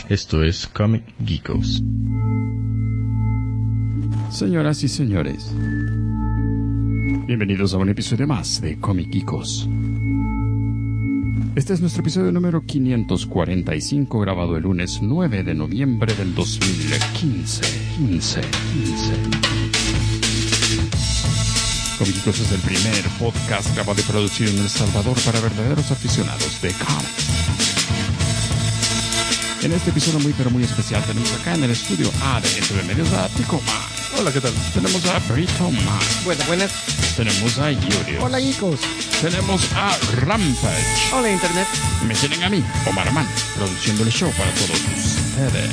Esto es Comic Geekos. Señoras y señores, bienvenidos a un episodio más de Comic Geekos. Este es nuestro episodio número 545, grabado el lunes 9 de noviembre del 2015. Comic Geekos es el primer podcast grabado y producido en El Salvador para verdaderos aficionados de cómics. En este episodio muy especial tenemos acá en el estudio A de SB Medios a Tico Man. Hola, ¿qué tal? Tenemos a Brito Man. Buenas. Tenemos a Yuri. Hola, Geekos. Tenemos a Rampage. Hola, Internet. Y me tienen a mí, Omar Man, produciendo el show para todos ustedes.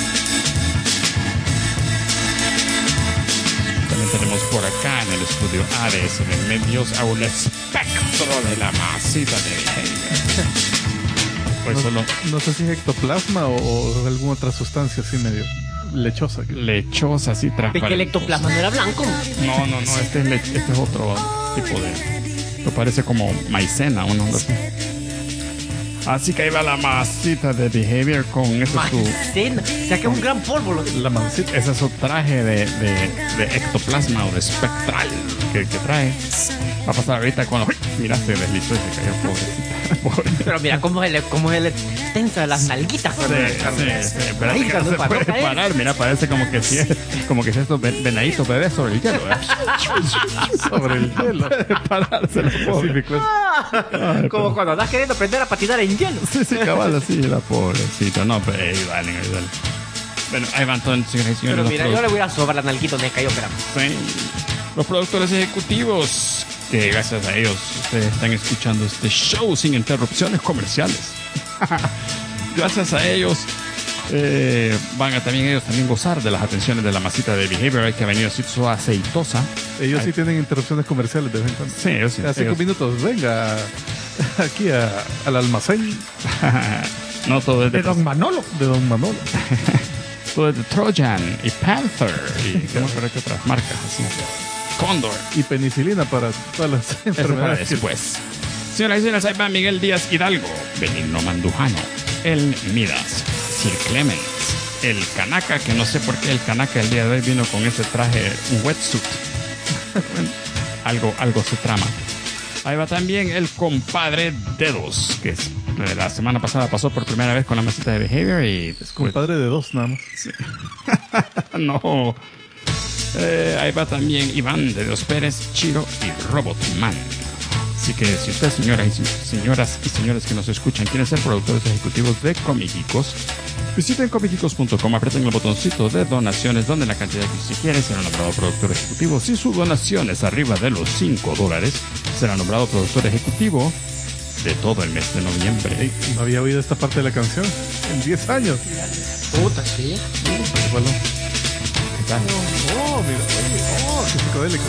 También tenemos por acá en el estudio A de SB Medios a un espectro de la masita de Hager. Pues no sé si es ectoplasma o alguna otra sustancia así medio lechosa. Lechosa, así transparente. ¿De qué el ectoplasma no era blanco? No, este es otro tipo de... Esto parece como maicena o no lo sé. Así que ahí va la masita de Behavior con ese maicena, o sea que es un gran polvo. La masita, ese es su traje de ectoplasma o de espectral que trae. Va a pasar ahorita cuando... Mira, se deslizó y se cayó, pobrecita. Pero mira cómo es el tensa de las nalguitas. Sí, espérate que no se puede parar. Mira, parece como que si estos venaditos bebés sobre el hielo. Sobre el hielo. Pararse la pobre. Como cuando andas queriendo aprender a patinar en hielo. Sí, cabal, así, la pobrecita. No, pero ahí valen. Bueno, ahí van todos, señores y señores. Pero mira, yo le voy a sobar la nalguita donde cayó, pero... Sí. Los productores ejecutivos, que gracias a ellos ustedes están escuchando este show sin interrupciones comerciales. Gracias a ellos van a también ellos gozar de las atenciones de la masita de Behavior, que ha venido así su aceitosa. Ellos sí tienen interrupciones comerciales de vez en cuando. Sí, ellos sí. A 5 minutos, venga aquí al almacén. No, todo es de Don Manolo. De Don Manolo. Todo es de Trojan y Panther y ¿cómo se que otras marcas así? Cóndor y penicilina para todas las enfermedades. Después. Señoras y señores, ahí va Miguel Díaz Hidalgo, Benigno Mandujano, El Midas, Sir Clemens, el Kanaka, que no sé por qué el Kanaka el día de hoy vino con ese traje, un wetsuit. algo se trama. Ahí va también el compadre Dedos, que la semana pasada pasó por primera vez con la masita de Behavior y después... Compadre de dos nada más. Sí. No. Ahí va también Iván de Dios Pérez, Chiro y Robotman. Así que si ustedes, señoras y señores que nos escuchan, quieren ser productores ejecutivos de Comic Geekos, visiten comicgeekos.com, aprieten el botoncito de donaciones, donde la cantidad que usted quiere será nombrado productor ejecutivo. Si su donación es arriba de los $5, será nombrado productor ejecutivo de todo el mes de noviembre. Hey, no había oído esta parte de la canción en 10 años. Puta, sí. Bueno. ¿Qué tal? Mira, qué psicodélico.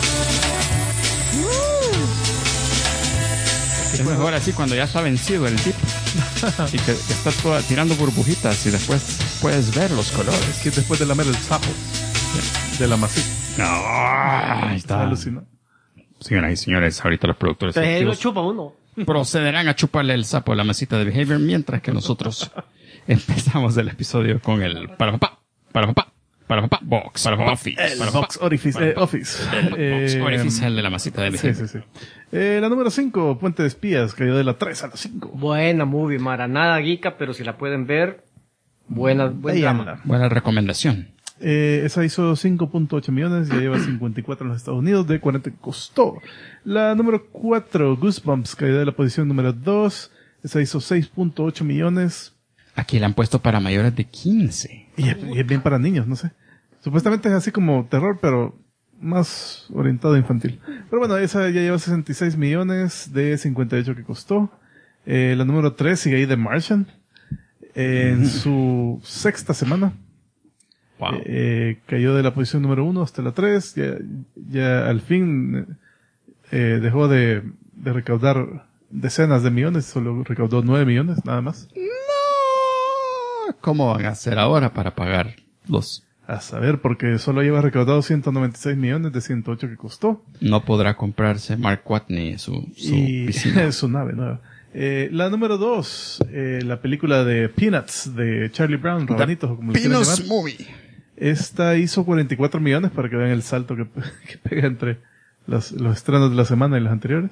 Es mejor así cuando ya está vencido el tipo y que está tirando burbujitas y después puedes ver los colores. Que después de lamer el sapo de la masita. No, ahí está. Alucinó. Señoras y señores, ahorita los productores lo chupa uno. procederán a chuparle el sapo a la masita de Behavior, mientras que nosotros empezamos el episodio con el para papá box office. El box office. El box office, el de la masita de Behavior. Sí. La número 5, Puente de Espías, cayó de la 3 a la 5. Buena movie, Mara. Nada geeka, pero si la pueden ver, buen drama. Buena recomendación. Esa hizo 5.8 millones, ya lleva 54 en los Estados Unidos, de 40 que costó. La número 4, Goosebumps, cayó de la posición número 2. Esa hizo 6.8 millones. Aquí la han puesto para mayores de 15. Y es bien para niños, no sé. Supuestamente es así como terror, pero más orientado a infantil. Pero bueno, esa ya lleva 66 millones de 58 que costó. La número 3 sigue ahí The Martian. En su sexta semana. Wow. Cayó de la posición número 1 hasta la 3. Ya al fin dejó de recaudar decenas de millones. Solo recaudó 9 millones, nada más. ¿Cómo van a hacer ahora para pagar los? A saber, porque solo lleva recaudado 196 millones de 108 que costó. No podrá comprarse Mark Watney su piscina. Su nave nueva. La número 2, la película de Peanuts, de Charlie Brown, Rabanitos, o como le quieran Peanuts llamar. Movie. Esta hizo 44 millones para que vean el salto que pega entre los estrenos de la semana y los anteriores.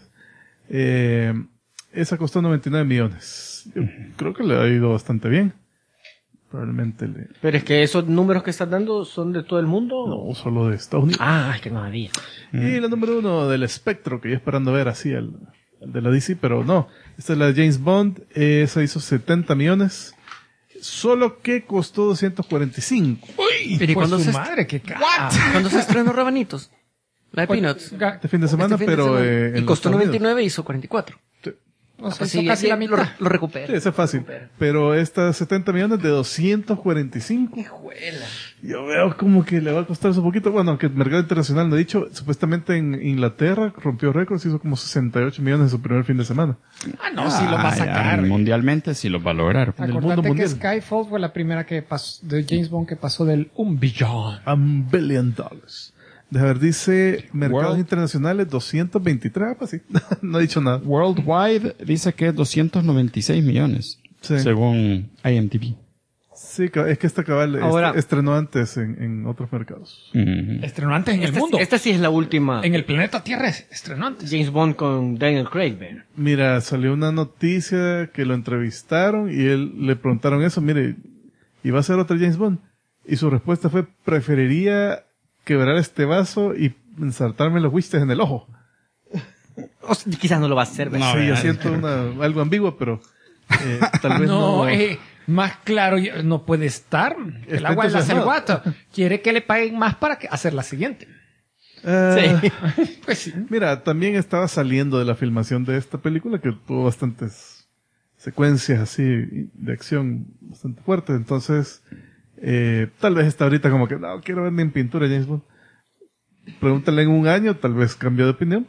Esa costó 99 millones. Yo creo que le ha ido bastante bien. Probablemente le... Pero es que esos números que estás dando son de todo el mundo. No, solo de Estados Unidos. Ah, es que no había. Y la número 1 del Spectro, que yo esperando ver así el de la DC, pero no. Esta es la de James Bond. Esa hizo 70 millones. Solo que costó 245. Pero ¿y Pues cuándo su se, madre, qué cara. ¿cuándo se estrenó Rabanitos? La de Peanuts. Este fin de semana, Este fin de pero... semana. en y los costó Estados Unidos. 99 y hizo 44. O sea, Pues hizo sí, casi la mitad. Lo recupera. Sí, ese es fácil. Pero esta 70 millones de 245. Hijuela. Yo veo como que le va a costar eso un poquito. Bueno, aunque el mercado internacional no he dicho, supuestamente en Inglaterra rompió récords, hizo como 68 millones en su primer fin de semana. Ah, no, sí lo va a ya, sacar. mundialmente sí lo va a lograr. en el mundo Acordate que mundial. Skyfall fue la primera que pasó, de James Bond que pasó del $1 billón. $1 billion. Deja ver, dice mercados World- internacionales 223. Ah, pues sí, no he dicho nada. Worldwide dice que es 296 millones. Sí. Según IMDb. Sí, es que esta cabal Ahora- estrenó antes en otros mercados. Ujú. Estrenó antes en el Esta, mundo. esta sí es la última. En el planeta Tierra estrenó antes. James Bond con Daniel Craig. ¿ver? Mira, salió una noticia que lo entrevistaron y él le preguntaron eso, mire, ¿y va a ser otro James Bond? Y su respuesta fue, preferiría quebrar este vaso y ensartarme los wistes en el ojo. O sea, quizás no lo va a hacer. ¿verdad? No, Sí, yo ya, siento algo ambiguo, pero tal vez No, no. más claro no puede estar. El Está agua le hace el entusiasmado. guato. Quiere que le paguen más para hacer la siguiente. Ah, Pues sí. Mira, también estaba saliendo de la filmación de esta película que tuvo bastantes secuencias así de acción bastante fuertes, entonces tal vez está ahorita como que no quiero verme en pintura James Bond. Pregúntale en un año, tal vez cambió de opinión,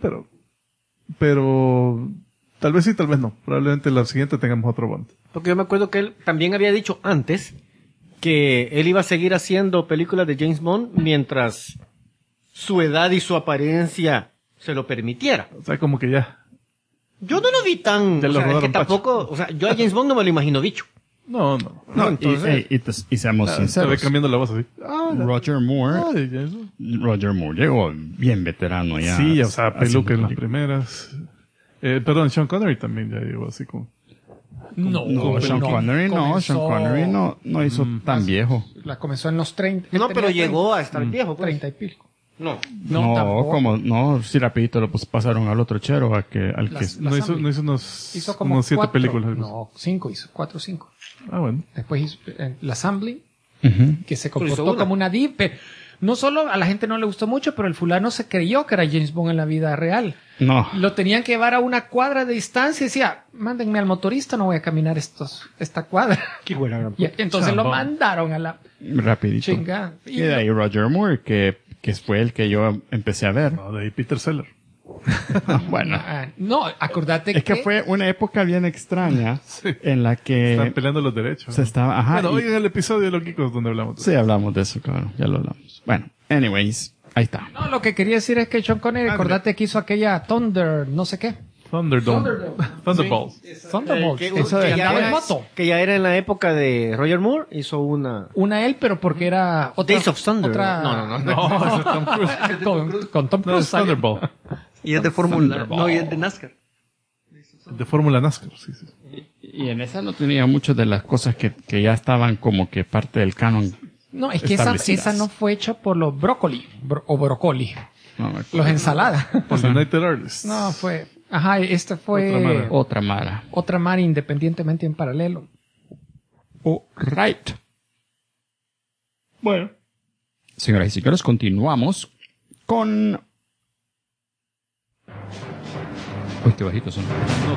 pero tal vez sí, tal vez no. Probablemente la siguiente tengamos otro Bond. Porque yo me acuerdo que él también había dicho antes que él iba a seguir haciendo películas de James Bond mientras su edad y su apariencia se lo permitiera. O sea, como que ya. Yo no lo vi tan... Ya O lo sea, es que rodaron tampoco... O sea, yo a James Bond no me lo imagino bicho. No. No, entonces- y seamos Se ve sinceros. cambiando la voz así. Roger Moore, Ay, James Bond. Roger Moore llegó bien veterano ya. Sí, o sea, peluca en las haciendo primeras. Perdón, Sean Connery también ya llegó así como... No, No, Sean Connery no, Sean Connery no hizo tan viejo. La comenzó en los 30. No, Él pero tenía llegó a estar viejo. pues. 30 y pico. No. No, tampoco. como sí rapidito lo pasaron al otro chero al que Las- No hizo, Assembly. no hizo unos, Hizo como unos 7 4, películas. No, 5 hizo, 4 o 5. Ah, bueno. Después hizo la Assembly, Ujú. que se hizo comportó una. como una div. Pero no solo a la gente no le gustó mucho, pero el fulano se creyó que era James Bond en la vida real. No, Lo tenían que llevar a una cuadra de distancia y decía, mándenme al motorista, no voy a caminar esta cuadra. Qué buena. Y entonces Sean lo Bond. mandaron a la rapidito. chingada. Y de ahí Roger Moore, que fue el que yo empecé a ver. No, de ahí Peter Sellers. Bueno, No, acordate es que fue una época bien extraña en la Están que peleando los derechos. se estaba... Ajá, Bueno, y- oigan el episodio de Los Geekos donde hablamos de sí, hablamos de eso, claro, ya lo hablamos. Bueno, anyways, ahí está. No, lo que quería decir es que Sean Connery, acordate que hizo aquella Thunder, no sé qué. Thunderdome. Thunderbolts. Thunderbolt. que, Eso que de ya andaba en era, moto. que ya era en la época de Roger Moore. Hizo una... Una él, pero porque era otra. Days of Thunder. Otra, No. No, ese es Tom Cruise. con Tom No, Cruise. es Thunderbolt. Y es de Fórmula... No, y es de NASCAR. De Fórmula NASCAR, sí. Y en esa no tenía muchas de las cosas que ya estaban como que parte del canon. No, es que esa no fue hecha por los brócoli. O brócoli. No me acuerdo. Los ensaladas. Por United Artists. No, fue. Ajá, esta fue. Otra mara. Otra mara. Mara independientemente en paralelo. Oh, right. Bueno. Señoras y señores, continuamos con... Uy, qué bajito son.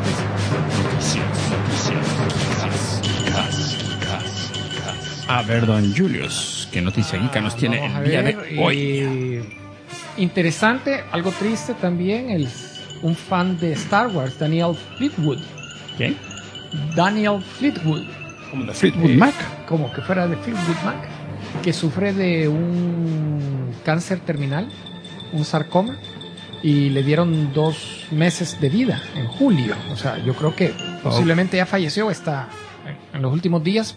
A ver, don Julius, ¿qué noticia geeka nos tiene Vamos a el día ver, de hoy? Interesante, algo triste también, un fan de Star Wars, Daniel Fleetwood. ¿Qué? Daniel Fleetwood, Como de Fleetwood Mac. como que fuera de Fleetwood Mac, que sufre de un cáncer terminal, un sarcoma, y le dieron 2 meses de vida en julio. O sea, yo creo que posiblemente ya falleció, está en los últimos días,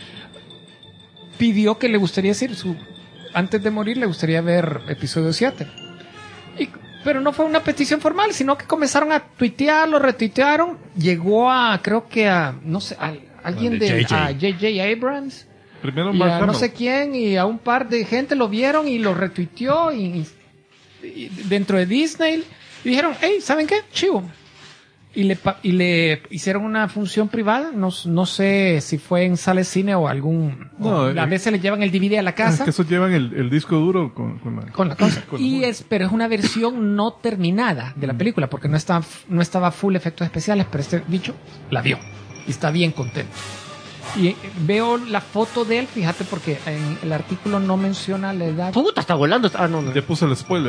pidió que le gustaría decir, antes de morir le gustaría ver episodio 7. Pero no fue una petición formal, sino que comenzaron a tuitear, lo retuitearon, llegó a, creo que a, no sé, a alguien de a J.J. Abrams, Primero y Mark a no Hamill. sé quién, y a un par de gente lo vieron y lo retuiteó y dentro de Disney, y dijeron, hey, ¿saben qué? Chivo. Y le hicieron una función privada, no sé si fue en sala de cine o algún... No, a veces le llevan el DVD a la casa. Que esos llevan el disco duro con Con la cosa. con la Y música. pero es una versión no terminada de la película, porque no estaba full efectos especiales, pero este bicho la vio y está bien contento. Y veo la foto de él, fíjate, porque en el artículo no menciona la edad. Puta, está volando. Ah, no. Ya puse el spoiler.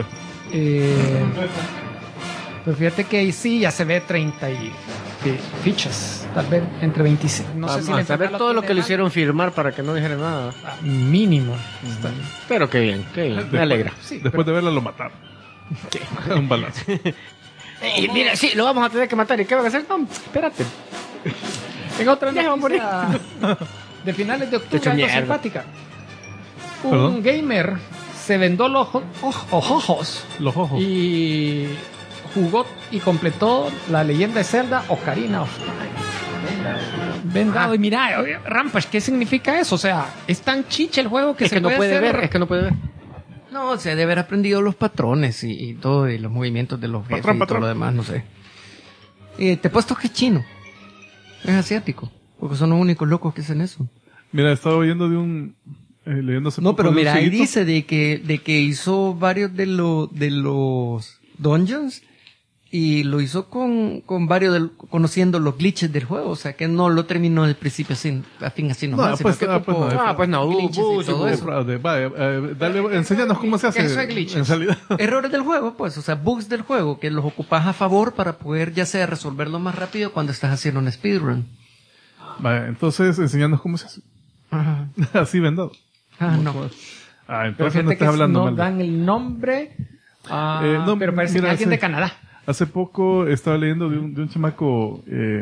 Pero fíjate que sí, ya se ve 30 y fichas, tal vez entre 26. No sé si la a saber enfermedad todo lo que le tiene hicieron firmar para que no dijera nada. edad. Mínimo. Está- Pero qué bien, qué bien. Me alegra. Sí, Después de verla lo mataron. Un balazo. Y mira, sí, lo vamos a tener que matar. ¿Y qué van a hacer? No, espérate. En otra Ya va a noticia de finales de octubre, Hecho algo mierda. simpática. ¿Perdón? Un gamer se vendó los ojos Los ojos. y jugó y completó la leyenda de Zelda Ocarina of Time. Vendado. Y mira, oye, Rampage, ¿qué significa eso? O sea, es tan chiche el juego que Es se que no puede hacer- ver, es que no puede ver. No, se debe haber aprendido los patrones y todo, y los movimientos de los jefes y todo lo demás, no sé. Te he puesto que es chino. Es asiático. Porque son los únicos locos que hacen eso. Mira, estaba oyendo de leyendo hace No, poco pero de un mira, ahí cieguito. dice de que hizo varios de los dungeons y lo hizo con varios conociendo los glitches del juego, o sea que no lo terminó del principio a fin así nomás, No, sino pues, que pues ocupó no, pues no, glitches y todo eso. Vaya, dale, enséñanos cómo se hace Eso es glitches. en realidad. Errores del juego, pues, o sea, bugs del juego que los ocupas a favor para poder ya sea resolverlo más rápido cuando estás haciendo un speedrun. Vaya, entonces enséñanos cómo se hace. Ajá. Así vendado. No. Ah, Pero entonces no fíjate estás que hablando no mal. dan el nombre, No, pero parece mira, que alguien sí. de Canadá. Hace poco estaba leyendo de un chamaco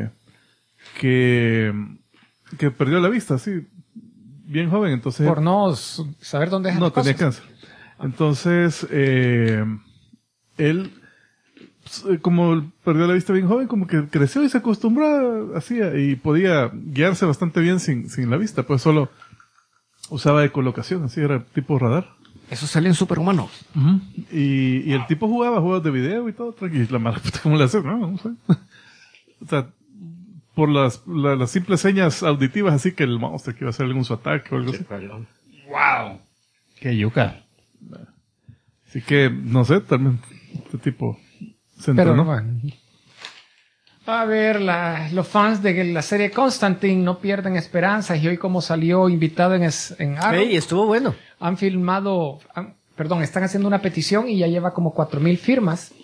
que perdió la vista, así, bien joven, entonces... Por no saber dónde es No, tenía cáncer. Entonces, él, como perdió la vista bien joven, como que creció y se acostumbró así, y podía guiarse bastante bien sin la vista, pues solo usaba de colocación, así era tipo radar. Eso sale en Superhumanos. Y el tipo jugaba juegos de video y todo, tranquilo. La mala puta, ¿cómo le hace? No sé. O sea, por las simples señas auditivas, así que el monstruo que iba a hacer algún su ataque o algo así. ¡Wow! ¡Qué yuca! Así que, no sé, también este tipo se Pero entrenó. bueno. A ver, los fans de la serie Constantine no pierden esperanzas y hoy como salió invitado en Arrow, Ey, estuvo bueno. han filmado, están haciendo una petición y ya lleva como 4,000 firmas.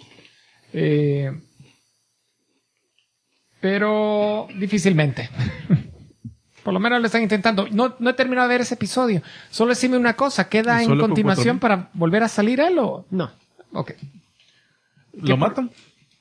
Pero difícilmente. Por lo menos lo están intentando. No he terminado de ver ese episodio. Solo decime una cosa, ¿queda ¿Y en solo con continuación 4,000? para volver a salir él o...? No, Ok. ¿Lo matan?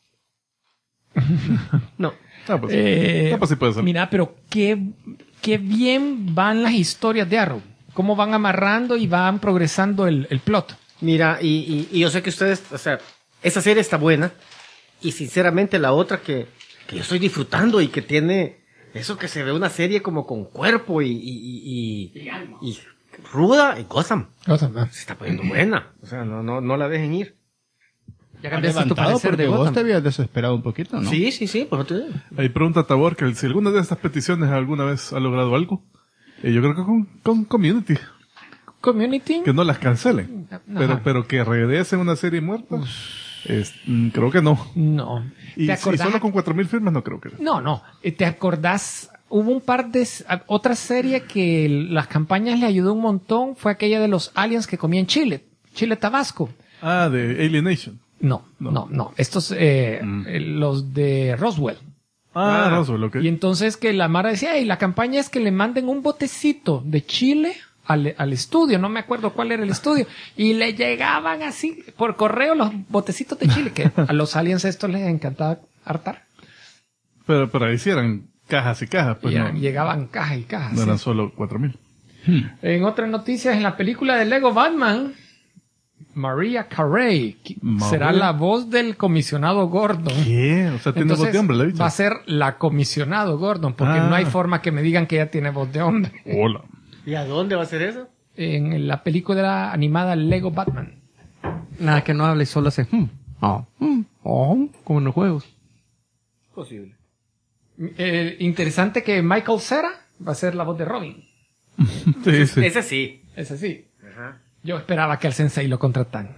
no. Ah, pues sí puede ser. Mira, pero qué bien van las historias de Arrow. Cómo van amarrando y van progresando el plot. Mira, y yo sé que ustedes, o sea, esa serie está buena. Y sinceramente la otra que yo estoy disfrutando y que tiene eso que se ve una serie como con cuerpo y ruda, y Gotham. Se está poniendo buena. O sea, no la dejen ir. Ya ¿Has cambiaste tu levantado parecer porque de vos Gotham. te habías desesperado un poquito, ¿no? Sí, pues te digo. Ahí pregunta Tabor que si alguna de estas peticiones alguna vez ha logrado algo. Yo creo que con Community. Community. Que no las cancelen. Ajá. Pero que regresen una serie muerta. Creo que no. No. Y ¿Te acordás? solo con 4,000 firmas no creo que. No. ¿Te acordás? Hubo un par de... Otra serie que las campañas le ayudó un montón fue aquella de los aliens que comían chile. Chile Tabasco. Ah, de Alienation. No. Estos, los de Roswell. Roswell, ok. Y entonces que la Mara decía, y la campaña es que le manden un botecito de chile al estudio, no me acuerdo cuál era el estudio, y le llegaban así por correo los botecitos de chile, que a los aliens esto les encantaba hartar. Pero ahí sí eran cajas y cajas, pues no, Llegaban cajas y cajas. no sí. eran solo 4,000. En otras noticias, en la película de Lego Batman, Maria Carey será la voz del comisionado Gordon. ¿Qué? O sea, tiene voz de hombre, la bicha. va a ser la comisionado Gordon, porque no hay forma que me digan que ella tiene voz de hombre. Hola. ¿Y a dónde va a ser eso? En la película animada Lego Batman. Nada que no hable, solo hace como en los juegos. Posible. Interesante que Michael Cera va a ser la voz de Robin. Sí, sí. Ese sí. Es así. Ajá. Yo esperaba que al Sensei lo contratan.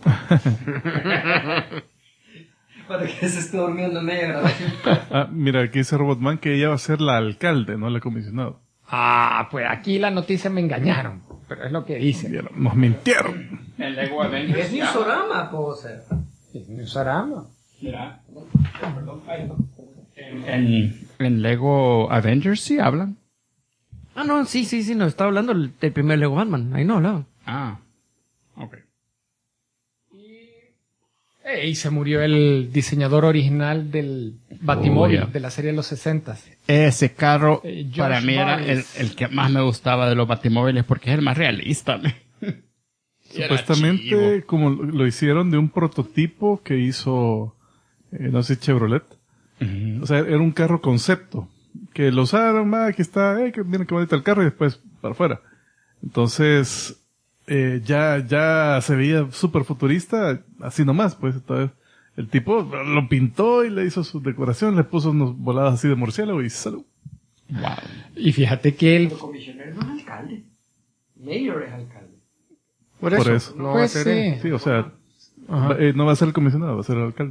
Para que se esté durmiendo en media grabación. Ah, mira, aquí dice Robotman que ella va a ser la alcalde, no la comisionada. Ah, pues aquí la noticia me engañaron. Pero es lo que dicen. Vieron, nos mintieron. En Lego Avengers. Es Newsorama, puedo ser. Sarama. Mira. En Lego Avengers sí hablan. Ah, no, sí, nos estaba hablando del primer Lego Batman. Ahí no hablaba. Ah, ok. Y se murió el diseñador original del Batimóvil, Oh, yeah. de la serie de los 60. Ese carro George para mí era Barris. el que más me gustaba de los batimóviles porque es el más realista. Supuestamente, como lo hicieron de un prototipo que hizo, no sé, Chevrolet. O sea, era un carro concepto. Que lo usaron, aquí está, que miren qué bonito el carro y después para afuera. Entonces, ya se veía súper futurista, así nomás, pues. Entonces, el tipo lo pintó y le hizo su decoración, le puso unos volados así de murciélago y salud. Wow. Y fíjate que él... El comisionero no es alcalde. Mayor es alcalde. Por Por eso. eso. No Pues va a ser él. sí. Sí, o sea, Ajá. no va a ser el comisionado, va a ser el alcalde.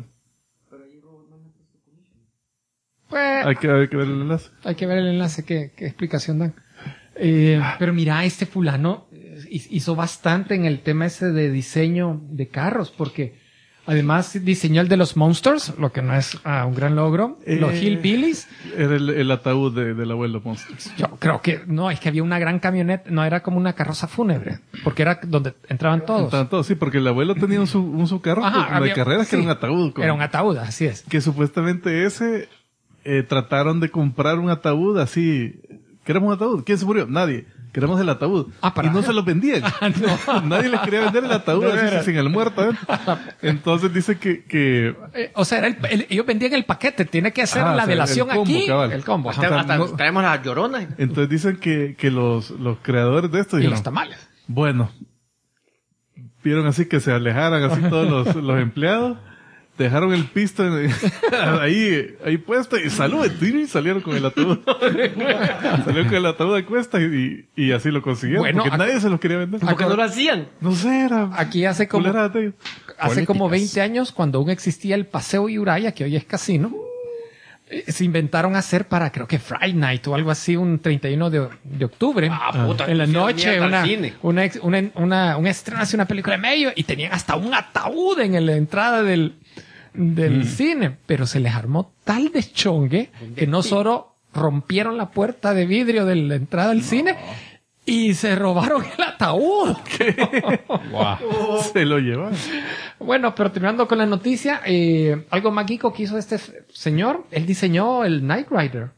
Pues, Hay que ver el enlace. hay que ver el enlace, qué explicación dan. Pero mira, este fulano hizo bastante en el tema ese de diseño de carros, porque además diseñó el de los Monsters, lo que no es un gran logro, los Hillbillies. Era el ataúd del abuelo Monsters. Yo creo que no, es que había una gran camioneta, no era como una carroza fúnebre, porque era donde entraban todos. Estaban todos, sí, porque el abuelo tenía un su carro Ajá, como de había- carreras que sí. era un ataúd. Era un ataúd, así es. Que supuestamente ese trataron de comprar un ataúd así. ¿Queremos un ataúd? ¿Quién se murió? Nadie. Queremos el ataúd. para- Y no se lo vendían. Nadie les quería vender el ataúd De así veras. sin el muerto. Entonces dice que O sea, era ellos vendían el paquete, tiene que hacer Ajá, la o sea, delación el combo, aquí. cabal. El combo, ajá. O sea, Hasta no- traemos las lloronas. entonces dicen que los creadores de esto Y dijeron, los tamales. bueno, vieron así que se alejaran así todos los empleados, dejaron el pisto ahí puesto y salud, y salieron con el ataúd. Salieron con el ataúd a cuesta y así lo consiguieron, Bueno, porque nadie se los quería vender. ¿Por qué no lo hacían? No sé, era Aquí hace como, culera de ellos. hace como Políticas. 20 años, cuando aún existía el Paseo Yuraya, que hoy es casino, se inventaron hacer para, creo que Friday Night o algo así, un 31 de octubre. puta, En la hicieron noche, mierda al cine. un estreno hace una película de medio y tenían hasta un ataúd en la entrada del cine. Pero se les armó tal deschongue que no solo rompieron la puerta de vidrio de la entrada del cine y se robaron el ataúd. Wow. Se lo llevaron. Bueno, pero terminando con la noticia, algo más geeko que hizo este señor, él diseñó el Knight Rider.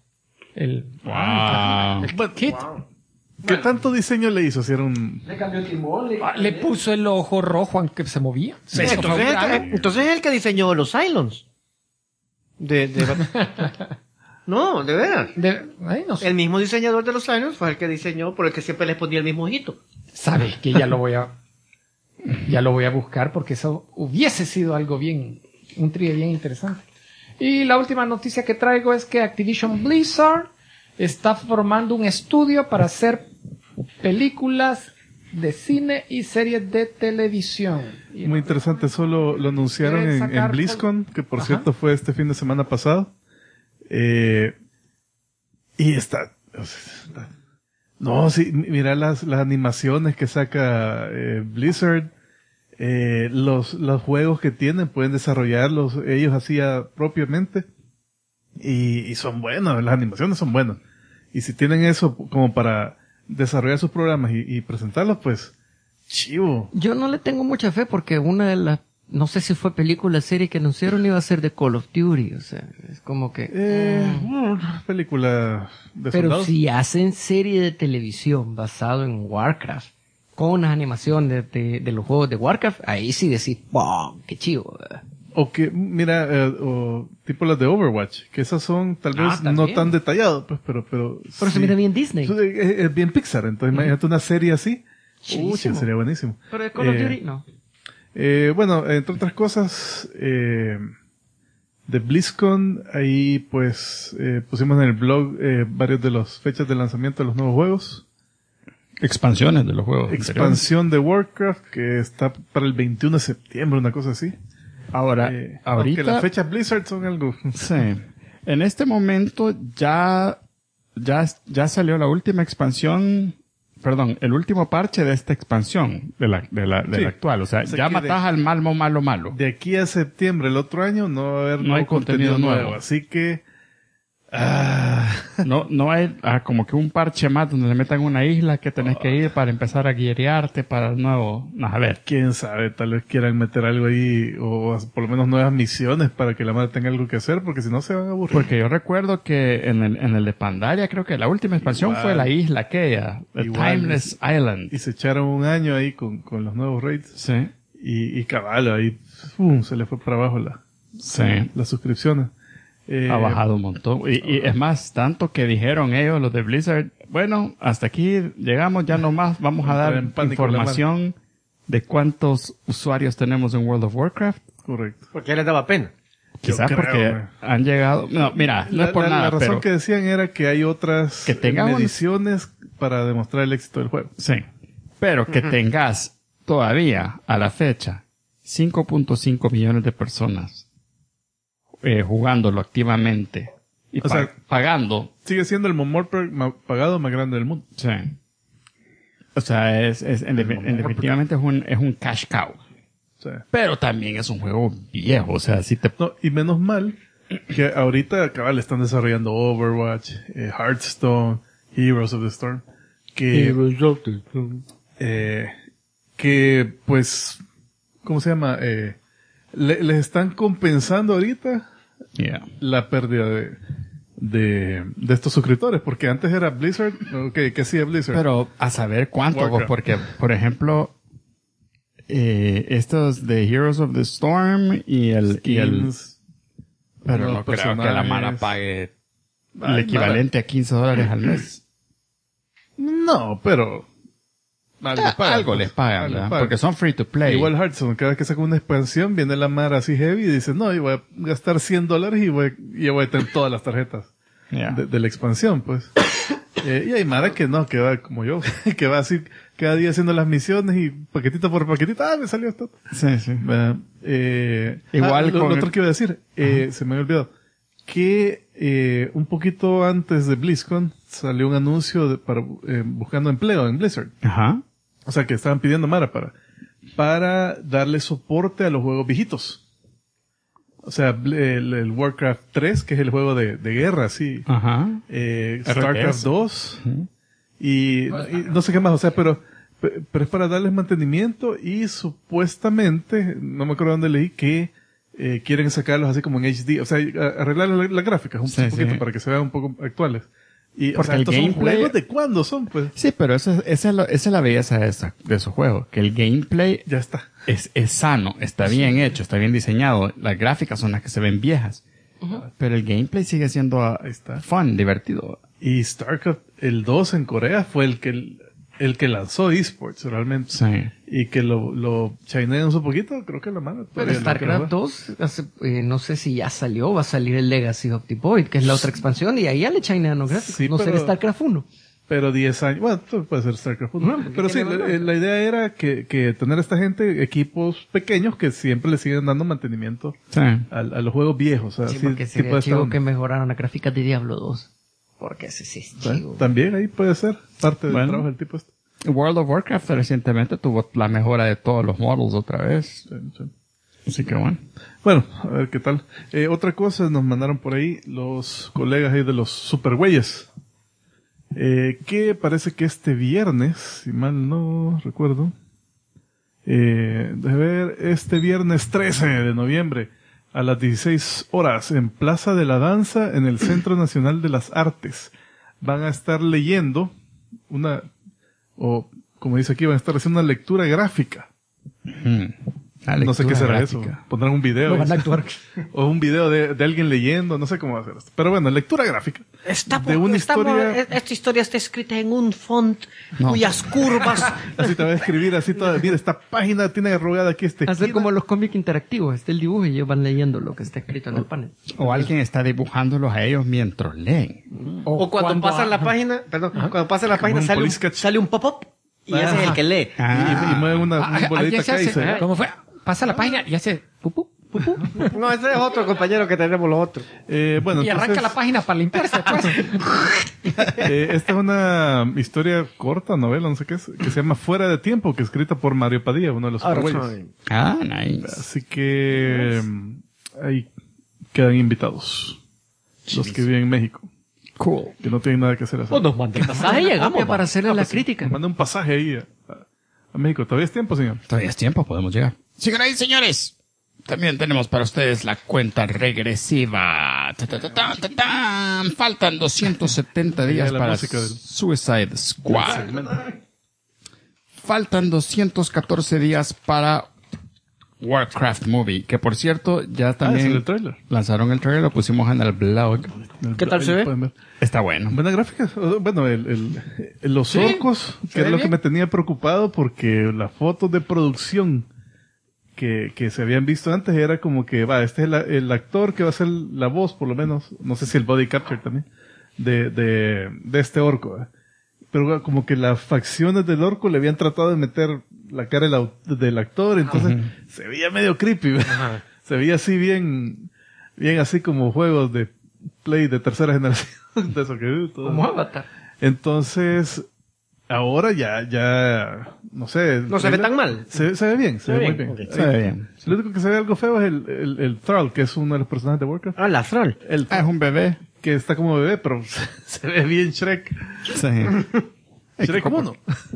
Wow. El kit. ¿Qué tanto diseño le hizo? Si era un... Le cambió el timón. Le puso el ojo rojo aunque se movía. Sí, entonces es el que diseñó los Cylons. No, de veras. No sé. El mismo diseñador de los Cylons fue el que diseñó, por el que siempre les ponía el mismo ojito. Sabes que ya lo voy a buscar porque eso hubiese sido algo bien, un trío bien interesante. Y la última noticia que traigo es que Activision Blizzard está formando un estudio para hacer películas de cine y series de televisión. Muy interesante, eso lo anunciaron ¿Quieren en sacar BlizzCon, que por Ajá. cierto fue este fin de semana pasado. Y está... No, sí, mira las animaciones que saca Blizzard, los juegos que tienen, pueden desarrollarlos ellos así propiamente. Y son buenos, las animaciones son buenas. Y si tienen eso como para desarrollar sus programas y presentarlos, pues, chivo. Yo no le tengo mucha fe porque una de las no sé si fue película, serie que anunciaron iba a ser de Call of Duty, o sea, es como que... Película de Pero soldados. si hacen serie de televisión basado en Warcraft, con las animaciones de los juegos de Warcraft, ahí sí decís, ¡wow! ¡Qué chivo! ¿Verdad? O que, mira, o tipo las de Overwatch, que esas son tal vez no también. tan detalladas, pues, pero Pero sí. se mira bien Disney. Es bien Pixar, entonces imagínate una serie así. Chidísimo. Sería buenísimo. Pero de Call of Duty, no. Bueno, entre otras cosas, de BlizzCon, ahí pues pusimos en el blog varios de las fechas de lanzamiento de los nuevos juegos. Expansiones de los juegos. Expansión de Warcraft, que está para el 21 de septiembre, una cosa así. Ahora, Aunque ahorita... las fechas Blizzard son algo... Sí. En este momento ya salió la última expansión, perdón, el último parche de esta expansión, de la Sí. actual. O sea, O sea, ya que matás al malo. De aquí a septiembre el otro año no va a haber No hay nuevo contenido nuevo. Así que... No hay como que un parche más donde le metan una isla que tenés que ir para empezar a guiararte para el nuevo. No, a ver. Quién sabe, tal vez quieran meter algo ahí, o por lo menos nuevas misiones para que la madre tenga algo que hacer, porque si no se van a aburrir. Porque yo recuerdo que en el de Pandaria, creo que la última expansión Igual. fue la isla aquella, The Igual. Timeless Island. Y se echaron un año ahí con los nuevos raids. Sí, Y cabal, ahí se le fue para abajo sí. las suscripciones. Ha bajado un montón. Y es más, tanto que dijeron ellos, los de Blizzard, bueno, hasta aquí llegamos, ya nomás vamos a dar en pánico información de cuántos usuarios tenemos en World of Warcraft. Correcto. Porque ya les daba pena. Quizás creo, porque güey. han llegado... No, mira, no es por La nada, razón pero... que decían era que hay otras Que tengan mediciones para demostrar el éxito del juego. Sí. Pero que tengas todavía, a la fecha, 5.5 millones de personas jugándolo activamente y O sea, pagando. Sigue siendo el momor pagado más grande del mundo. Sí. O sea, definitivamente es un cash cow. O sea, Pero también es un juego viejo. O sea, si te... no, y menos mal que ahorita cabal están desarrollando Overwatch, Hearthstone, Heroes of the Storm, que pues, ¿cómo se llama? Les están compensando ahorita Yeah. la pérdida de estos suscriptores, porque antes era Blizzard, ¿qué hacía Blizzard? Pero a saber cuánto, Warcraft. porque, por ejemplo, estos de Heroes of the Storm y el Skins, pero nuevos no creo que la personajes. mano pague el Ay, equivalente a $15 al mes. No, pero Algo les pagan, Algo ¿verdad? pagan. Porque son free to play. Igual Hearthstone, cada vez que saca una expansión, viene la mara así heavy y dice, no, yo voy a gastar $100 y voy a tener todas las tarjetas Yeah. de la expansión, pues. Y hay mara que no, que va como yo, que va así cada día haciendo las misiones y paquetito por paquetito, me salió esto. Sí, sí. Igual con lo otro que iba a decir, se me había olvidado, que un poquito antes de BlizzCon salió un anuncio para buscando empleo en Blizzard. Ajá. O sea, que estaban pidiendo mara para darle soporte a los juegos viejitos. O sea, el Warcraft 3, que es el juego de guerra, sí. Ajá. StarCraft 2. Y no sé qué más, o sea, pero es para darles mantenimiento y supuestamente, no me acuerdo dónde leí, que quieren sacarlos así como en HD. O sea, arreglar las gráficas un Sí, poquito sí. para que se vean un poco actuales. Y, Porque o sea, el estos son gameplay- juegos de cuándo son, pues. Sí, pero esa es la belleza de esos juegos. Que el gameplay Ya está. es sano, está bien hecho, está bien diseñado. Las gráficas son las que se ven viejas. Pero el gameplay sigue siendo Ahí está. fun, divertido. Y StarCraft, el 2 en Corea fue el que lanzó esports realmente. Sí. Y que lo chinean un poquito, creo que la mano. Pero StarCraft 2, no sé si ya salió, va a salir el Legacy of the Void, que es la otra expansión, y ahí ya le chinean los gráficos. Sí, no pero- será StarCraft 1. Pero 10 años, bueno, esto puede ser StarCraft 1. Porque Pero sí, tiene valor. la idea era que tener a esta gente, equipos pequeños que siempre le siguen dando mantenimiento Sí. a los juegos viejos. O sea, Sí, así, porque tipo sería de esta chivo onda. que mejoraran las gráficas de Diablo 2. Porque ese sí es chivo. También ahí puede ser parte del Bueno. trabajo del tipo este. World of Warcraft recientemente tuvo la mejora de todos los models otra vez. Sí, sí. Así que bueno. Bueno, a ver qué tal. Otra cosa, nos mandaron por ahí los colegas ahí de los supergüeyes. Que parece que este viernes, si mal no recuerdo, Déjame ver, este viernes 13 de noviembre a las 16 horas en Plaza de la Danza en el Centro Nacional de las Artes. Van a estar leyendo como dice aquí, van a estar haciendo una lectura gráfica. No sé qué será eso. Pondrán un video. Lo van a actuar. O un video de alguien leyendo, no sé cómo va a ser esto. Pero bueno, lectura gráfica. Esta historia está escrita en un font cuyas curvas... Así te va a escribir así toda. Mira, esta página tiene arrugada aquí Hacer como los cómics interactivos. Está el dibujo y ellos van leyendo lo que está escrito en el panel. O alguien está dibujándolos a ellos mientras leen. O cuando pasan la página, cuando pasan la página sale un pop-up y ese es el que lee. Y mueven una bolita acá y dice... ¿Cómo fue? Pasa la página y hace pupú. No, ese es otro compañero que tenemos los otros. Bueno, y arranca la página para limpiarse después. Esta es una historia corta, novela, no sé qué es, que se llama Fuera de Tiempo, que es escrita por Mario Padilla, uno de los paraguayos. Nice. Así que ahí quedan invitados los que viven en México. Cool. Que no tienen nada que hacer. Nos manda un pasaje y llegamos para hacerle la crítica. Manda un pasaje ahí a México. ¿Todavía es tiempo, señor? Todavía es tiempo, podemos llegar. Señoras y señores, también tenemos para ustedes la cuenta regresiva. Faltan 270 días para Suicide Squad. Faltan 214 días para Warcraft Movie, que por cierto ya también el trailer. Lanzaron el trailer, lo pusimos en el blog. ¿Qué tal se ve? Está bueno. Buenas gráficas. Bueno, los orcos, que es lo que me tenía preocupado, porque las fotos de producción que se habían visto antes era como que, este es el actor que va a ser la voz, por lo menos, no sé si el body capture también, de este orco. Pero como que las facciones del orco le habían tratado de meter la cara del actor, entonces se veía medio creepy. Se veía así bien así como juegos de Play de tercera generación. De eso que todo. Como Avatar. Entonces, ahora ya, no sé. No se ve tan mal. Se ve bien, se ve muy bien. Okay. Se ve bien. Lo único que se ve algo feo es el Thrall, que es uno de los personajes de Warcraft. La Thrall. El Es un bebé. que está como bebé, pero se ve bien Shrek. Sí. Shrek 1.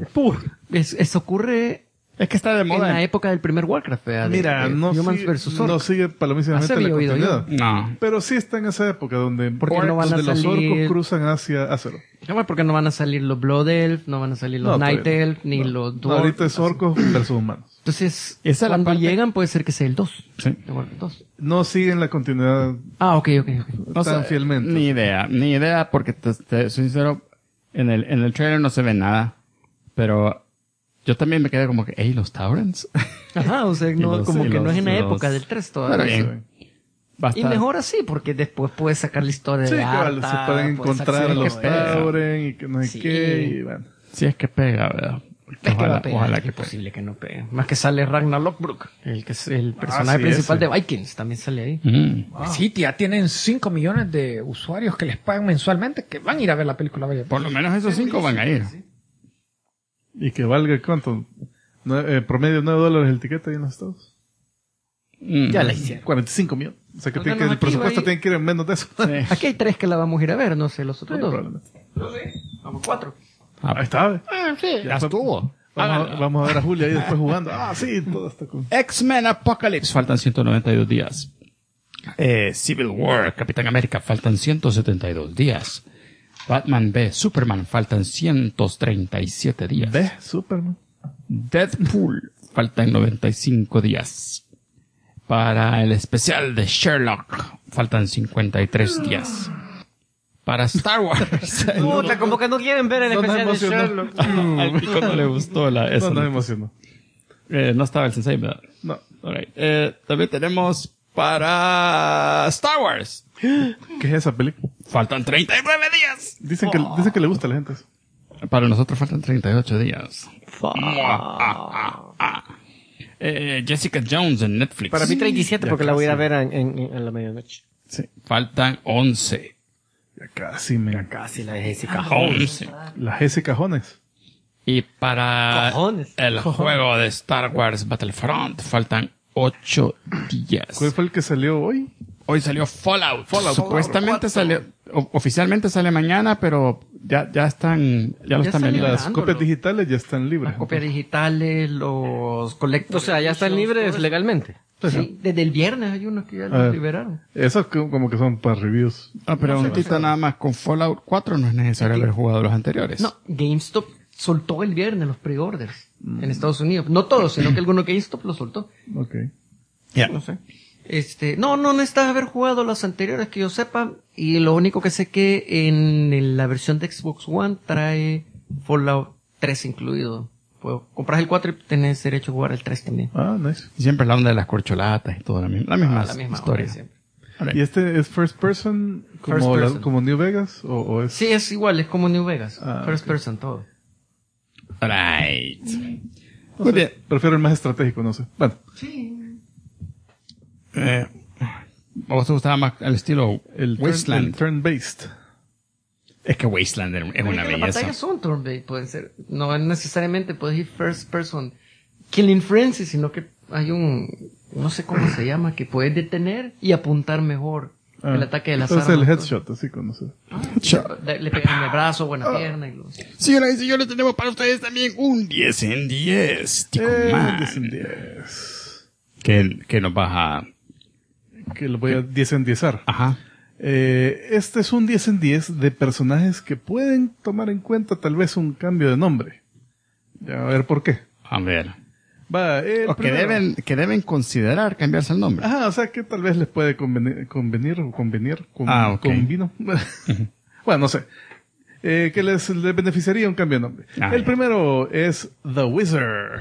Eso ocurre Es que está de en moda. la época del primer Warcraft. Mira, no Humans versus Orcs. no sigue palomísimamente Así la había oído continuidad. No. Pero sí está en esa época donde, Porque no van a donde los salir- orcos cruzan hacia Azeroth. Porque no van a salir los Blood Elf, no van a salir los No, Night todavía no. Elf, ni los No, Dwarf. ahorita es orcos versus humanos. Entonces, Esa es la cuando parte- llegan puede ser que sea el 2. Sí. De Warcraft 2. No siguen la continuidad Ah, ok. No tan sé, fielmente. Ni idea, porque te soy sincero, en el trailer no se ve nada, pero yo también me quedé como que, hey, los Taurens. Ajá, o sea, no, los- como y que no es en la los- época del 3 Pero todavía. bien. Va a Y estar- mejor así, porque después puedes sacar la historia Sí, de cabal, Arta, se pueden puedes encontrar a sacar los qué pedo. Tauren y que no sé Sí. qué, y bueno. Si es que pega, ¿verdad? Es que va a pegar, Ojalá es que pegue. posible que no pegue. Más que sale Ragnar Lothbrok, el que es el personaje sí, principal ese. de Vikings, también sale ahí. Sí, ya tienen 5 millones de usuarios que les pagan mensualmente que van a ir a ver la película. Vaya. Por lo menos esos 5 van a ir. Y que valga, ¿cuánto? Promedio $9 el tiquete ahí en los Estados. Ya la hicieron. 45 millones. O sea que, Al tiene que menos el aquí presupuesto va a ir- tiene que ir en menos de eso. Sí. Aquí hay 3 que la vamos a ir a ver, no sé, los otros Sí, 2. probablemente. Vamos 4. Ahí está. Ya estuvo. Vamos a ver a Julia ahí después jugando. Sí, todo está con... X-Men Apocalypse, faltan 192 días. Civil War, Capitán América, faltan 172 días. Batman v Superman, faltan 137 días. Ve, Superman. Deadpool, faltan 95 días. Para el especial de Sherlock, faltan 53 días. Para Star Wars. Puta, como que no quieren ver el No, no especial de emocionó. Sherlock. Al pico no le gustó eso. No me emocionó. No estaba el sensei, ¿verdad? No. Alright. También tenemos para Star Wars. ¿Qué es esa película? Faltan 39 días. Dicen que le gusta a la gente eso. Para nosotros faltan 38 días. Jessica Jones en Netflix. Para mí 37 Ya porque la voy a ir a casi. ver en la medianoche. Sí. Faltan 11. Ya casi, me... Casi la de Jessica. 11. La Jessica Jones. Y para Cojones. el juego de Star Wars Battlefront faltan 8 días. ¿Cuál fue el que salió hoy? hoy salió Fallout. Supuestamente sale, oficialmente sale mañana, pero ya lo están vendiendo. Las copias digitales ya están libres. Las copias digitales, los colectos. O sea, ya están libres legalmente. Sí, desde el viernes hay unos que ya los liberaron. Esos como que son para reviews. Preguntita nada más, con Fallout 4 no es necesario haber jugado los anteriores. No, GameStop soltó el viernes los pre-orders en Estados Unidos. No todos, sino que algunos GameStop los soltó. Ok. Ya. No sé. No necesitas haber jugado los anteriores que yo sepa. Y lo único que sé que en la versión de Xbox One trae Fallout 3 incluido. Puedo comprar el 4 y tenés derecho a jugar el 3 también. Ah, nice. Siempre la onda de las corcholatas y todo, la misma historia. Onda siempre. ¿Y este es first person como, First person. como New Vegas? ¿O es...? Sí, es igual, es como New Vegas. First ok. person, todo. Right. No sé, bien. Prefiero el más estratégico, no sé. Bueno, Sí. ¿Vos te gustaba más el estilo el Wasteland? turn-based. Es que Wasteland es una Las belleza. batallas son turn-based, pueden ser. No necesariamente puedes ir first person killing frenzy, sino que hay no sé cómo se llama, que puedes detener y apuntar mejor el ataque de las Entonces armas. el headshot, así como se... Le pegan en el brazo o en la pierna y los... Señoras y señores, tenemos para ustedes también un 10 en 10. Tico Man. 10 en 10. Que nos vas a... Que lo voy a 10 en 10ar. Ajá. Este es un 10 en 10 de personajes que pueden tomar en cuenta tal vez un cambio de nombre. Ya, a ver por qué. A ver. Va, O que deben considerar cambiarse el nombre. Ajá, o sea que tal vez les puede convenir. Ok. Convino. Bueno, no sé. Que les beneficiaría un cambio de nombre. Ah, El ya. primero es The Wizard.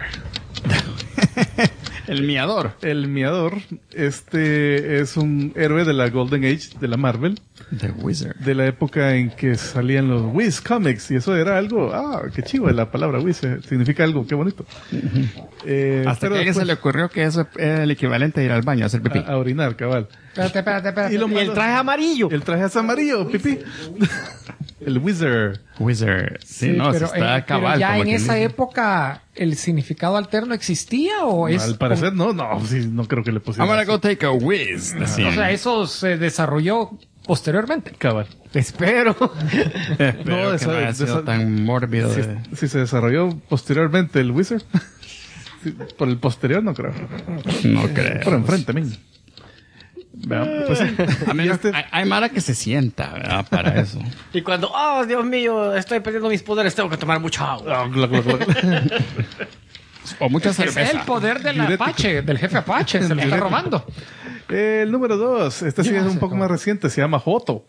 El miador. El miador. Este es un héroe de la Golden Age de la Marvel. The Wizard. De la época en que salían los Wiz Comics. Y eso era algo, qué chivo, la palabra Wiz significa algo, qué bonito. Hasta pero que a alguien después- se le ocurrió que eso era el equivalente a ir al baño a hacer pipí. a orinar, cabal. Espérate. Y lo Y el malo- traje amarillo. El traje es amarillo, pipí. El Wizard. Wizard. Sí, no, pero, se está pero cabal. ya como en quien esa dice. época el significado alterno existía o es Al parecer, no, sí, no creo que le I'm pusieran. gonna así. go take a whiz. Así. o sea, eso se desarrolló posteriormente. Cabal. Espero. Espero no, que esa- no haya de sido esa- tan mórbido. de- Si se desarrolló posteriormente el Wizard. Sí, por el posterior no creo. No creo. Por enfrente, men. Veamos, pues sí. A menos, Y este- hay Mara que se sienta, ¿verdad? Para eso. Y cuando, oh, Dios mío, estoy perdiendo mis poderes, tengo que tomar mucha agua. O mucha Es cerveza. el poder del Diurético. Apache, del jefe Apache, se lo está robando. El número 2, este sí es un poco más reciente, se llama Joto.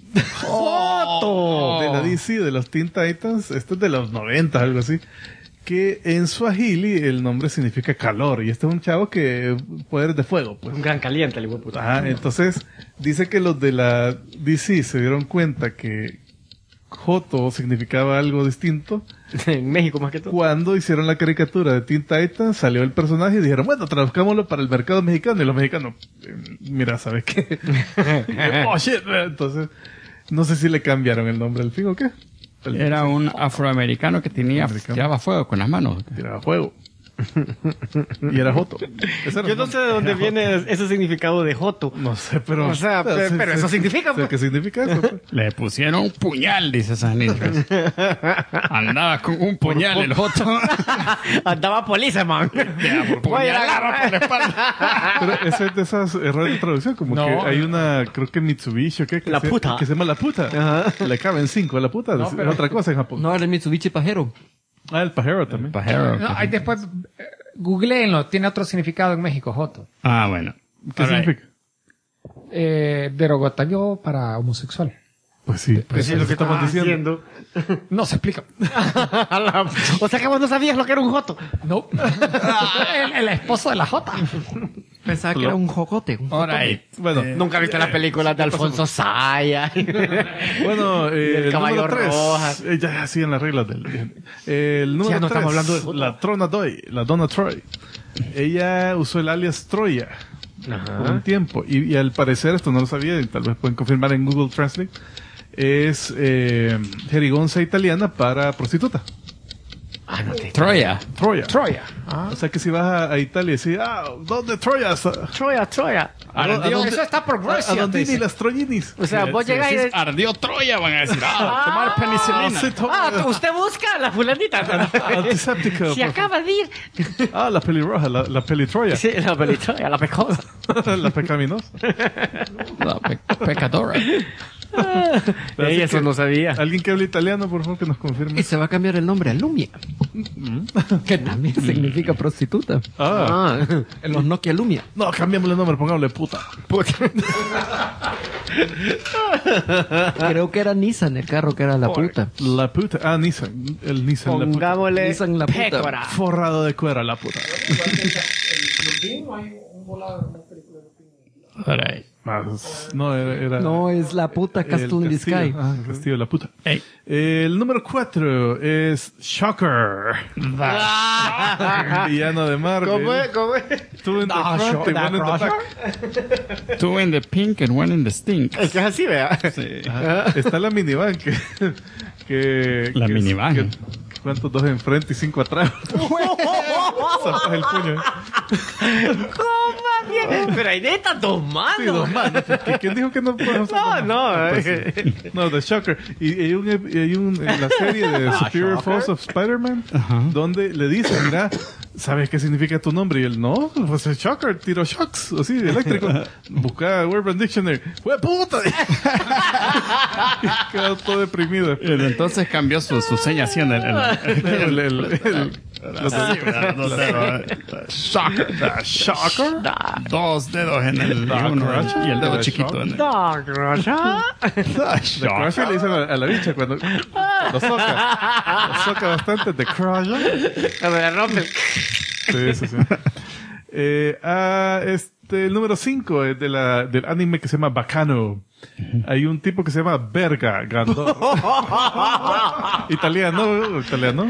¡Foto! De la DC, de los Teen Titans, este es de los 90, algo así. Que en Swahili el nombre significa calor, y este es un chavo que poderes de fuego, pues. Un gran caliente, el hijo de puta. Ajá, entonces dice que los de la DC se dieron cuenta que Joto significaba algo distinto. En México más que todo. Cuando hicieron la caricatura de Teen Titans, salió el personaje y dijeron, bueno, traduzcámoslo para el mercado mexicano. Y los mexicanos, mira, ¿sabes qué? Oh, shit. Entonces, no sé si le cambiaron el nombre al fin o qué. Era un afroamericano que tiraba fuego con las manos. Tiraba fuego. Y era Joto. Ese era Yo el no nombre. sé de dónde viene ese significado de Joto. No sé, pero... O sea, pero eso significa, sé ¿Qué significa eso? Pues. Le pusieron un puñal, dice San Nicolás. Andaba con un puñal el Joto. Andaba policeman. Puñalaba por la espalda. Pero ese es de esas errores de traducción, como No. que hay una, creo que Mitsubishi o qué, que La se, puta. que se llama La Puta. Le caben 5 a La Puta, es pero- otra cosa en Japón. No, era el Mitsubishi pajero. El pajero también. Pajero. No, ahí después, googleenlo, tiene otro significado en México, Joto. Ah, bueno. ¿Qué All right. significa? Derogotario para homosexual. Pues sí, Pues sí, lo que estamos diciendo. No se explica. O sea que vos no sabías lo que era un Joto. No. el esposo de la Jota. Pensaba que era un jocote. All right. Bueno, Nunca viste las películas de Alfonso Sayas. bueno, el el caballo número 3. roja. Ya siguen las reglas del... El número Ya no 3, estamos hablando de la Trona Doy, la Donna Troy. Ella usó el alias Troya por un tiempo. Y al parecer, esto no lo sabía, y tal vez pueden confirmar en Google Translate, es jerigonza italiana para prostituta. no te... Troya. Troya. O sea que si vas a Italia y decís, ¿dónde Troya? Troya. Ardió, Eso está por ¿A Grecia. dónde te ni dice. las troyinis? O sea, vos Si llegás y... decís, ardió Troya, van a decir, tomar penicilina. Sí, toma. usted busca a la fulanita. Antiséptico. Se acaba de ir. La pelirroja, la pelitroya. Sí, la pelitoya, la pecosa. La pecaminosa. La pecadora. Ey, eso no sabía. Alguien que hable italiano, por favor, que nos confirme. Y se va a cambiar el nombre a Lumia. Que también significa prostituta. En los Nokia Lumia. No, cambiamos el nombre, pongámosle puta. Creo que era Nissan el carro que era la puta. La puta. Nissan. El Nissan, la puta. Pongámosle Nissan la puta. pécora. Forrado de cuero, la puta. No, era... No, es la puta el Castle in the castillo. Sky. El castillo de la puta. Ey. El número 4 es Shocker. Villano de Marvel. ¿Cómo es? Two in the front and one in the back. Two in the pink and one in the stink. Es que es así, vea. Ajá. Está la minivan que La minivan. ¿Cuántos? 2 enfrente y 5 atrás. Zapas el puño. ¿Cómo bien? Pero hay neta 2 manos. Sí, 2 manos. ¿Quién dijo que no podemos usar No, dos manos? no. No, The Shocker. Y hay un en la serie de Superior Force of Spider-Man, donde le dicen, mira, ¿sabes qué significa tu nombre? Y él, no, pues el Shocker, tiro shocks, así, eléctrico. Busca Urban Dictionary. ¡Fue puta! Y quedó todo deprimido. Entonces cambió su seña así en Shocker. The Shocker. 2 dedos en el uno y el dedo chiquito en el... No, Rosa. The Crusher le dicen a la bicha cuando lo soca bastante. The Crusher. Cuando le rompe el... Sí. El número 5 es del anime que se llama Bacano. Hay un tipo que se llama Verga Gandor. Italiano.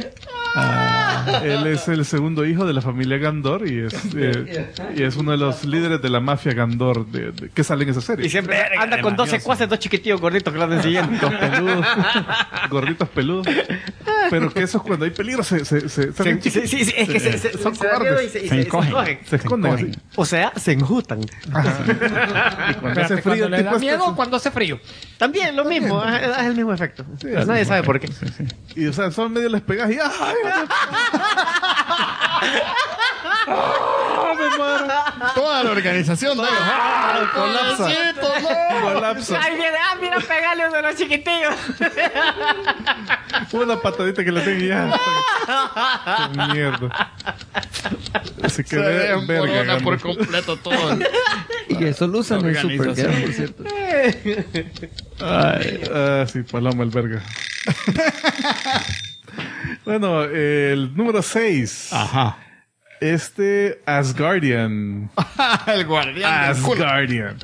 Él es el segundo hijo de la familia Gandor y es uno de los líderes de la mafia Gandor que sale en esa serie. Y siempre anda con 12 secuaces, 2 chiquitillos gorditos que lo andan siguiendo. Peludos, gorditos peludos. Pero que esos cuando hay peligro se Sí, es que son cobardes. Se encogen. Se esconden así. O sea, se enjutan. Y cuando hace Espérate, frío, ¿cuando el le tipo da está miedo así. o cuando hace frío? También lo mismo, es el mismo efecto. Nadie sabe por qué. Y o sea, son medio les pegas y ¡ay! Me muero. Toda la organización de ellos. Colapsa. Ay, viene, mira, pegarle a uno de los chiquitillos. Una patadita que le tengo y ya. Qué mierda. Así que verga. por completo todo. Y eso lo usan en Organización. Supergirl, por cierto. Sí, Paloma el verga. Bueno, el número 6. Ajá. Asgardian. El guardián del culo. Asgardian.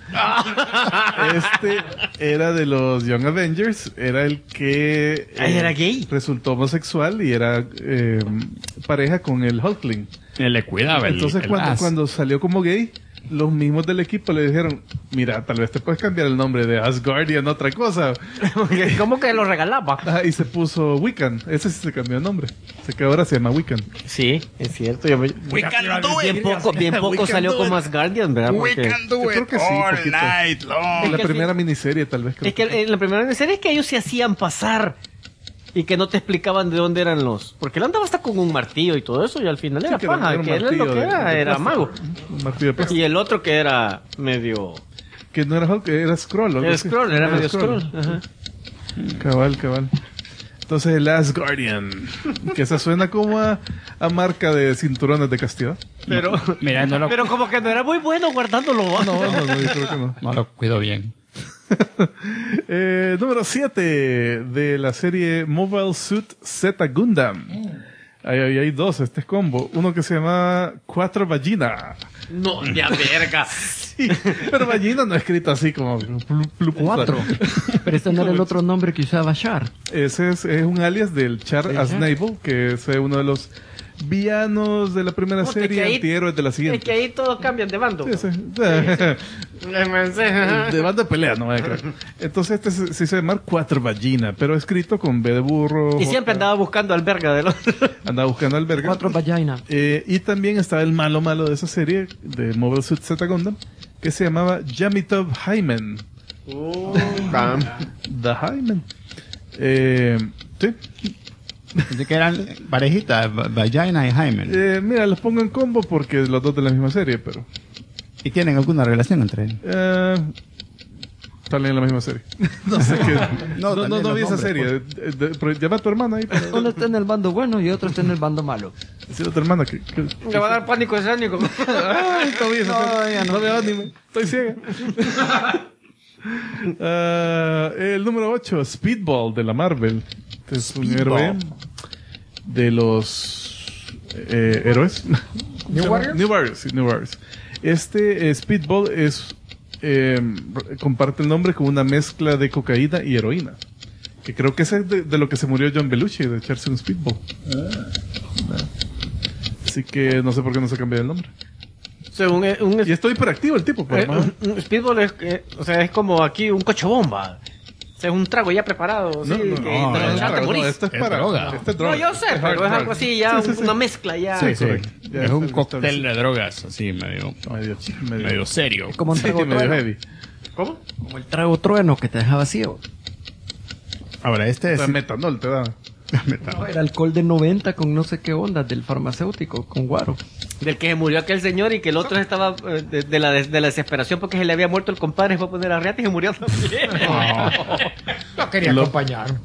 Era de los Young Avengers. Era el que... ¿Era gay? Resultó homosexual y era pareja con el Hulkling. Él le cuidaba el Entonces as. cuando salió como gay, los mismos del equipo le dijeron, mira, tal vez te puedes cambiar el nombre de Asgardian a otra cosa. ¿Cómo que lo regalaba? Y se puso Wiccan. Ese sí se cambió el nombre. Que ahora se llama Wiccan. Sí, es cierto. We can do it. Bien poco salió como Asgardian, ¿verdad? We Porque can do Yo creo it que sí, all poquito. night long. En la que al primera miniserie tal vez. Creo es que en la primera serie es que ellos se hacían pasar y que no te explicaban de dónde eran los... Porque él andaba hasta con un martillo y todo eso y al final era que paja, un que él martillo lo que de era plástico. mago. Un martillo de plástico. Y el otro que era medio... Que no era Hulk, era Skrull. algo Era así. Skrull, era medio Skrull. Ajá. Cabal. Entonces el Asgardian. Que esa suena como a marca de cinturones de castidad. Pero, Mira, no lo, pero como que no era muy bueno guardándolo. No, yo creo que no. no lo cuido bien. Número 7 de la serie Mobile Suit Z Gundam. Hay 2, este es combo. Uno que se llama Cuatro Vagina. No, ya verga. Sí, pero Vagina no es escrito así como... 4. Pero este no era el otro nombre que usaba Char. Ese es un alias del Char Aznable, que es uno de los villanos de la primera Puta, serie, que ahí- antihéroes de la Es siguiente. que ahí todos cambian de bando. Sí, sí. De banda de pelea, no vaya a creer. Entonces este se hizo llamar Cuatro Ballina, pero escrito con B de burro. Y siempre andaba buscando alberga de los... Andaba buscando albergue. 4 vagina. Y también estaba el malo de esa serie, de Mobile Suit Z Gundam, que se llamaba Yamitov Hyman. The Hyman. Sí. Pensé que eran parejitas, Vagina y Jaime. Mira, los pongo en combo porque los dos de la misma serie, pero... ¿Y tienen alguna relación entre ellos? Salen en la misma serie. No sé qué. No, No, también vi los esa nombres, serie. Pero llama a tu hermana ahí. Para... Uno está en el bando bueno y otro está en el bando malo. Sí, a tu hermana que... Le va a dar pánico escénico. Ay, todavía no veo anime. Estoy ciega. El número 8, Speedball de la Marvel. Este es un héroe de los héroes. New Warriors. New Warriors, sí, New Warriors. Este Speedball es comparte el nombre con una mezcla de cocaína y heroína. Que creo que ese es de lo que se murió John Belushi, de echarse un Speedball. Así que no sé por qué no se cambió el nombre. Según Y estoy hiperactivo el tipo, por más. un speedball es, o sea, es como aquí un coche bomba. O sea, es un trago ya preparado. No, sí, no, que no, te lo no, echas, te no, morís. esto es Es para droga. Esto es droga. No, yo sé, Es pero hard es algo drug. así, ya Sí, sí, sí. una mezcla ya. Sí, sí. correcto. Ya Es un está cóctel establecido. de drogas, así medio serio. Como un Sí, trago medio trueno. heavy. ¿Cómo? Como el trago trueno que te deja vacío. Ahora, este O es... sea, metanol te da. No, era alcohol de 90 con no sé qué onda del farmacéutico, con guaro. Del que se murió aquel señor y que el otro estaba de la desesperación porque se le había muerto el compadre, fue a poner a riata y se murió también. No quería acompañar.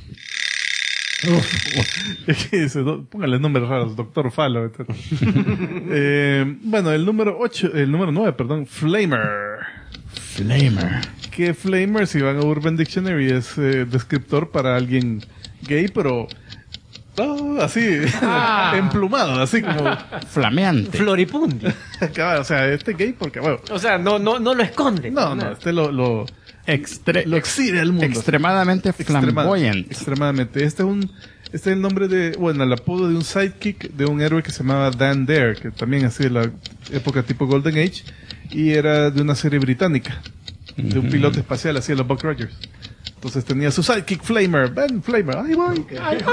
Es que dice, póngale nombres raros, Doctor Falo. Bueno, el número 9, perdón, Flamer. Que Flamer, si van a Urban Dictionary, es descriptor para alguien gay, pero así, emplumado, así como, Flameante. Floripundi. o sea, este gay porque, bueno, O sea, no lo esconde. no, este lo exhibe al mundo. Extremadamente flamboyante. Extremadamente. Este es el nombre el apodo de un sidekick de un héroe que se llamaba Dan Dare, que también hacía la época tipo Golden Age, y era de una serie británica, de un piloto espacial, hacía los Buck Rogers. Entonces tenía su sidekick Flamer, Ben Flamer, ahí voy.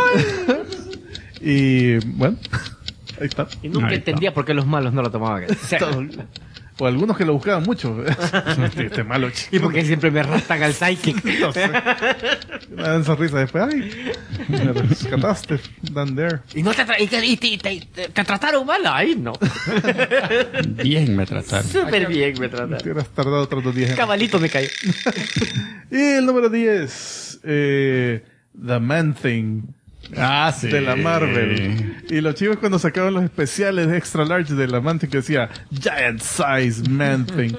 Y bueno, ahí está. Y nunca Ahí entendía por qué los malos no lo tomaban. O sea, O algunos que lo buscaban mucho. Este malo, y porque siempre me arrastran al psychic. no sé. Me dan sonrisa después. Ay, me rescataste, Dan Dare. Y no te te trataron mal. Ay, no. Bien me trataron. Súper bien me trataron. Te hubieras tardado otros 2 días. Cabalito me cayó. Y el número 10, The Man Thing. Ah, sí. De la Marvel. Y los chicos cuando sacaban los especiales de Extra Large de la Man Thing que decía Giant Size Man Thing.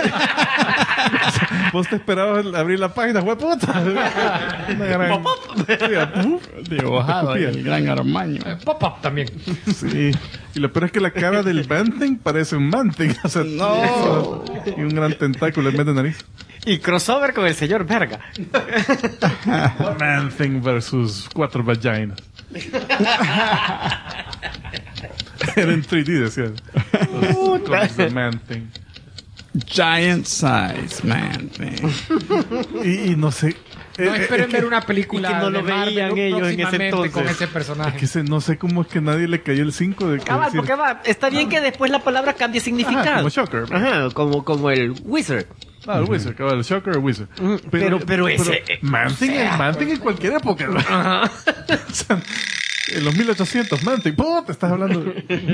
Vos te esperabas abrir la página, güey, puta. Una gran... Dibujado el gran Armaño. Pop-up también. Sí. Y lo peor es que la cara del Man Thing parece un Man Thing. O sea, No. y un gran tentáculo en vez de nariz. Y crossover con el señor Verga. Man Thing versus 4 vaginas. Era en 3D, decían. Los cómics de Man Thing. Giant size, man. Y no sé. No esperen es que- ver una película y que no lo de Marvel veían ellos en ese próximamente entonces. con ese personaje. es que no sé cómo es que nadie le cayó el 5 de que Cabal, decir- porque va. Está bien que después la palabra cambie significado. Ajá, como Shocker. Ajá, como el Wizard. Ah, el Wizard, cabal, el Shocker o Wizard. Pero ese- Man-Thing en cualquier época. ¿no? Ajá. O sea, en los 1800, Man-Thing. ¡Pum! Te estás hablando.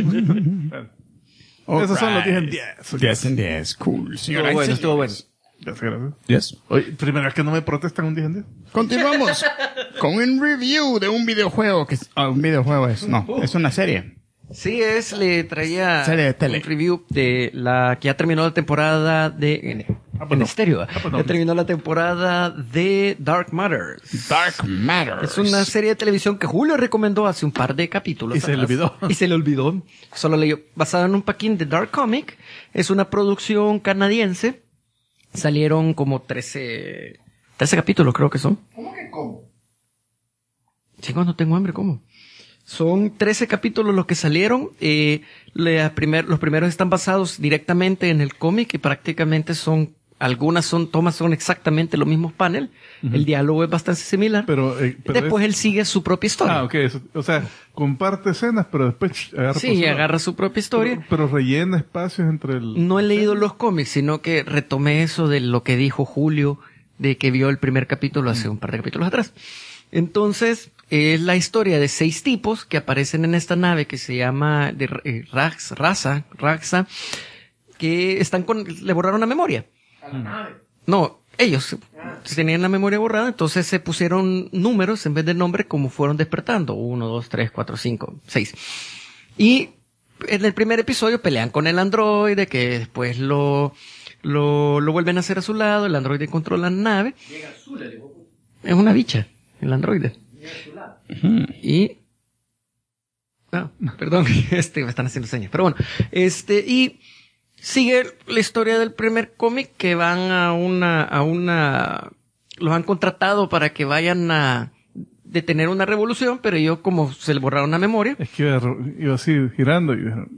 Esos son los 10 en 10. 10 en 10. Cool. Señora, Estuvo bueno. Gracias, gracias. Yes. Oye, primera vez que no me protestan un 10 en 10. Continuamos con un review de un videojuego que un videojuego es una serie. Sí, le traía Serie de tele. un review de la que ya terminó la temporada en estéreo. Ya terminó la temporada de Dark Matter. Dark Matter. Es una serie de televisión que Julio recomendó hace un par de capítulos. Y se le olvidó. Y se le olvidó. Solo leyó. Basada en un paquín de Dark Comic. Es una producción canadiense. Salieron como 13 capítulos, creo que son. ¿Cómo que cómo? Sí, cuando tengo hambre, ¿cómo? Son 13 capítulos los que salieron. Los primeros están basados directamente en el cómic y prácticamente son exactamente los mismos paneles. El diálogo es bastante similar. Pero después él sigue su propia historia. ok. O sea, comparte escenas, pero después agarra su propia historia. Pero rellena espacios entre el... No he leído los cómics, sino que retomé eso de lo que dijo Julio, de que vio el primer capítulo hace un par de capítulos atrás. Entonces, es la historia de 6 tipos que aparecen en esta nave que se llama Raxa, que le borraron la memoria. No, ellos tenían la memoria borrada, entonces se pusieron números en vez de nombres como fueron despertando. 1, 2, 3, 4, 5, 6. Y en el primer episodio pelean con el androide, que después lo vuelven a hacer a su lado, el androide controla la nave. Es una bicha, el androide. Y... perdón, me están haciendo señas. Pero bueno, y... sigue la historia del primer cómic que van los han contratado para que vayan a detener una revolución, pero ellos como se le borraron la memoria. Es que iba así girando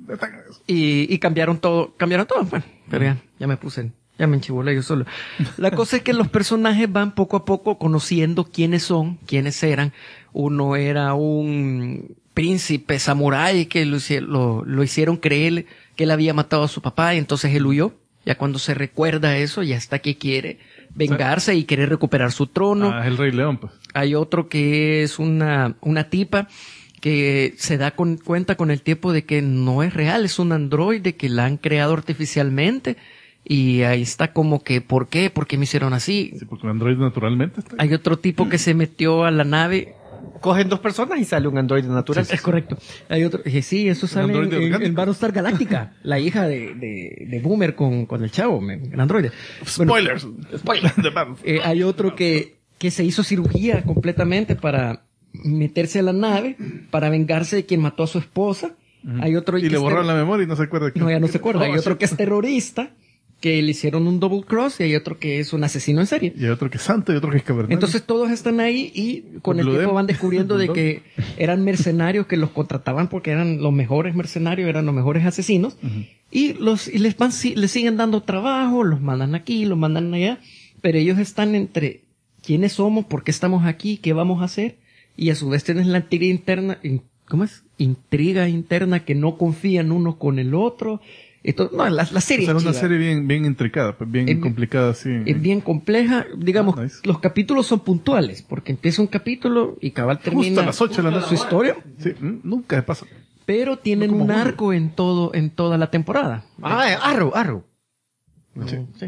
y cambiaron todo. Bueno, pero ya me enchibolé yo solo. La cosa es que los personajes van poco a poco conociendo quiénes eran. Uno era un príncipe samurái que lo hicieron creer que él había matado a su papá y entonces él huyó. Ya cuando se recuerda eso, ya está que quiere vengarse y quiere recuperar su trono. Es el Rey León, pues. Hay otro que es una tipa que se da cuenta con el tiempo de que no es real, es un androide que la han creado artificialmente. Y ahí está como que, ¿por qué? ¿Por qué me hicieron así? Sí, porque el androide naturalmente está ahí. Hay otro tipo que se metió a la nave. Cogen 2 personas y sale un androide natural. Sí, es correcto. Hay otro, sí, eso sale en Battlestar Galactica, la hija de Boomer con el chavo, el androide. Spoilers. Spoilers. Hay otro que se hizo cirugía completamente para meterse a la nave, para vengarse de quien mató a su esposa. Hay otro y le borraron la memoria y no se acuerda. No, ya no se acuerda. Hay otro que es terrorista, que le hicieron un double cross, y hay otro que es un asesino en serie. Y hay otro que es santo y otro que es cavernario. Entonces todos están ahí y con el tiempo van descubriendo de que eran mercenarios que los contrataban porque eran los mejores mercenarios, eran los mejores asesinos. Y les siguen dando trabajo, los mandan aquí, los mandan allá, pero ellos están entre quiénes somos, por qué estamos aquí, qué vamos a hacer, y a su vez tienes la intriga interna, ¿cómo es? Intriga interna que no confían uno con el otro. No, la serie es una serie bien intricada, pues bien complicada, así. Es bien compleja. Digamos, nice. Los capítulos son puntuales, porque empieza un capítulo y cabal termina justo a las 8 de la noche su historia. Sí, nunca se pasa. Pero tienen un arco en toda la temporada. Arrow. Sí.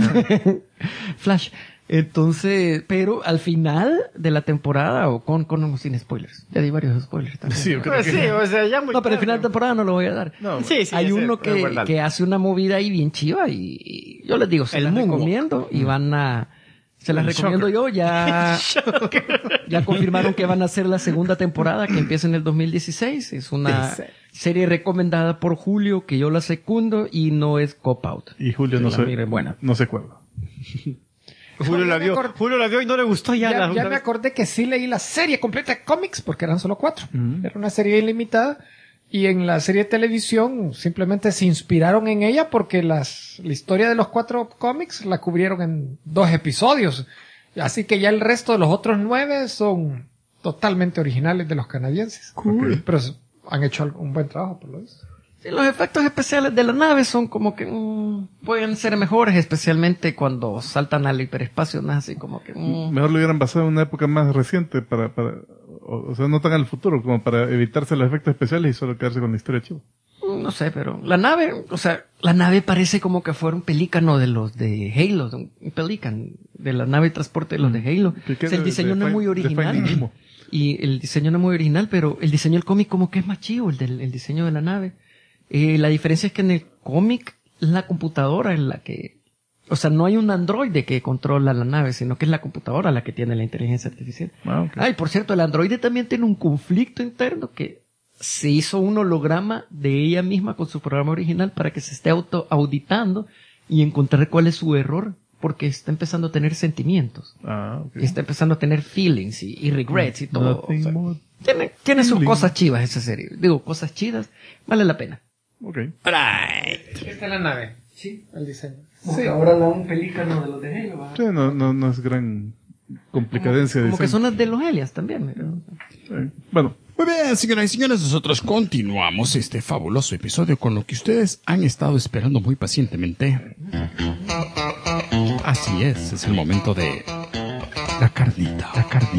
Flash. Entonces, pero al final de la temporada, o con o sin spoilers. Ya di varios spoilers también. Sí, o sea, ya muy no, pero al final de temporada no lo voy a dar. No, sí, hay uno que hace una movida ahí bien chiva y yo les digo, se las recomiendo y se las recomiendo yo, ya confirmaron que van a hacer la segunda temporada que empieza en el 2016. Es una serie recomendada por Julio, que yo la secundo y no es cop-out. Y Julio no se acuerda. Julio la vio y no le gustó ya me acordé que sí leí la serie completa de cómics porque eran solo 4. Era una serie ilimitada y en la serie de televisión simplemente se inspiraron en ella porque la historia de los 4 cómics la cubrieron en 2 episodios. Así que ya el resto de los otros 9 son totalmente originales de los canadienses. Cool. Pero han hecho un buen trabajo por lo visto. Sí, los efectos especiales de la nave son como que pueden ser mejores, especialmente cuando saltan al hiperespacio, ¿no? Así como que mejor lo hubieran basado en una época más reciente o sea, no tan al futuro, como para evitarse los efectos especiales y solo quedarse con la historia chiva. No sé, pero la nave parece como que fuera un pelícano de los de Halo, un pelícano de la nave de transporte de los de Halo. O sea, el diseño no es muy original. Y el diseño no es muy original, pero el diseño del cómic como que es más chivo, el diseño de la nave. La diferencia es que en el cómic la computadora es la que, o sea, no hay un androide que controla la nave, sino que es la computadora la que tiene la inteligencia artificial. Okay. Por cierto, el androide también tiene un conflicto interno que se hizo un holograma de ella misma con su programa original para que se esté auto-auditando y encontrar cuál es su error, porque está empezando a tener sentimientos. Okay. Y está empezando a tener feelings y regrets y todo. Tiene sus cosas chivas esa serie. Digo, cosas chidas. Vale la pena. Ok. Alright. Esta es la nave. Sí, el diseño. Sí. Ahora un pelícano de los de Halo. ¿Va? Sí, no es gran complicadencia. Como que dicen. son las de los Helias también. Bueno, Muy bien, señoras y señores, nosotros continuamos este fabuloso episodio con lo que ustedes han estado esperando muy pacientemente. Así es el momento de la carnita.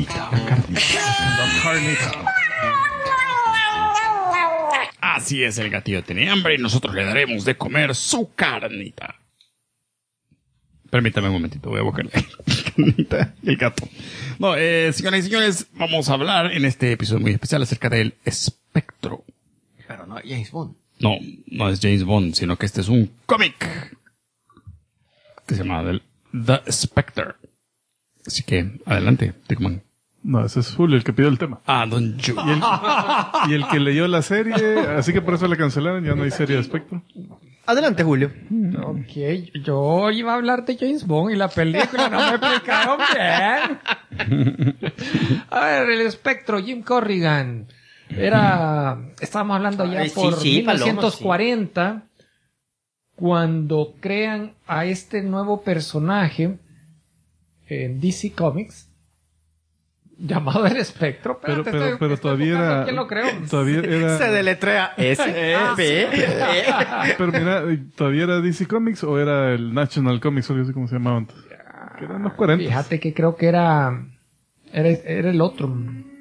Así es, el gatillo tiene hambre y nosotros le daremos de comer su carnita. Permítame un momentito, voy a buscar la carnita y el gato. No, señoras y señores, vamos a hablar en este episodio muy especial acerca del espectro. Pero no, James Bond. No es James Bond, sino que este es un cómic que se llama The Spectre. Así que, adelante, Dickman. no, ese es Julio el que pidió el tema. Don Ju. Y el que leyó la serie, así que por eso la cancelaron, ya no hay serie de Spectro. Adelante, Julio. Ok, yo iba a hablar de James Bond y la película no me explicaron bien. A ver, el espectro, Jim Corrigan. Estábamos hablando ya Ay, sí, por sí, Paloma, 1940, cuando crean a este nuevo personaje en DC Comics, llamado el espectro. Pero Estoy todavía buscando era... ¿quién lo creó? Todavía era... Se deletrea S-E-P. Pero mira, ¿todavía era DC Comics o era el National Comics o no sé cómo se llamaba antes? Que eran los 40. Fíjate que creo que era el otro.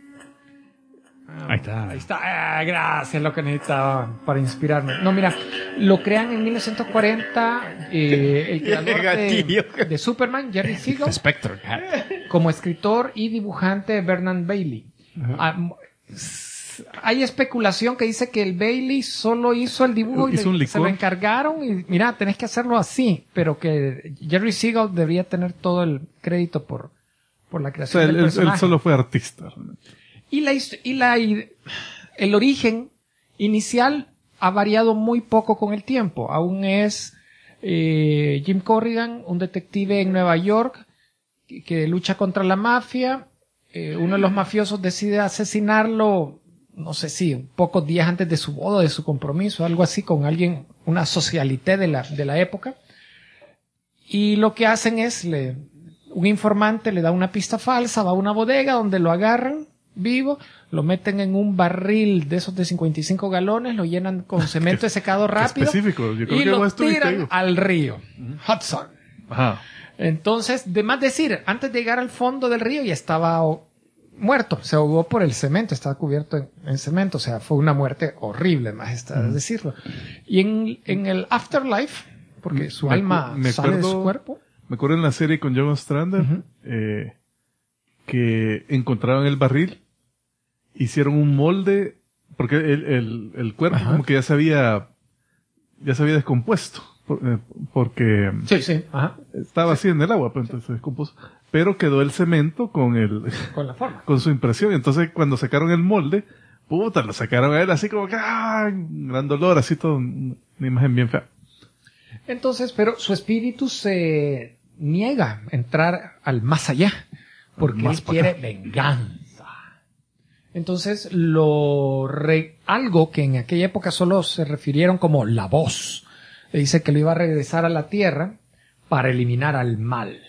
Ahí está. Ahí está. Gracias, lo que necesitaba para inspirarme. No, mira, lo crean en 1940 el creador Gatillo. de Superman, Jerry The Siegel, Spectre. como escritor y dibujante Bernard Bailey. Hay especulación que dice que el Bailey solo hizo el dibujo y Hizo un se licor. lo encargaron y mira, tenés que hacerlo así, pero que Jerry Siegel debería tener todo el crédito por la O creación sea, del él personaje. solo fue artista. Y el origen inicial ha variado muy poco con el tiempo. Aún es Jim Corrigan, un detective en Nueva York que lucha contra la mafia. Uno de los mafiosos decide asesinarlo, no sé si pocos días antes de su boda, de su compromiso, algo así, con alguien, una socialité de la época. Y lo que hacen es, un informante le da una pista falsa, va a una bodega donde lo agarran vivo, lo meten en un barril de esos de 55 galones, lo llenan con cemento de secado rápido específico. Yo creo y que lo vos estuviste ahí. tiran al río Hudson. Ajá. Entonces, de más decir, antes de llegar al fondo del río ya estaba muerto, se ahogó por el cemento, estaba cubierto en cemento, o sea, fue una muerte horrible, más está de decirlo. Y en el afterlife, porque su alma sale de su cuerpo. Me acuerdo en la serie con John Ostrander, que encontraron el barril, hicieron un molde, porque el cuerpo como que ya se había descompuesto, porque Sí, ajá. estaba así en el agua, pues entonces se descompuso. Pero quedó el cemento con Con la forma. con su impresión. Entonces cuando sacaron el molde, puta, lo sacaron a él así como que, gran dolor, así todo, una imagen bien fea. Entonces, pero su espíritu se niega a entrar al más allá, porque Más él pa' quiere acá. venganza. Entonces, algo que en aquella época solo se refirieron como la voz, le dice que lo iba a regresar a la tierra para eliminar al mal.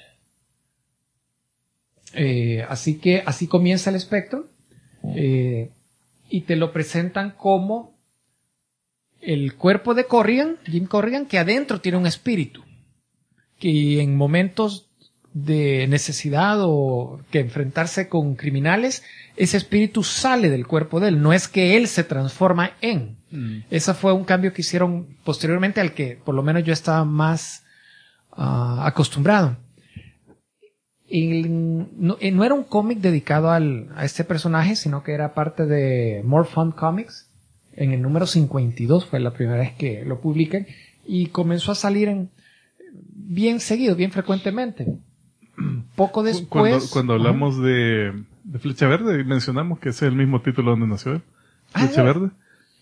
Así que así comienza el espectro, y te lo presentan como el cuerpo de Corrigan, Jim Corrigan, que adentro tiene un espíritu, que en momentos de necesidad o que enfrentarse con criminales, ese espíritu sale del cuerpo de él, no es que él se transforma en. Ese fue un cambio que hicieron posteriormente al que por lo menos yo estaba más acostumbrado. No era un cómic dedicado a este personaje, sino que era parte de More Fun Comics. En el número 52 fue la primera vez que lo publican y comenzó a salir bien seguido, bien frecuentemente. Poco después... Cuando hablamos de Flecha Verde, mencionamos que ese es el mismo título donde nació él. Flecha Verde.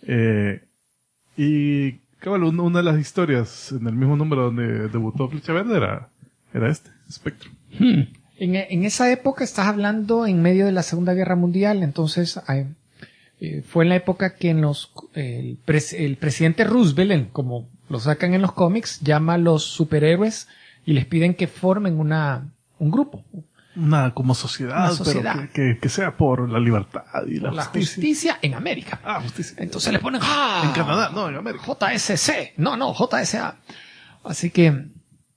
Y cabal, una de las historias en el mismo número donde debutó Flecha Verde era este, Spectrum. En esa época estás hablando en medio de la Segunda Guerra Mundial, entonces fue en la época que el presidente Roosevelt, como lo sacan en los cómics, llama a los superhéroes y les piden que formen un grupo. Como sociedad, Una sociedad. pero que sea por la libertad y la justicia en América. Justicia. Entonces le ponen En Canadá, no, en América. JSC, no, JSA. Así que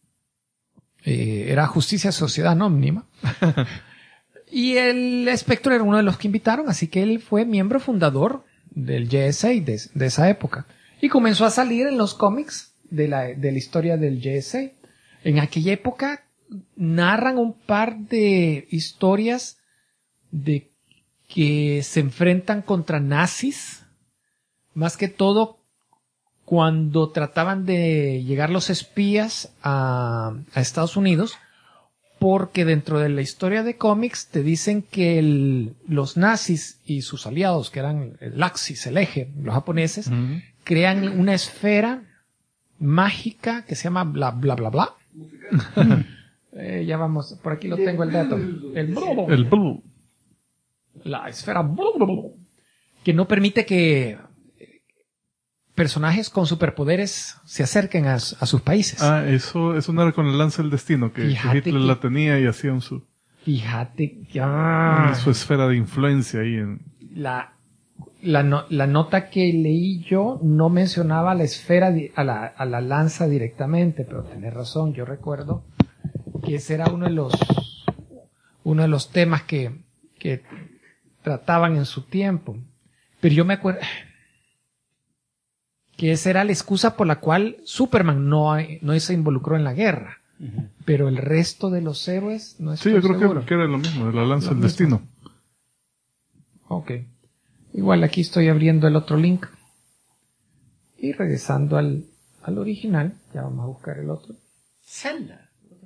era Justicia Sociedad Anónima. Y el Spectre era uno de los que invitaron, así que él fue miembro fundador del JSA de esa época. Y comenzó a salir en los cómics de la historia del JSA. En aquella época narran un par de historias de que se enfrentan contra nazis, más que todo cuando trataban de llegar los espías a Estados Unidos, porque dentro de la historia de cómics te dicen que los nazis y sus aliados, que eran el Axis, el eje, los japoneses, crean una esfera mágica que se llama bla bla bla bla. Ya vamos, por aquí lo tengo el dato. El Blue. La esfera que no permite que personajes con superpoderes se acerquen a sus países. Eso no era con el lanza del destino, que Hitler la tenía y hacían su esfera de influencia ahí en... La nota que leí yo no mencionaba la esfera a la lanza directamente, pero tenés razón, yo recuerdo que ese era uno de los temas que trataban en su tiempo. Pero yo me acuerdo que esa era la excusa por la cual Superman no se involucró en la guerra. Pero el resto de los héroes no estoy seguro. Sí, yo creo seguro. que era lo mismo, de la lanza del destino. Ok. Igual aquí estoy abriendo el otro link. Y regresando al original, ya vamos a buscar el otro. Zelda.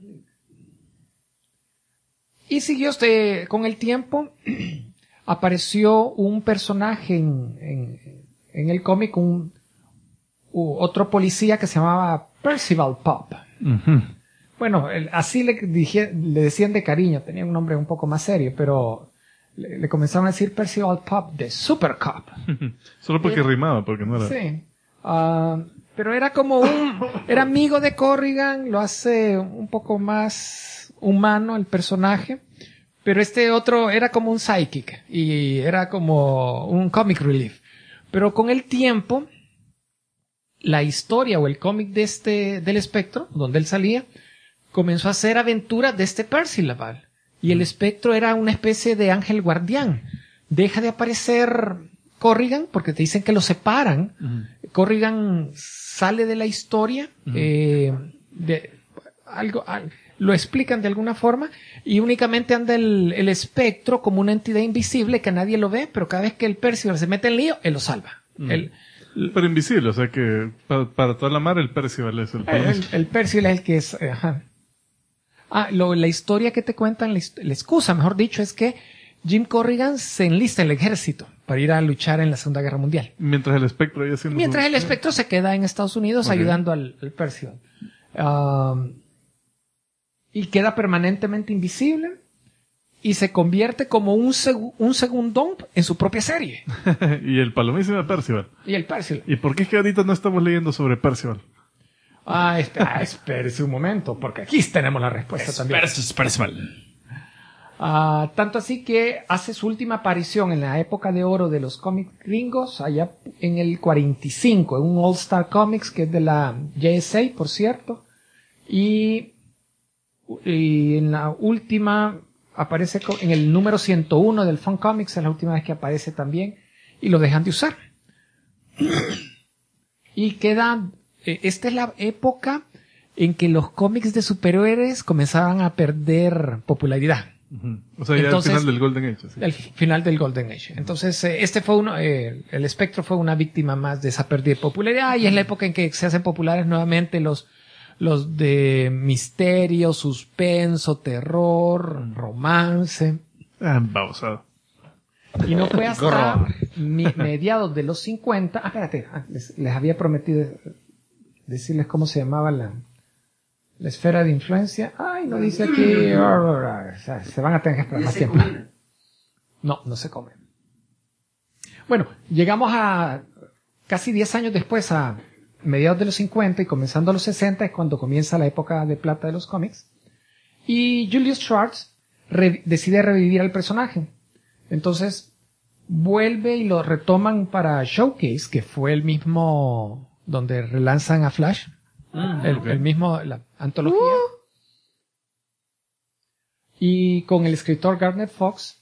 Y siguió con el tiempo. Apareció un personaje en el cómic, otro policía que se llamaba Percival Pop. Bueno, así le decían de cariño, tenía un nombre un poco más serio, pero le comenzaron a decir Percival Pop de Super Cop. Solo porque rimaba, porque no era... Sí. Pero era era amigo de Corrigan, lo hace un poco más humano el personaje. Pero este otro era como un psychic y era como un comic relief. Pero con el tiempo, la historia o el cómic del Espectro, donde él salía, comenzó a hacer aventuras de este Percival. Y el Espectro era una especie de ángel guardián. Deja de aparecer Corrigan porque te dicen que lo separan. Corrigan sale de la historia, lo explican de alguna forma y únicamente anda el Espectro como una entidad invisible que nadie lo ve, pero cada vez que el Percival se mete en lío, él lo salva. Pero invisible, o sea que para toda la mar el Percival es el Percival es el que es... la historia que te cuentan, la excusa, mejor dicho, es que Jim Corrigan se enlista en el ejército para ir a luchar en la Segunda Guerra Mundial. Mientras el Espectro el Espectro se queda en Estados Unidos ayudando al Percival. Y queda permanentemente invisible y se convierte como un segundón en su propia serie. Y el palomísimo de Percival. Y el Percival. ¿Y por qué es que ahorita no estamos leyendo sobre Percival? Espérese un momento, porque aquí tenemos la respuesta también. Percival. Tanto así que hace su última aparición en la época de oro de los cómics gringos, allá en el 45, en un All Star Comics que es de la JSA, por cierto. Y en la última aparece en el número 101 del Fun Comics, es la última vez que aparece también, y lo dejan de usar. Y queda, esta es la época en que los cómics de superhéroes comenzaban a perder popularidad. O sea, ya el final del Golden Age. ¿Sí? El final del Golden Age. Entonces, el Espectro fue una víctima más de esa pérdida de popularidad, y es la época en que se hacen populares nuevamente los de misterio, suspenso, terror, romance. Babosado. Y no fue hasta mediados de los 50. Espérate, les había prometido decirles cómo se llamaba La esfera de influencia. Ay, no dice aquí. O sea, se van a tener que esperar más tiempo. No, no se come. Bueno, llegamos a casi 10 años después, a mediados de los 50 y comenzando a los 60, es cuando comienza la época de plata de los cómics. Y Julius Schwartz decide revivir al personaje. Entonces, vuelve y lo retoman para Showcase, que fue el mismo donde relanzan a Flash. El mismo, la antología. Y con el escritor Gardner Fox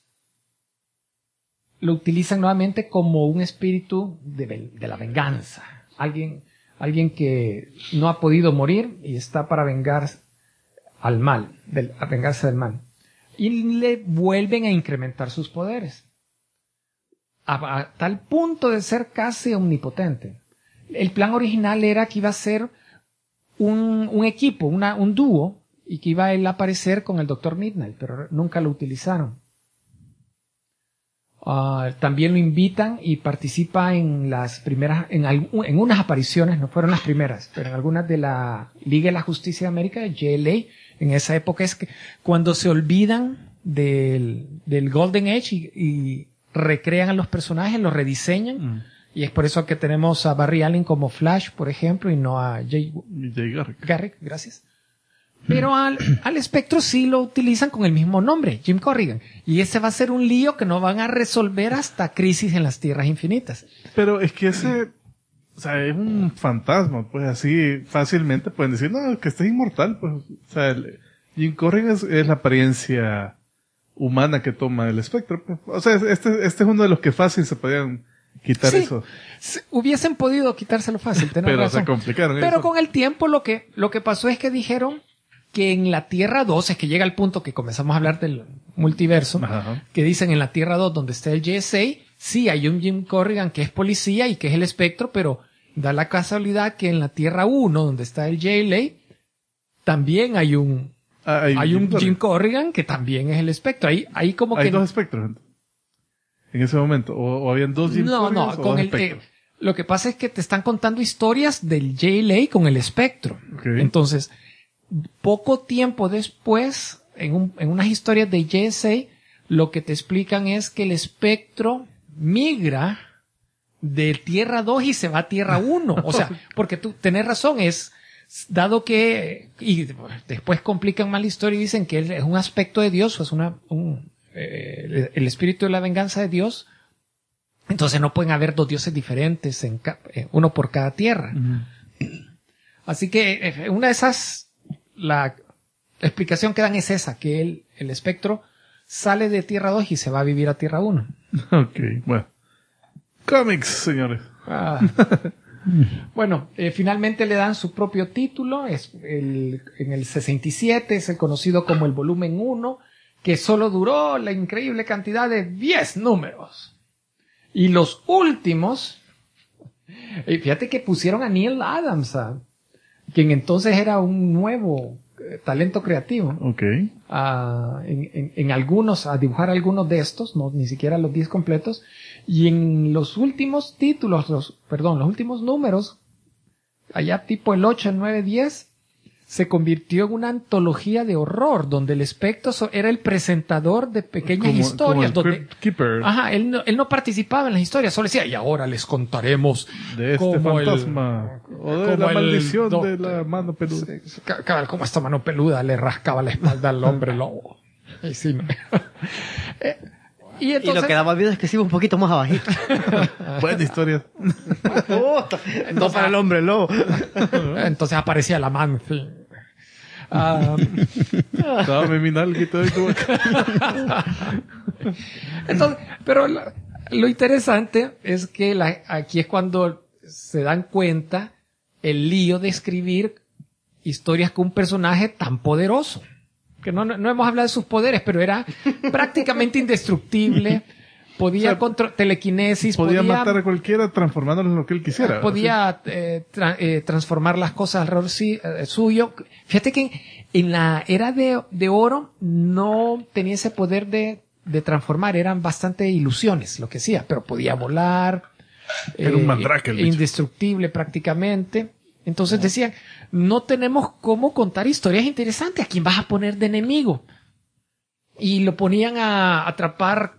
lo utilizan nuevamente como un espíritu de la venganza. Alguien que no ha podido morir y está para vengar al mal, a vengarse del mal. Y le vuelven a incrementar sus poderes. A tal punto de ser casi omnipotente. El plan original era que iba a ser un equipo, un dúo, y que iba a él a aparecer con el Dr. Midnight, pero nunca lo utilizaron. También lo invitan y participa en las primeras, en unas apariciones, no fueron las primeras, pero en algunas de la Liga de la Justicia de América, JLA. En esa época es que cuando se olvidan del Golden Age y recrean a los personajes, los rediseñan. Y es por eso que tenemos a Barry Allen como Flash, por ejemplo, y no a Jay Garrick, gracias. Pero al Espectro sí lo utilizan con el mismo nombre, Jim Corrigan. Y ese va a ser un lío que no van a resolver hasta Crisis en las Tierras Infinitas. Pero es que ese, o sea, es un fantasma, pues así fácilmente pueden decir, no, que este es inmortal, pues. O sea, Jim Corrigan es la apariencia humana que toma el Espectro, pues. O sea, este es uno de los que fácil se podían quitar eso. Hubiesen podido quitárselo fácil, pero razón. se complicaron. Pero eso. con el tiempo lo que pasó es que dijeron que en la Tierra 2, es que llega el punto que comenzamos a hablar del multiverso, Ajá. que dicen en la Tierra 2 donde está el JSA, sí hay un Jim Corrigan que es policía y que es el Espectro, pero da la casualidad que en la Tierra 1 donde está el JLA también hay un Jim Corrigan que también es el Espectro. Ahí como hay que dos espectros en ese momento, o habían dos Jim Corrigans o con dos el espectros. lo que pasa es que te están contando historias del JLA con el Espectro. Okay. Entonces, poco tiempo después, en unas historias de JSA, lo que te explican es que el Espectro migra de Tierra 2 y se va a Tierra 1. O sea, porque tú tenés razón, dado que, y después complican más la historia y dicen que es un aspecto de Dios, o es el espíritu de la venganza de Dios. Entonces no pueden haber dos dioses diferentes, uno por cada tierra. Así que una de esas, la explicación que dan es esa, que el Espectro sale de Tierra 2 y se va a vivir a Tierra 1. Ok, bueno. Cómics, señores. Bueno, finalmente le dan su propio título. En el 67 es el conocido como el volumen 1, que solo duró la increíble cantidad de 10 números. Y los últimos, fíjate que pusieron a Neil Adams, quien entonces era un nuevo talento creativo. Okay. En algunos, a dibujar algunos de estos, no ni siquiera los 10 completos. Y en los últimos títulos, los últimos números, allá tipo el 8, el 9, 10, se convirtió en una antología de horror, donde el Espectro era el presentador de pequeñas historias. Como el Crypt Keeper. Ajá, él no participaba en las historias, solo decía, y ahora les contaremos de este fantasma, o de la maldición de la mano peluda. Cabal, como esta mano peluda le rascaba la espalda al hombre lobo. Y sí, no. Y entonces, y lo que daba miedo es que se iba un poquito más abajito. Buena historia. No para el hombre lobo. Entonces aparecía la Manfi. Dame mi nalguito de tu boca. Entonces, pero lo interesante es que aquí es cuando se dan cuenta el lío de escribir historias con un personaje tan poderoso. Que no hemos hablado de sus poderes, pero era prácticamente indestructible. Podía telequinesis. Podía matar a cualquiera transformándolo en lo que él quisiera. Podía transformar las cosas alrededor suyo. Fíjate que en la era de oro no tenía ese poder de transformar. Eran bastante ilusiones lo que hacía, pero podía volar. Era un mandrake el bicho. Indestructible prácticamente. Entonces decían, no tenemos cómo contar historias interesantes. ¿A quién vas a poner de enemigo? Y lo ponían a atrapar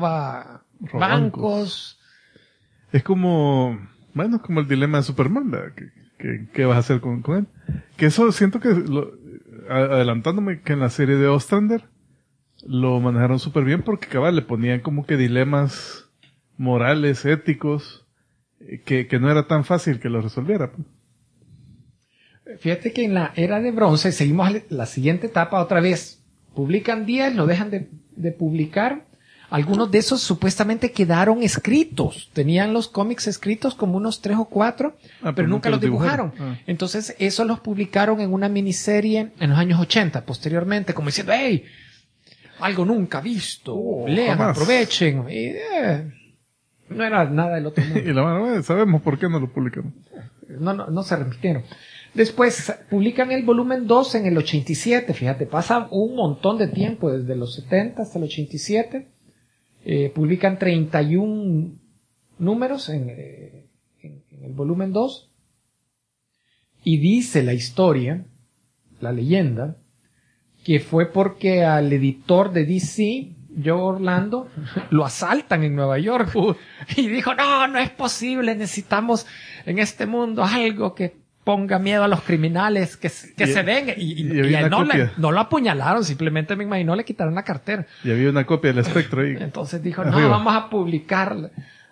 bancos. Es como, bueno, como el dilema de Superman, ¿verdad? ¿Qué vas a hacer con él? Que eso siento que, adelantándome, que en la serie de Ostrander lo manejaron súper bien porque, cabal, le ponían como que dilemas morales, éticos, que no era tan fácil que lo resolviera. Pues. Fíjate que en la era de bronce seguimos la siguiente etapa otra vez. Publican 10, lo dejan de publicar. Algunos de esos supuestamente quedaron escritos. Tenían los cómics escritos como unos 3 o 4, pero nunca los dibujaron. Entonces, eso los publicaron en una miniserie en los años 80, posteriormente, como diciendo, hey, algo nunca visto. Lean, jamás. aprovechen. No era nada del otro mundo. Y la mano, sabemos por qué no lo publicamos. No se repitieron. Después publican el volumen 2 en el 87. Fíjate, pasa un montón de tiempo, desde los 70 hasta el 87. Publican 31 números en el volumen 2. Y dice la historia, la leyenda, que fue porque al editor de DC, Joe Orlando, lo asaltan en Nueva York. Y dijo, no es posible, necesitamos en este mundo algo que ponga miedo a los criminales, que se den. Y había no, una copia. no lo apuñalaron, simplemente me imagino le quitaron la cartera. Y había una copia del espectro ahí. Entonces dijo, arriba. no, vamos a publicar.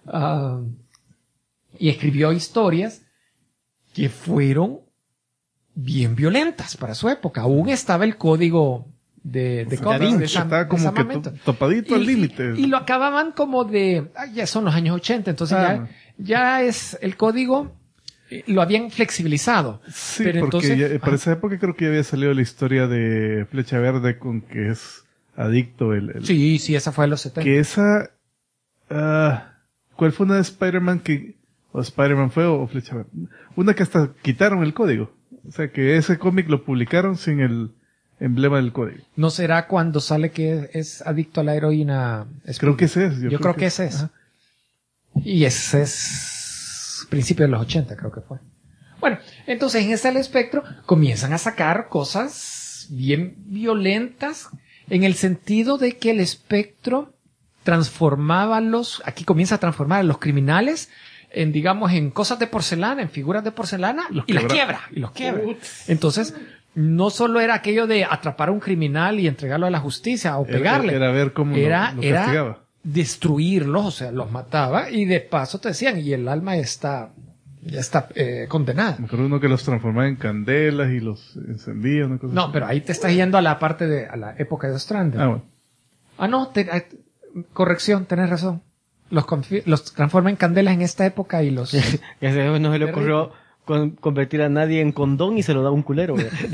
Y escribió historias que fueron bien violentas para su época. Aún estaba el código de cómics de Estaba como que momento. topadito al límite. Y lo acababan como de, ya son los años 80, entonces ya es el código, lo habían flexibilizado. Sí, pero porque entonces, para esa época creo que ya había salido la historia de Flecha Verde con que es adicto sí, esa fue de los 70. Que esa, ¿cuál fue una de Spider-Man o Spider-Man fue o Flecha Verde? Una que hasta quitaron el código. O sea que ese cómic lo publicaron sin el emblema del código. ¿No será cuando sale que es adicto a la heroína? Creo que ese es. Yo creo que ese es. Ajá. Y ese es principio de los 80, creo que fue. Bueno, entonces en este espectro comienzan a sacar cosas bien violentas en el sentido de que el espectro transformaba aquí comienza a transformar a los criminales en, digamos, en cosas de porcelana, en figuras de porcelana, y los quiebra. Entonces, no solo era aquello de atrapar a un criminal y entregarlo a la justicia o pegarle. Era ver cómo lo castigaba. Era destruirlos, o sea, los mataba y de paso te decían, y el alma ya está condenada. Me acuerdo uno que los transformaba en candelas y los encendía, una cosa No, así. pero ahí te estás yendo a la parte a la época de Ostrander. Bueno. Corrección, tenés razón. Los transforma en candelas en esta época y los... Ya se no se le ocurrió convertir a nadie en condón y se lo da un culero.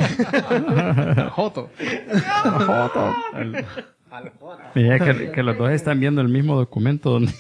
Joto. Mira que los dos están viendo el mismo documento donde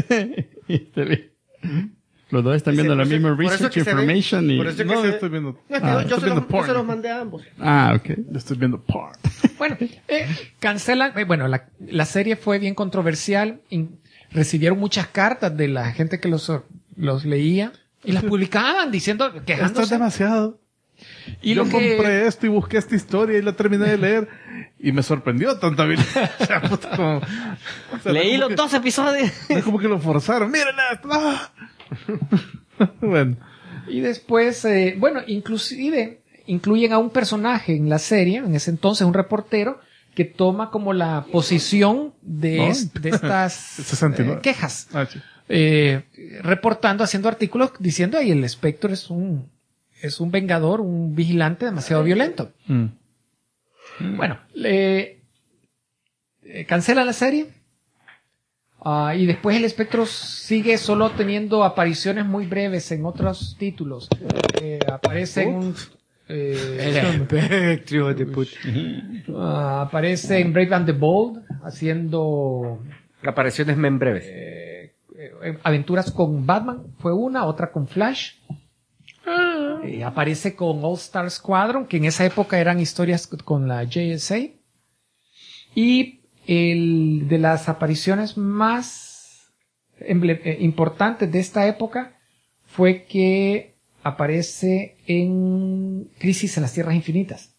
los dos están viendo la misma research information y... No, yo estoy viendo... Yo se porn. los mandé a ambos. ok. Yo estoy viendo porn. Bueno, cancelan... bueno, la serie fue bien controversial. Recibieron muchas cartas de la gente que los leía y las publicaban diciendo, quejándose. Esto es demasiado. Y Yo compré esto y busqué esta historia y la terminé de leer y me sorprendió tanta habilidad. O sea, puta, Leí los 2 episodios. Es como que lo forzaron. ¡Miren esto! ¡Ah! Bueno. Y después, inclusive incluyen a un personaje en la serie, en ese entonces un reportero, que toma como la posición de estas 69. quejas. Sí. Reportando, haciendo artículos diciendo, ay, el espectro es un vengador, un vigilante demasiado violento. Bueno, cancela la serie. Y después el espectro sigue solo teniendo apariciones muy breves en otros títulos. Aparece en un... El espectro de puta. Aparece en Brave and the Bold haciendo Apariciones en breves. aventuras con Batman, fue otra con Flash. Aparece con All Star Squadron, que en esa época eran historias con la JSA. Y de las apariciones más importantes de esta época fue que aparece en Crisis en las Tierras Infinitas.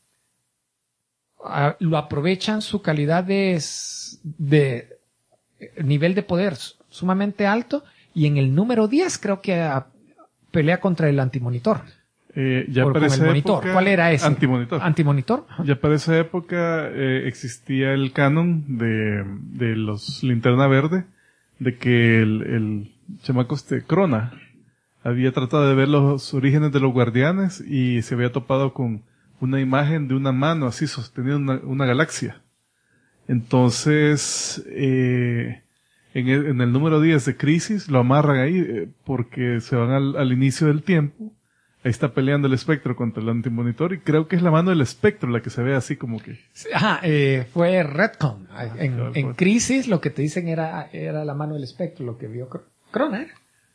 Lo aprovechan su calidad de nivel de poder sumamente alto, y en el número 10 creo que pelea contra el Antimonitor. Ya para con el esa monitor. época, ¿Cuál era ese? Antimonitor. Ajá. Ya para esa época existía el canon de los Linterna Verde, de que el chamaco Crona había tratado de ver los orígenes de los Guardianes y se había topado con una imagen de una mano así sosteniendo una galaxia. Entonces, en el número 10 de Crisis lo amarran ahí porque se van al inicio del tiempo. Ahí está peleando el Espectro contra el Antimonitor y creo que es la mano del Espectro la que se ve así como que... Ajá, fue Redcon. En claro. Crisis lo que te dicen era la mano del Espectro, lo que vio Crona.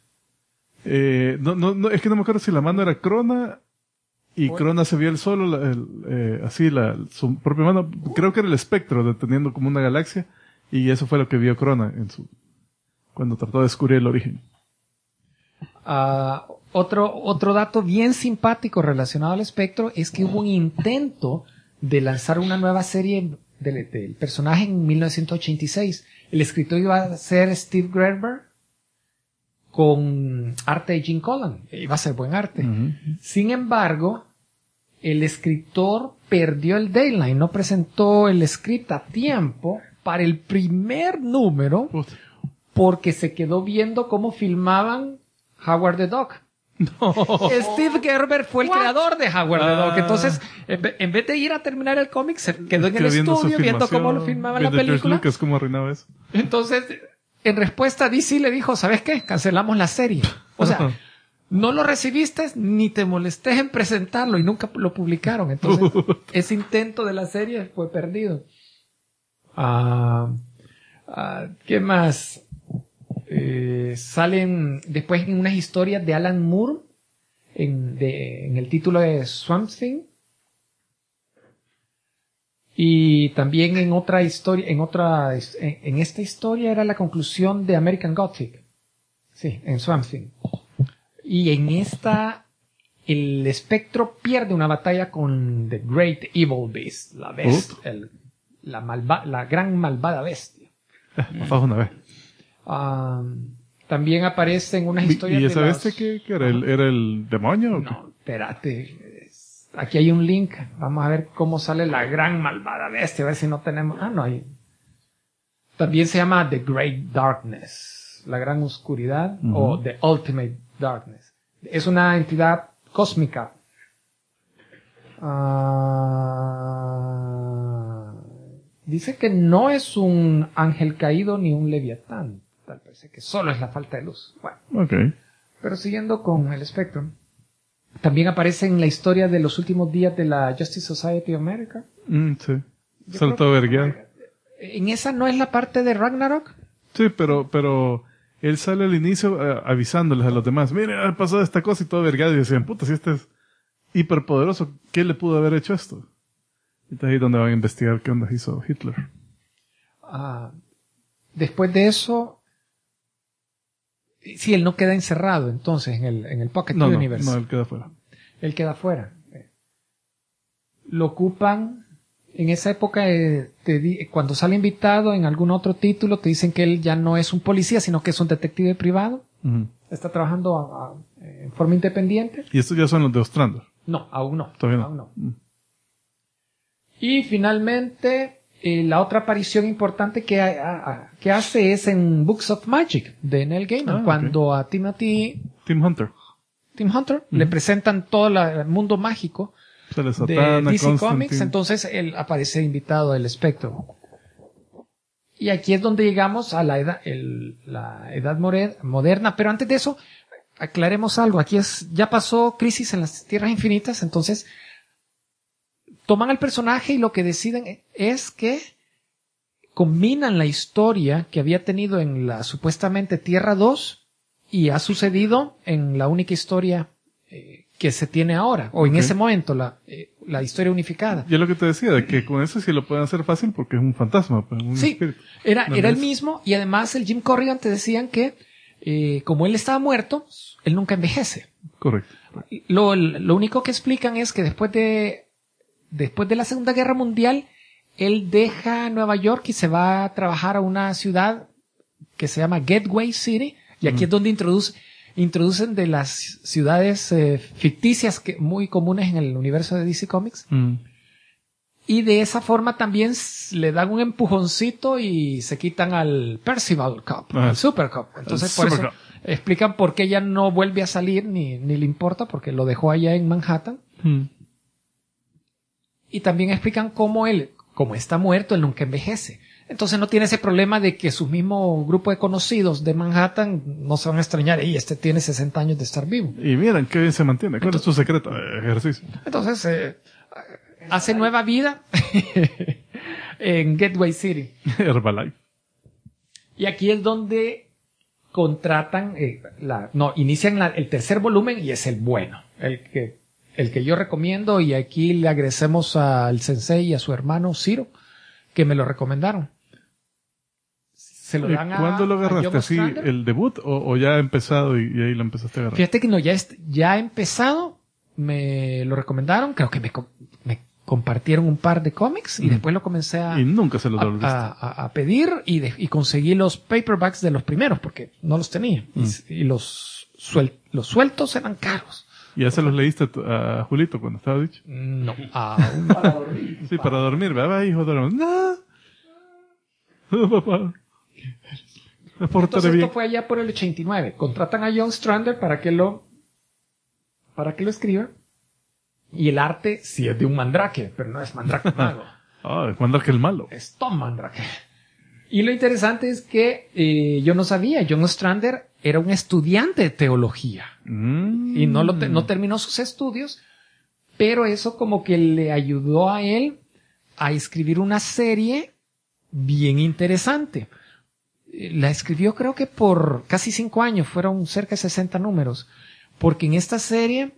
No, es que no me acuerdo si la mano era Crona y Crona se vio él solo, su propia mano. Creo que era el Espectro deteniendo como una galaxia y eso fue lo que vio Crona cuando trató de descubrir el origen. Otro dato bien simpático relacionado al Espectro es que hubo un intento de lanzar una nueva serie del personaje en 1986. El escritor iba a ser Steve Gerber con arte de Jim Collan. Iba a ser buen arte. Uh-huh. Sin embargo, el escritor perdió el deadline, no presentó el script a tiempo para el primer número porque se quedó viendo cómo filmaban Howard the Duck. No. Steve Gerber fue el creador de Howard the Duck. Entonces, en vez de ir a terminar el cómic, se quedó en el estudio viendo cómo lo filmaba la película. George Lucas cómo arruinaba eso. Entonces, en respuesta, DC le dijo, ¿sabes qué? Cancelamos la serie. O sea, no lo recibiste ni te molestes en presentarlo y nunca lo publicaron. Entonces, ese intento de la serie fue perdido. ¿Qué más? Salen después en unas historias de Alan Moore en el título de Swamp Thing, y también en otra historia, en esta historia era la conclusión de American Gothic, sí, en Swamp Thing, y en esta el Espectro pierde una batalla con The Great Evil Beast, la bestia, la gran malvada bestia. Bajo una vez. También aparece en unas historias ¿Y esa de bestia qué era? ¿Era el demonio? No, espérate. Aquí hay un link. Vamos a ver cómo sale la gran malvada bestia. A ver si no tenemos... no hay. También se llama The Great Darkness. La gran oscuridad. Uh-huh. O The Ultimate Darkness. Es una entidad cósmica. Dice que no es un ángel caído ni un leviatán. Tal parece que solo es la falta de luz. Bueno. Okay. Pero siguiendo con el Espectro. También aparece en la historia de los últimos días de la Justice Society of America. Sí. Saltó vergueado. ¿En esa no es la parte de Ragnarok? Sí, pero él sale al inicio avisándoles a los demás. Miren, ha pasado esta cosa y todo vergueado. Y decían, puta, si este es hiperpoderoso, ¿qué le pudo haber hecho esto? Y es ahí donde van a investigar qué onda hizo Hitler. Después de eso... Sí, él no queda encerrado entonces en el Pocket Universe. No, él queda fuera. Él queda fuera. Lo ocupan en esa época, cuando sale invitado en algún otro título, te dicen que él ya no es un policía, sino que es un detective privado. Uh-huh. Está trabajando en forma independiente. ¿Y estos ya son los de Ostrander? No, aún no. Todavía no. Aún no. Y finalmente... la otra aparición importante que hace es en Books of Magic de Neil Gaiman, cuando a Tim Hunter le presentan todo el mundo mágico de DC Comics, entonces él aparece invitado al Espectro. Y aquí es donde llegamos a la edad moderna, pero antes de eso aclaremos algo. Aquí ya pasó Crisis en las Tierras Infinitas, entonces toman al personaje y lo que deciden es que combinan la historia que había tenido en la supuestamente Tierra 2 y ha sucedido en la única historia que se tiene ahora, o en ese momento, la historia unificada. Yo lo que te decía, de que con eso sí lo pueden hacer fácil porque es un fantasma. Pues, un sí, espíritu. era el mismo, y además el Jim Corrigan te decían que como él estaba muerto, él nunca envejece. Correcto. Lo único que explican es que después de la Segunda Guerra Mundial, él deja Nueva York y se va a trabajar a una ciudad que se llama Gateway City, y aquí es donde introducen de las ciudades ficticias muy comunes en el universo de DC Comics. Y de esa forma también le dan un empujoncito y se quitan al Percival Cup, al Super Cup. Entonces por eso explican por qué ella no vuelve a salir ni le importa, porque lo dejó allá en Manhattan. Y también explican cómo él, como está muerto, él nunca envejece. Entonces no tiene ese problema de que su mismo grupo de conocidos de Manhattan no se van a extrañar. Y este tiene 60 años de estar vivo. Y miren qué bien se mantiene. ¿Cuál es su secreto? Ejercicio. Entonces, hace nueva vida en Gateway City. Herbalife. Y aquí es donde contratan, inician el tercer volumen y es el bueno. El que yo recomiendo, y aquí le agradecemos al sensei y a su hermano Ciro que me lo recomendaron. Se lo dan ¿Cuándo lo agarraste? ¿Así el debut o ya ha empezado y ahí lo empezaste a agarrar? Fíjate que no, ya ha empezado, me lo recomendaron, creo que me compartieron un par de cómics y después lo comencé y nunca se los devolviste. a pedir y conseguí los paperbacks de los primeros porque no los tenía y los sueltos eran caros. ¿Y ya se los leíste a Julito cuando estaba dicho? No, aún para dormir. Sí, para dormir, ¿verdad, hijo? No, papá. Entonces esto fue allá por el 89. Contratan a John Strander para que lo escriba. Y el arte sí es de un Mandrake, pero no es Mandrake mago. Es Mandrake el malo. Es Tom Mandrake. Y lo interesante es que yo no sabía, John Strander era un estudiante de teología. Y no terminó sus estudios, pero eso como que le ayudó a él a escribir una serie bien interesante. La escribió creo que por casi 5 años, fueron cerca de 60 números, porque en esta serie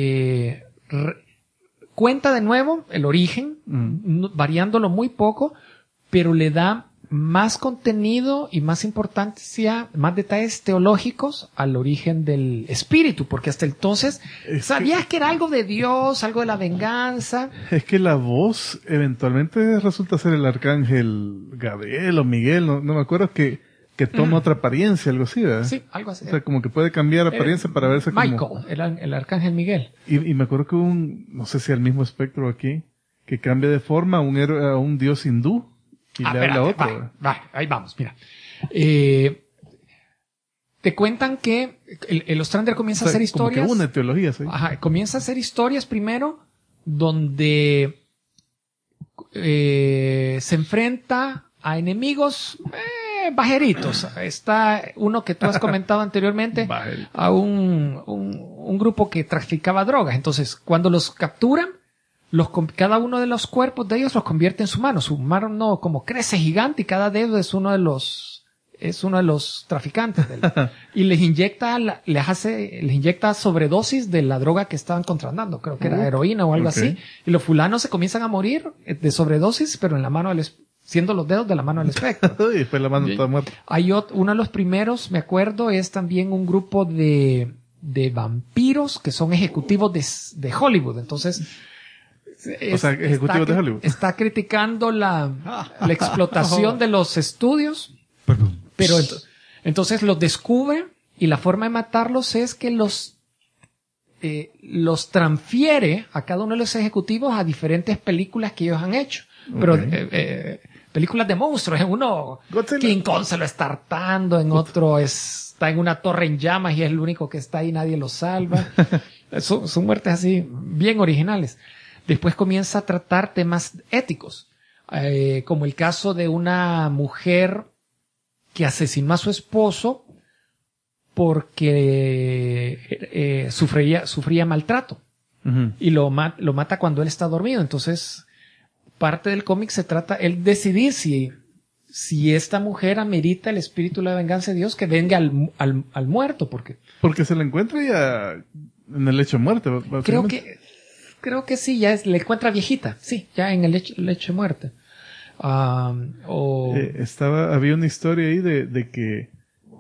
cuenta de nuevo el origen, variándolo muy poco, pero le da más contenido y más importancia, más detalles teológicos al origen del espíritu, porque hasta entonces sabías que era algo de Dios, algo de la venganza. Es que la voz eventualmente resulta ser el arcángel Gabriel o Miguel, no me acuerdo, que toma otra apariencia, algo así, ¿verdad? Sí, algo así. O sea, como que puede cambiar apariencia para verse Michael, como... el arcángel Miguel. Y me acuerdo que no sé si al mismo espectro aquí, que cambia de forma a un dios hindú. Y le habla otro. Ahí vamos, mira. Te cuentan que el Ostrander comienza a hacer historias. Como que une teologías, ¿sí? Comienza a hacer historias primero donde se enfrenta a enemigos bajeritos. Está uno que tú has comentado anteriormente, a un grupo que traficaba drogas. Entonces, cuando los capturan, cada uno de los cuerpos de ellos los convierte en su mano. Su mano como crece gigante y cada dedo es uno de los traficantes. Y les inyecta sobredosis de la droga que estaban contrabandando. Creo que era heroína o algo así. Y los fulanos se comienzan a morir de sobredosis, pero en la mano siendo los dedos de la mano del espectro. Y después la mano está muerta. Hay uno de los primeros, me acuerdo, es también un grupo de vampiros que son ejecutivos de Hollywood. Entonces, ejecutivos de Hollywood. Está criticando la explotación de los estudios. Pero entonces los descubre y la forma de matarlos es que los transfiere a cada uno de los ejecutivos a diferentes películas que ellos han hecho. Pero películas de monstruos. En uno Godzilla. King Kong se lo está hartando, en otro está en una torre en llamas y es el único que está ahí, nadie lo salva. Son muertes así bien originales. Después comienza a tratar temas éticos, como el caso de una mujer que asesinó a su esposo porque sufría maltrato. Y lo mata cuando él está dormido. Entonces, parte del cómic se trata él decidir si esta mujer amerita el espíritu de la venganza de Dios que venga al muerto, porque se la encuentra ya en el lecho de muerte. Creo que sí, ya le encuentra viejita, sí, ya en el lecho de muerte. Había una historia ahí de que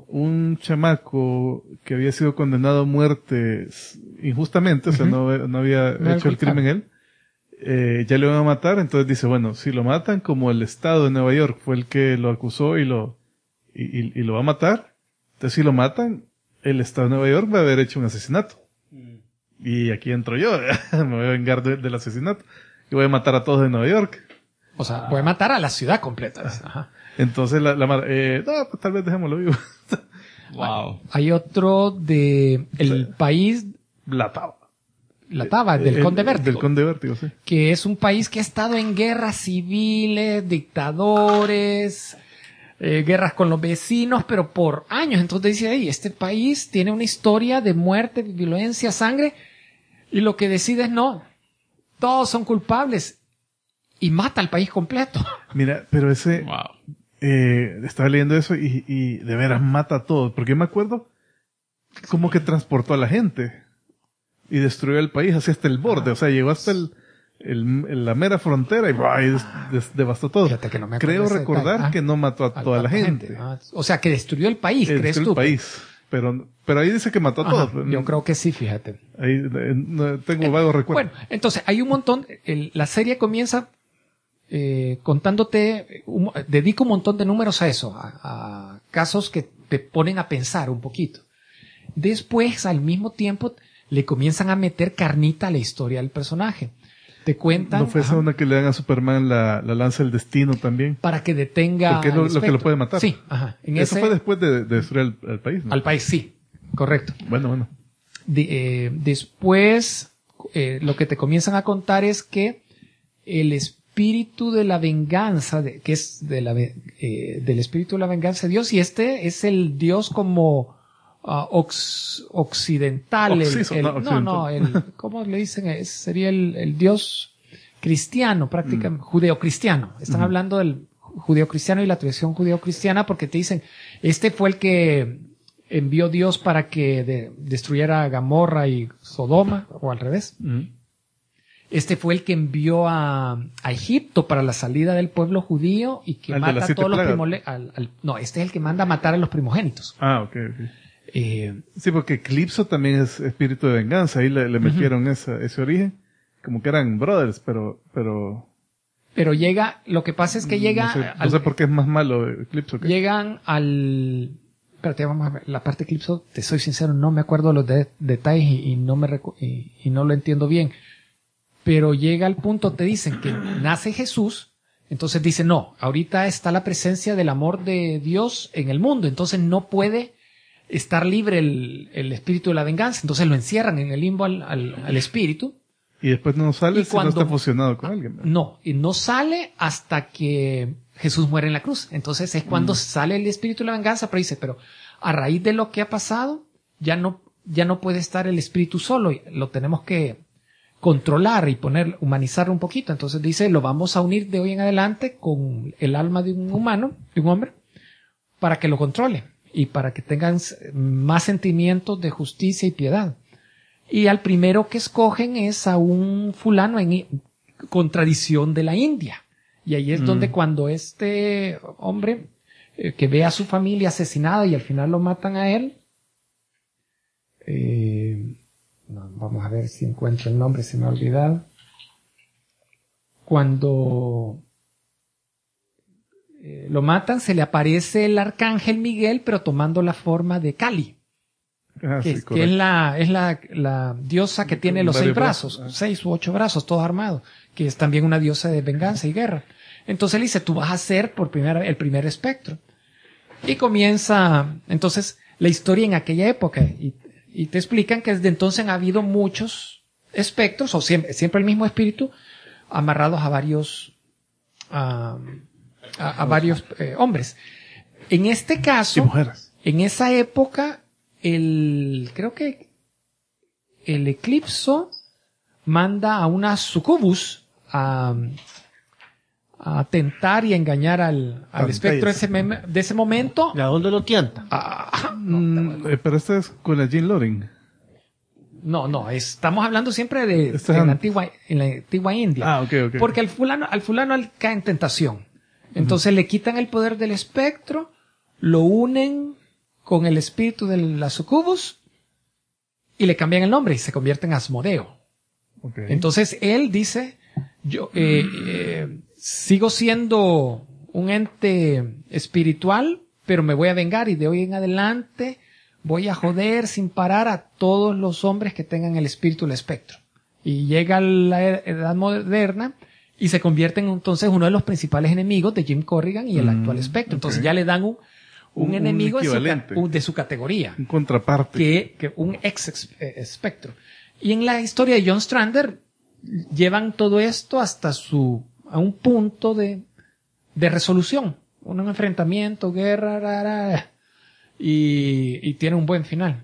un chamaco que había sido condenado a muerte injustamente, o sea, no había No era hecho el crimen él, ya le van a matar, entonces dice, bueno, si lo matan, como el estado de Nueva York fue el que lo acusó y lo va a matar, entonces si lo matan, el estado de Nueva York va a haber hecho un asesinato. Y aquí entro yo, me voy a vengar del asesinato. Y voy a matar a todos de Nueva York. O sea, puede matar a la ciudad completa. Ajá. Entonces no, pues tal vez dejémoslo vivo. Wow. Hay otro de el país, La Taba. la Taba, del Conde Vértigo. Del Conde Vértigo, sí. Que es un país que ha estado en guerras civiles, dictadores, guerras con los vecinos, pero por años. Entonces dice, hey, este país tiene una historia de muerte, de violencia, sangre, y lo que decide es no, todos son culpables, y mata al país completo. Mira, pero ese, Wow. estaba leyendo eso y de veras mata a todos, porque yo me acuerdo como que transportó a la gente y destruyó el país así hasta el borde, o sea, llegó hasta la mera frontera y devastó todo. Fíjate que no me acuerdo Creo de ese recordar detalle. que no mató a toda la gente. O sea, que destruyó el país, ¿crees Destruyó tú? el país. Pero ahí dice que mató a Ajá, todos. yo creo que sí, fíjate. Ahí no, tengo vagos recuerdos. Bueno, entonces hay un montón, la serie comienza contándote, dedica un montón de números a eso, a casos que te ponen a pensar un poquito. Después, al mismo tiempo, le comienzan a meter carnita a la historia del personaje. Te cuentan... ¿No fue esa una que le dan a Superman la lanza del destino también? Para que detenga... Porque es lo que espectro. lo puede matar. Sí, ajá. Eso fue después de destruir el país, ¿no? Al país, sí. Correcto. Bueno. Después, lo que te comienzan a contar es que el espíritu de la venganza, que es del espíritu de la venganza de Dios, y este es el Dios como occidental. ¿Cómo le dicen? Sería el Dios cristiano, prácticamente, judeocristiano. Están hablando del judeocristiano y la tradición judeocristiana porque te dicen, este fue el que envió Dios para que destruyera Gomorra y Sodoma, o al revés. Este fue el que envió a Egipto para la salida del pueblo judío y que mata a todos los primogénitos. No, este es el que manda a matar a los primogénitos. Ah, ok. Sí, porque Eclipso también es espíritu de venganza. Ahí le metieron ese origen. Como que eran brothers, pero llega, lo que pasa es que llega... No sé por qué es más malo Eclipso. Llegan al... Espérate, vamos a ver. La parte de Eclipso, te soy sincero, no me acuerdo los detalles y no lo entiendo bien. Pero llega al punto, te dicen que nace Jesús, entonces dicen, no, ahorita está la presencia del amor de Dios en el mundo, entonces no puede estar libre el espíritu de la venganza, entonces lo encierran en el limbo al espíritu. Y después no sale si no está fusionado con alguien, ¿verdad? No, y no sale hasta que Jesús muere en la cruz. Entonces es cuando sale el espíritu de la venganza, pero dice, pero a raíz de lo que ha pasado, ya no puede estar el espíritu solo, lo tenemos que controlar y humanizarlo un poquito. Entonces dice, lo vamos a unir de hoy en adelante con el alma de un humano, de un hombre, para que lo controle y para que tengan más sentimientos de justicia y piedad. Y al primero que escogen es a un fulano con tradición de la India. Y ahí es donde cuando este hombre que ve a su familia asesinada y al final lo matan a él, vamos a ver si encuentro el nombre, se me ha olvidado. Cuando lo matan, se le aparece el arcángel Miguel, pero tomando la forma de Kali. Que es la diosa que tiene los 6 brazos, 6 u 8 brazos, todos armados, que es también una diosa de venganza y guerra. Entonces él dice, tú vas a ser el primer espectro. Y comienza, entonces, la historia en aquella época. Y te explican que desde entonces ha habido muchos espectros, o siempre el mismo espíritu, amarrados a varios, varios hombres. En este caso, y mujeres. En esa época, creo que el Eclipso manda a una sucubus a tentar y a engañar al espectro de ese momento. ¿Y a dónde lo tienta? Pero este es con la Jean Loring. No, estamos hablando siempre de la antigua India. Ah, ok. Porque al fulano cae en tentación. Entonces le quitan el poder del espectro, lo unen con el espíritu de la sucubus y le cambian el nombre y se convierte en Asmodeo. Okay. Entonces él dice, yo sigo siendo un ente espiritual, pero me voy a vengar y de hoy en adelante voy a joder sin parar a todos los hombres que tengan el espíritu del espectro. Y llega la edad moderna y se convierte en entonces uno de los principales enemigos de Jim Corrigan y el actual espectro. Entonces ya le dan un enemigo de su categoría. Un contraparte. Que un espectro. Y en la historia de John Strander llevan todo esto hasta a un punto de resolución. Un enfrentamiento, guerra, y tiene un buen final.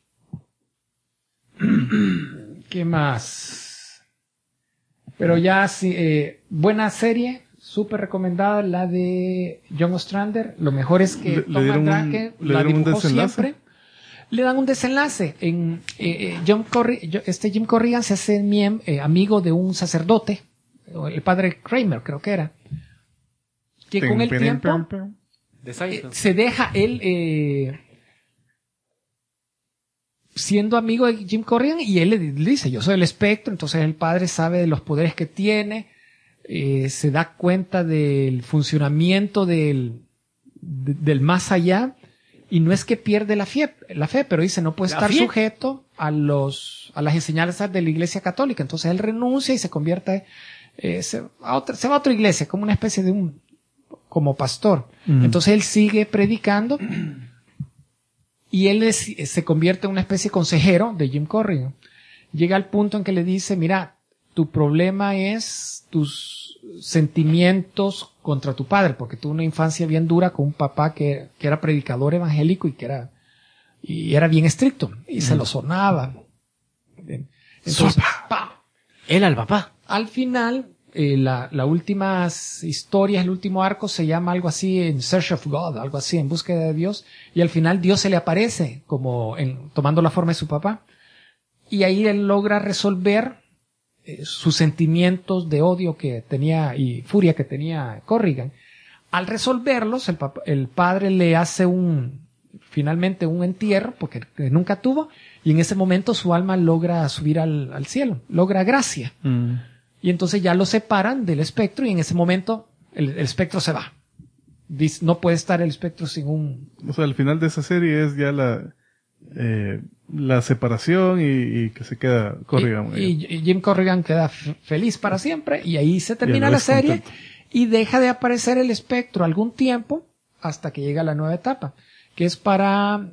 ¿Qué más? Pero ya sí, buena serie, súper recomendada, la de John Ostrander. Lo mejor es que Tom Mandrake la dibujó siempre. Le dan un desenlace. Jim Corrigan se hace amigo de un sacerdote, el padre Kramer creo que era, que con el tiempo se deja él siendo amigo de Jim Corrigan y él le dice, yo soy el espectro. Entonces el padre sabe de los poderes que tiene, se da cuenta del funcionamiento del más allá, y no es que pierde la fe, pero dice no puede estar sujeto a las enseñanzas de la Iglesia Católica. Entonces él renuncia y se convierte, se va a otra iglesia, como una especie de como pastor. Entonces él sigue predicando y él se convierte en una especie de consejero de Jim Corrigan. Llega al punto en que le dice, mira, tu problema es tus sentimientos contra tu padre, porque tuvo una infancia bien dura con un papá que era predicador evangélico y era bien estricto y se lo sonaba. Entonces, él al papá. Al final, la última historia, el último arco se llama algo así, In Search of God, algo así, en búsqueda de Dios, y al final Dios se le aparece como tomando la forma de su papá, y ahí él logra resolver sus sentimientos de odio que tenía y furia que tenía Corrigan. Al resolverlos, el padre le hace finalmente un entierro, porque nunca tuvo, y en ese momento su alma logra subir al cielo, logra gracia. Y entonces ya lo separan del espectro, y en ese momento el espectro se va. No puede estar el espectro sin O sea, al final de esa serie es ya la separación y que se queda Corrigan. Y Jim Corrigan queda feliz para siempre, y ahí se termina la serie, y deja de aparecer el espectro algún tiempo hasta que llega la nueva etapa, que es para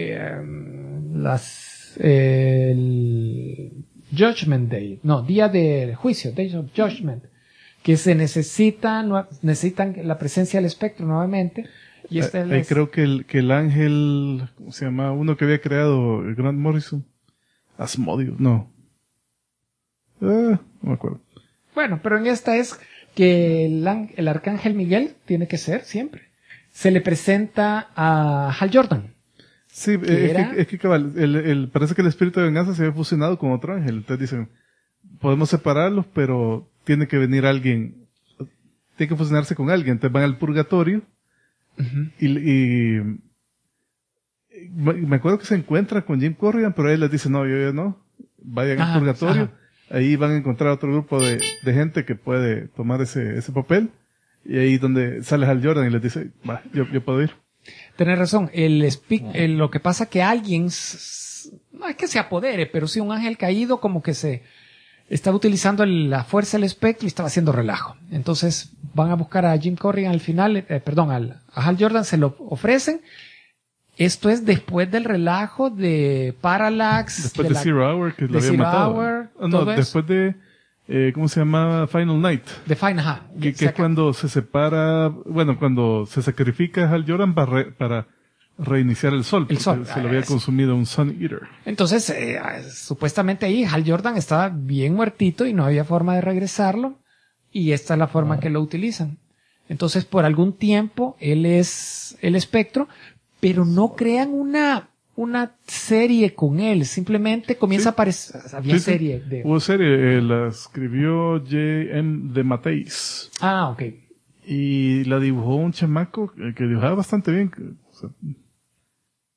el Judgment Day, día del juicio, Day of Judgment, que necesitan la presencia del espectro nuevamente. Y creo que el ángel, ¿cómo se llama? Uno que había creado el Grant Morrison. Asmodeus, no. No me acuerdo. Bueno, pero en esta es que el arcángel Miguel tiene que ser siempre. Se le presenta a Hal Jordan. Sí, es que cabal, parece que el espíritu de venganza se había fusionado con otro ángel. Entonces dicen, podemos separarlos, pero tiene que venir alguien, tiene que fusionarse con alguien. Entonces van al purgatorio. Y me acuerdo que se encuentra con Jim Corrigan, pero él les dice, no, yo no, vayan al purgatorio. Ahí van a encontrar otro grupo de gente que puede tomar ese papel. Y ahí donde sale Hal Jordan y les dice, yo puedo ir. Tienes razón, lo que pasa que alguien, no es que se apodere, pero sí un ángel caído como que estaba utilizando la fuerza del espectro y estaba haciendo relajo. Entonces van a buscar a Jim Corrigan al final, a Hal Jordan se lo ofrecen. Esto es después del relajo de Parallax. Después de Zero Hour, que lo había matado. Después de, ¿cómo se llama? Final Night. De Final, que es cuando se separa, cuando se sacrifica a Hal Jordan para reiniciar el sol. Se lo había consumido un Sun Eater. Entonces, supuestamente ahí Hal Jordan estaba bien muertito y no había forma de regresarlo. Y esta es la forma que lo utilizan. Entonces, por algún tiempo, él es el espectro, pero no crean una serie con él. Simplemente comienza a aparecer. Había serie. Hubo serie, la escribió J.M. de Mateis. Ok. Y la dibujó un chamaco que dibujaba bastante bien.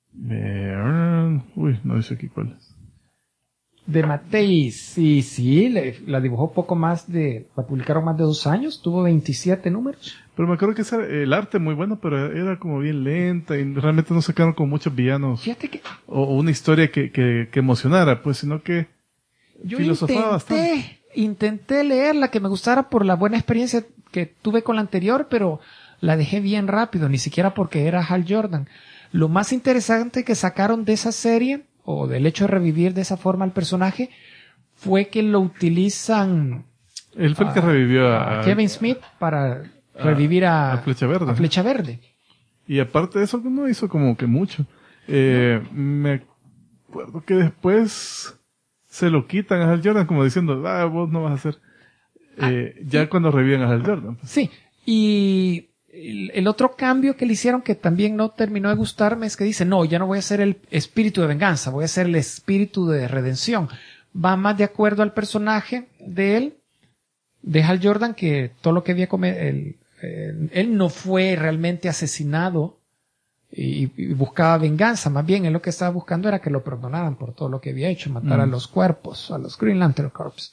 No dice aquí cuál es. De Matei, sí, la dibujó poco más la publicaron más de 2 años, tuvo 27 números. Pero me acuerdo que el arte muy bueno, pero era como bien lenta y realmente no sacaron como muchos villanos. Fíjate que O una historia que emocionara, pues, sino que yo filosofaba bastante. intenté leerla, que me gustara por la buena experiencia que tuve con la anterior, pero la dejé bien rápido, ni siquiera porque era Hal Jordan. Lo más interesante que sacaron de esa serie, o del hecho de revivir de esa forma al personaje, fue que lo utilizan... Él fue el que revivió a Kevin Smith para revivir a Flecha Verde. A Flecha Verde. Y aparte de eso, no hizo como que mucho. Me acuerdo que después se lo quitan a Hal Jordan como diciendo, vos no vas a hacer. Ya cuando reviven a Hal Jordan. Pues. Sí, y el otro cambio que le hicieron que también no terminó de gustarme es que dice, no, ya no voy a ser el espíritu de venganza, voy a ser el espíritu de redención. Va más de acuerdo al personaje de él, de Hal Jordan, que todo lo que había él no fue realmente asesinado y buscaba venganza, más bien él lo que estaba buscando era que lo perdonaran por todo lo que había hecho, matar a los cuerpos, a los Green Lantern Corps.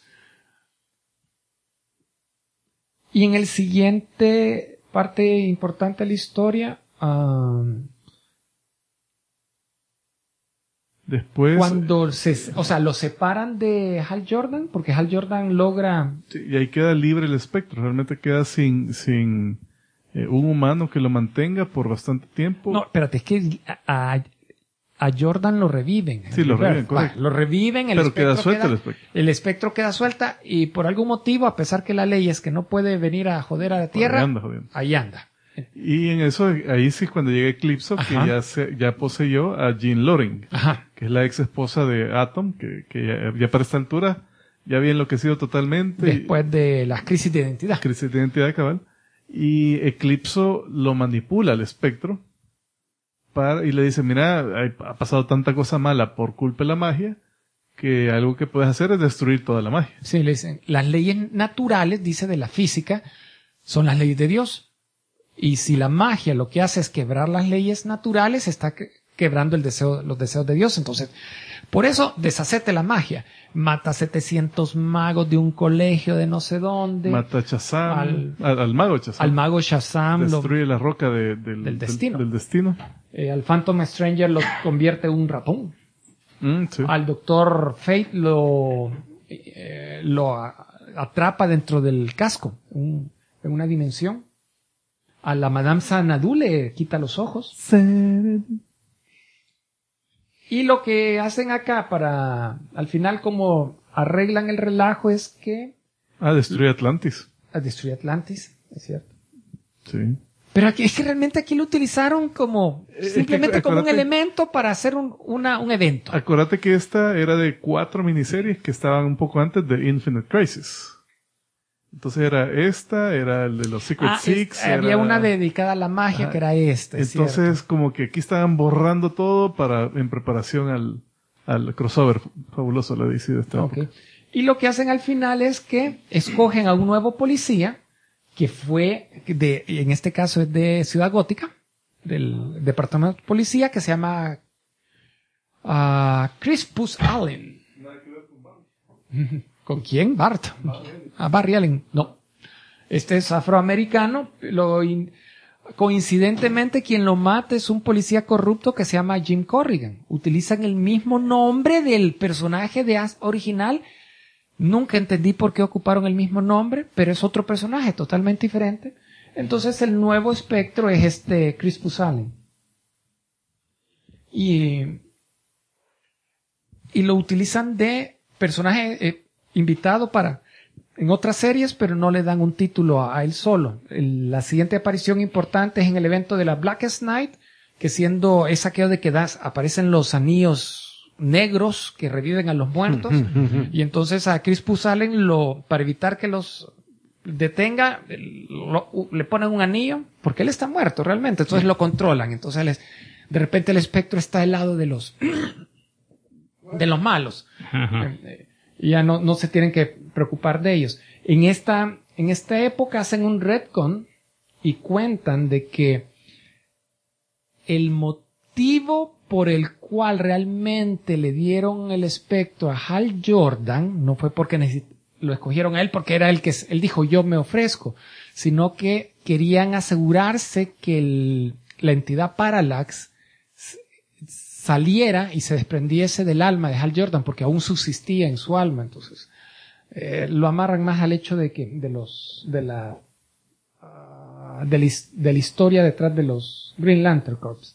Y en el siguiente parte importante de la historia, después, cuando lo separan de Hal Jordan, porque Hal Jordan logra... Sí, y ahí queda libre el espectro, realmente queda sin un humano que lo mantenga por bastante tiempo. No, espérate, es que a Jordan lo reviven. Sí, lo reviven, correcto. Lo reviven, pero queda suelto el espectro. El espectro queda suelta y por algún motivo, a pesar que la ley es que no puede venir a joder a la Tierra, ahí anda. Y en eso, ahí sí, cuando llega Eclipso, que ya poseyó a Jean Loring, que es la ex esposa de Atom, que ya para esta altura ya había enloquecido totalmente. Después de las crisis de identidad. Crisis de identidad, cabal. Y Eclipso lo manipula al espectro y le dice, mira, ha pasado tanta cosa mala por culpa de la magia, que algo que puedes hacer es destruir toda la magia. Sí, le dicen, las leyes naturales, dice, de la física, son las leyes de Dios. Y si la magia lo que hace es quebrar las leyes naturales, está quebrando los deseos de Dios. Entonces, por eso, deshacete la magia. Mata 700 magos de un colegio de no sé dónde. Mata a Shazam, al mago Shazam. Al mago Shazam. Destruye la roca del destino. Del destino. Al Phantom Stranger lo convierte en un ratón. Sí. Al Doctor Fate lo atrapa dentro del casco, en una dimensión. A la Madame Xanadu le quita los ojos. Y lo que hacen acá al final como arreglan el relajo es que... destruye Atlantis. Destruye Atlantis, es cierto. Sí. Pero es que realmente aquí lo utilizaron simplemente como un elemento para hacer un evento. Acuérdate que esta era de 4 miniseries que estaban un poco antes de Infinite Crisis. Entonces era el de los Secret Six. Había una dedicada a la magia que era Entonces como que aquí estaban borrando todo en preparación al crossover fabuloso de la DC de esta época. Y lo que hacen al final es que escogen a un nuevo policía que fue en este caso es de Ciudad Gótica, del departamento de policía, que se llama Crispus Allen. ¿Con quién? Bart. Barry Allen. No. Este es afroamericano. Coincidentemente, quien lo mata es un policía corrupto que se llama Jim Corrigan. Utilizan el mismo nombre del personaje original. Nunca entendí por qué ocuparon el mismo nombre, pero es otro personaje totalmente diferente. Entonces el nuevo espectro es Crispus Allen. Y lo utilizan de personaje invitado en otras series, pero no le dan un título a él solo. La siguiente aparición importante es en el evento de la Blackest Night, que siendo es aquello de que aparecen los anillos negros que reviven a los muertos, y entonces a Crispus Allen para evitar que los detenga, le ponen un anillo, porque él está muerto realmente, entonces lo controlan, entonces de repente el espectro está al lado de los malos. Y ya no se tienen que preocupar de ellos. En esta época hacen un retcon y cuentan de que el motivo por el cual realmente le dieron el espectro a Hal Jordan no fue porque lo escogieron a él porque era el que él dijo yo me ofrezco, sino que querían asegurarse que la entidad Parallax saliera y se desprendiese del alma de Hal Jordan porque aún subsistía en su alma. Entonces lo amarran más al hecho de que de la historia detrás de los Green Lantern Corps.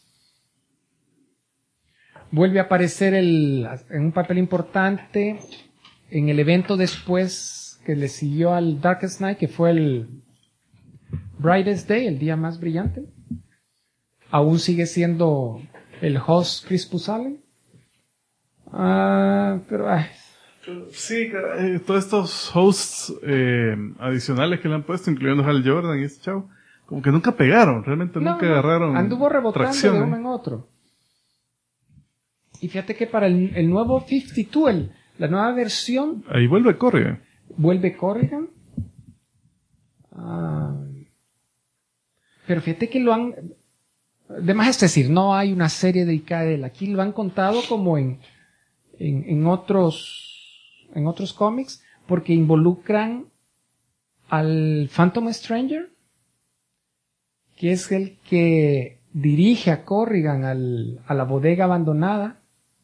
Vuelve a aparecer en un papel importante en el evento después que le siguió al Darkest Night, que fue el Brightest Day, el día más brillante. Aún sigue siendo el host Chris Pusalen. Sí, todos estos hosts adicionales que le han puesto, incluyendo Hal Jordan y este chavo, como que nunca pegaron, realmente nunca agarraron anduvo rebotando tracción, de uno en otro. Y fíjate que para el nuevo 52, la nueva versión... Ahí vuelve Corrigan. Vuelve Corrigan. Pero fíjate que lo han... Además, es decir, no hay una serie dedicada a él. Aquí lo han contado como en otros cómics, porque involucran al Phantom Stranger, que es el que dirige a Corrigan a la bodega abandonada,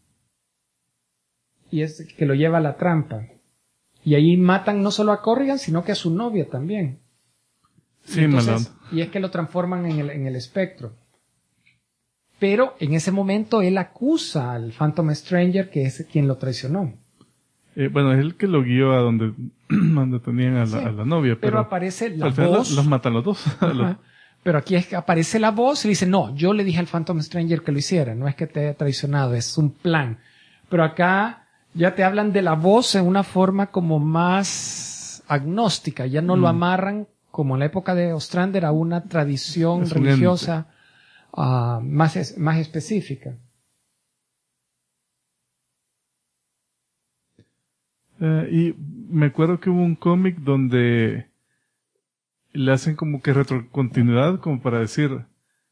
y es el que lo lleva a la trampa. Y ahí matan no solo a Corrigan, sino que a su novia también. Sí, malado. Y es que lo transforman en el espectro. Pero en ese momento él acusa al Phantom Stranger, que es quien lo traicionó. Bueno, es el que lo guió a donde tenían a la novia. Pero aparece la al final voz. los matan los dos. Pero aquí es que aparece la voz y dice, no, yo le dije al Phantom Stranger que lo hiciera. No es que te haya traicionado, es un plan. Pero acá ya te hablan de la voz en una forma como más agnóstica. Ya no lo amarran, como en la época de Ostrander, a una tradición religiosa más específica. Y me acuerdo que hubo un cómic donde le hacen como que retrocontinuidad, como para decir,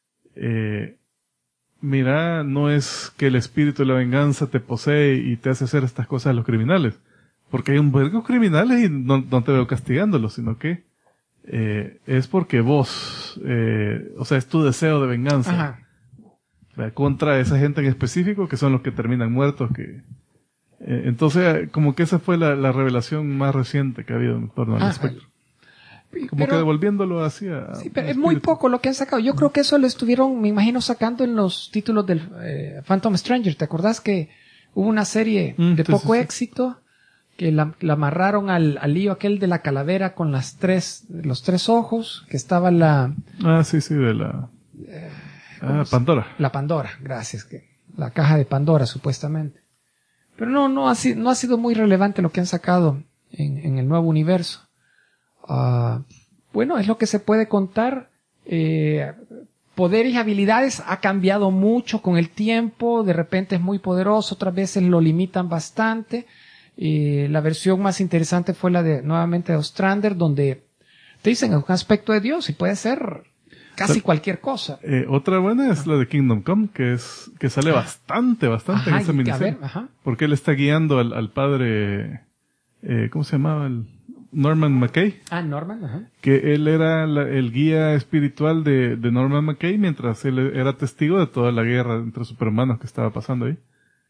mira, no es que el espíritu de la venganza te posee y te hace hacer estas cosas a los criminales, porque hay un vergo criminales y no te veo castigándolos, sino que es porque vos, o sea, es tu deseo de venganza contra esa gente en específico, que son los que terminan muertos, entonces como que esa fue la revelación más reciente que ha habido en torno al espectro. Como que devolviéndolo así sí, pero es muy poco lo que han sacado. Yo creo que eso lo estuvieron, me imagino, sacando en los títulos del Phantom Stranger. ¿Te acordás que hubo una serie de poco éxito que la amarraron al lío aquel de la calavera con los tres ojos, que estaba la... de la... Pandora. La Pandora, gracias. La caja de Pandora, supuestamente. Pero no ha sido muy relevante lo que han sacado en el nuevo universo. Bueno, es lo que se puede contar. Poderes y habilidades ha cambiado mucho con el tiempo. De repente es muy poderoso, otras veces lo limitan bastante. La versión más interesante fue la nuevamente de Ostrander, donde te dicen un aspecto de Dios y puede ser casi cualquier cosa. Otra buena es la de Kingdom Come, que sale bastante en esa miniserie. Porque él está guiando al padre, ¿cómo se llamaba? Norman McKay. Norman, Que él era el guía espiritual de Norman McKay mientras él era testigo de toda la guerra entre superhumanos que estaba pasando ahí.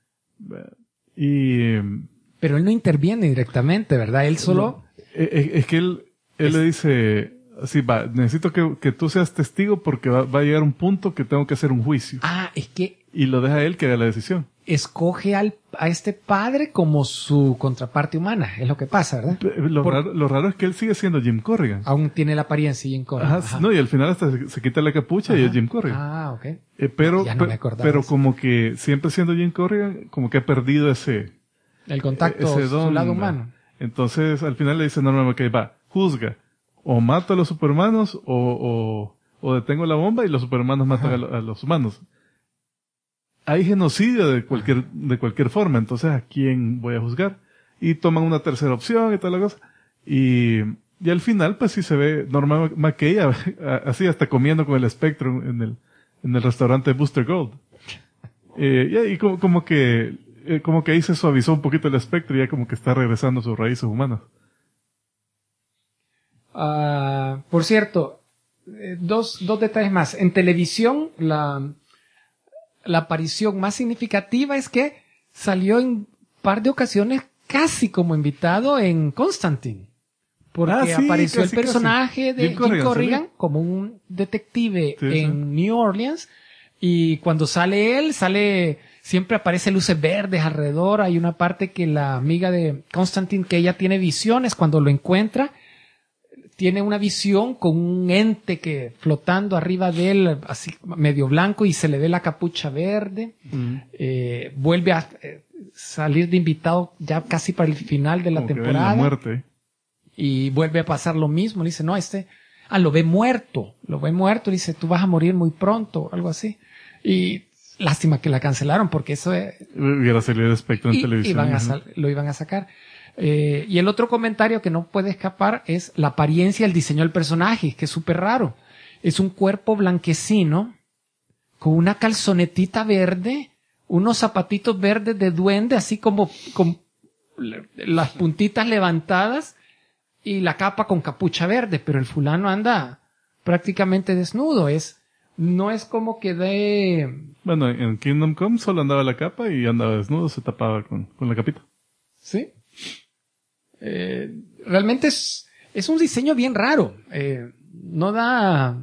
Pero él no interviene directamente, ¿verdad? Él solo... Es que él le dice, así necesito que tú seas testigo porque va a llegar un punto que tengo que hacer un juicio. Es que... Y lo deja a él que haga la decisión. Escoge a este padre como su contraparte humana, es lo que pasa, ¿verdad? Lo raro es que él sigue siendo Jim Corrigan. Aún tiene la apariencia de Jim Corrigan. No, y al final hasta se quita la capucha y es Jim Corrigan. Ok. Pero pero como que siempre siendo Jim Corrigan, como que ha perdido el contacto, su lado humano. Entonces al final le dice Norman McKay, juzga, o mato a los superhumanos o detengo la bomba y los superhumanos matan a los humanos. Hay genocidio de cualquier forma, entonces ¿a quién voy a juzgar? Y toman una tercera opción y toda la cosa. Y al final, pues sí se ve Norman McKay así hasta comiendo con el espectro en el restaurante Booster Gold. Y como que ahí se suavizó un poquito el espectro y ya como que está regresando a sus raíces humanas. Por cierto, dos detalles más. En televisión, la aparición más significativa es que salió en un par de ocasiones casi como invitado en Constantine. Porque sí, apareció casi, el personaje de Jim Corrigan ¿sí? como un detective Sí, en New Orleans. Y cuando sale él, siempre aparece luces verdes alrededor. Hay una parte que la amiga de Constantine, que ella tiene visiones, cuando lo encuentra, tiene una visión con un ente que flotando arriba de él, así medio blanco, y se le ve la capucha verde. Vuelve a salir de invitado ya casi para el final de la Como que ven temporada. la muerte. Y vuelve a pasar lo mismo. Le dice, no, lo ve muerto. Le dice, tú vas a morir muy pronto, algo así. Y lástima que la cancelaron, porque eso Hubiera salido de Spectrum en televisión. lo iban a sacar. Y el otro comentario que no puede escapar es la apariencia y el diseño del personaje, que es súper raro. Es un cuerpo blanquecino, con una calzonetita verde, unos zapatitos verdes de duende, así como con las puntitas levantadas, y la capa con capucha verde, pero el fulano anda prácticamente desnudo. No es como que Bueno, en Kingdom Come solo andaba la capa y andaba desnudo, se tapaba con la capita. Sí. Realmente es un diseño bien raro. No da...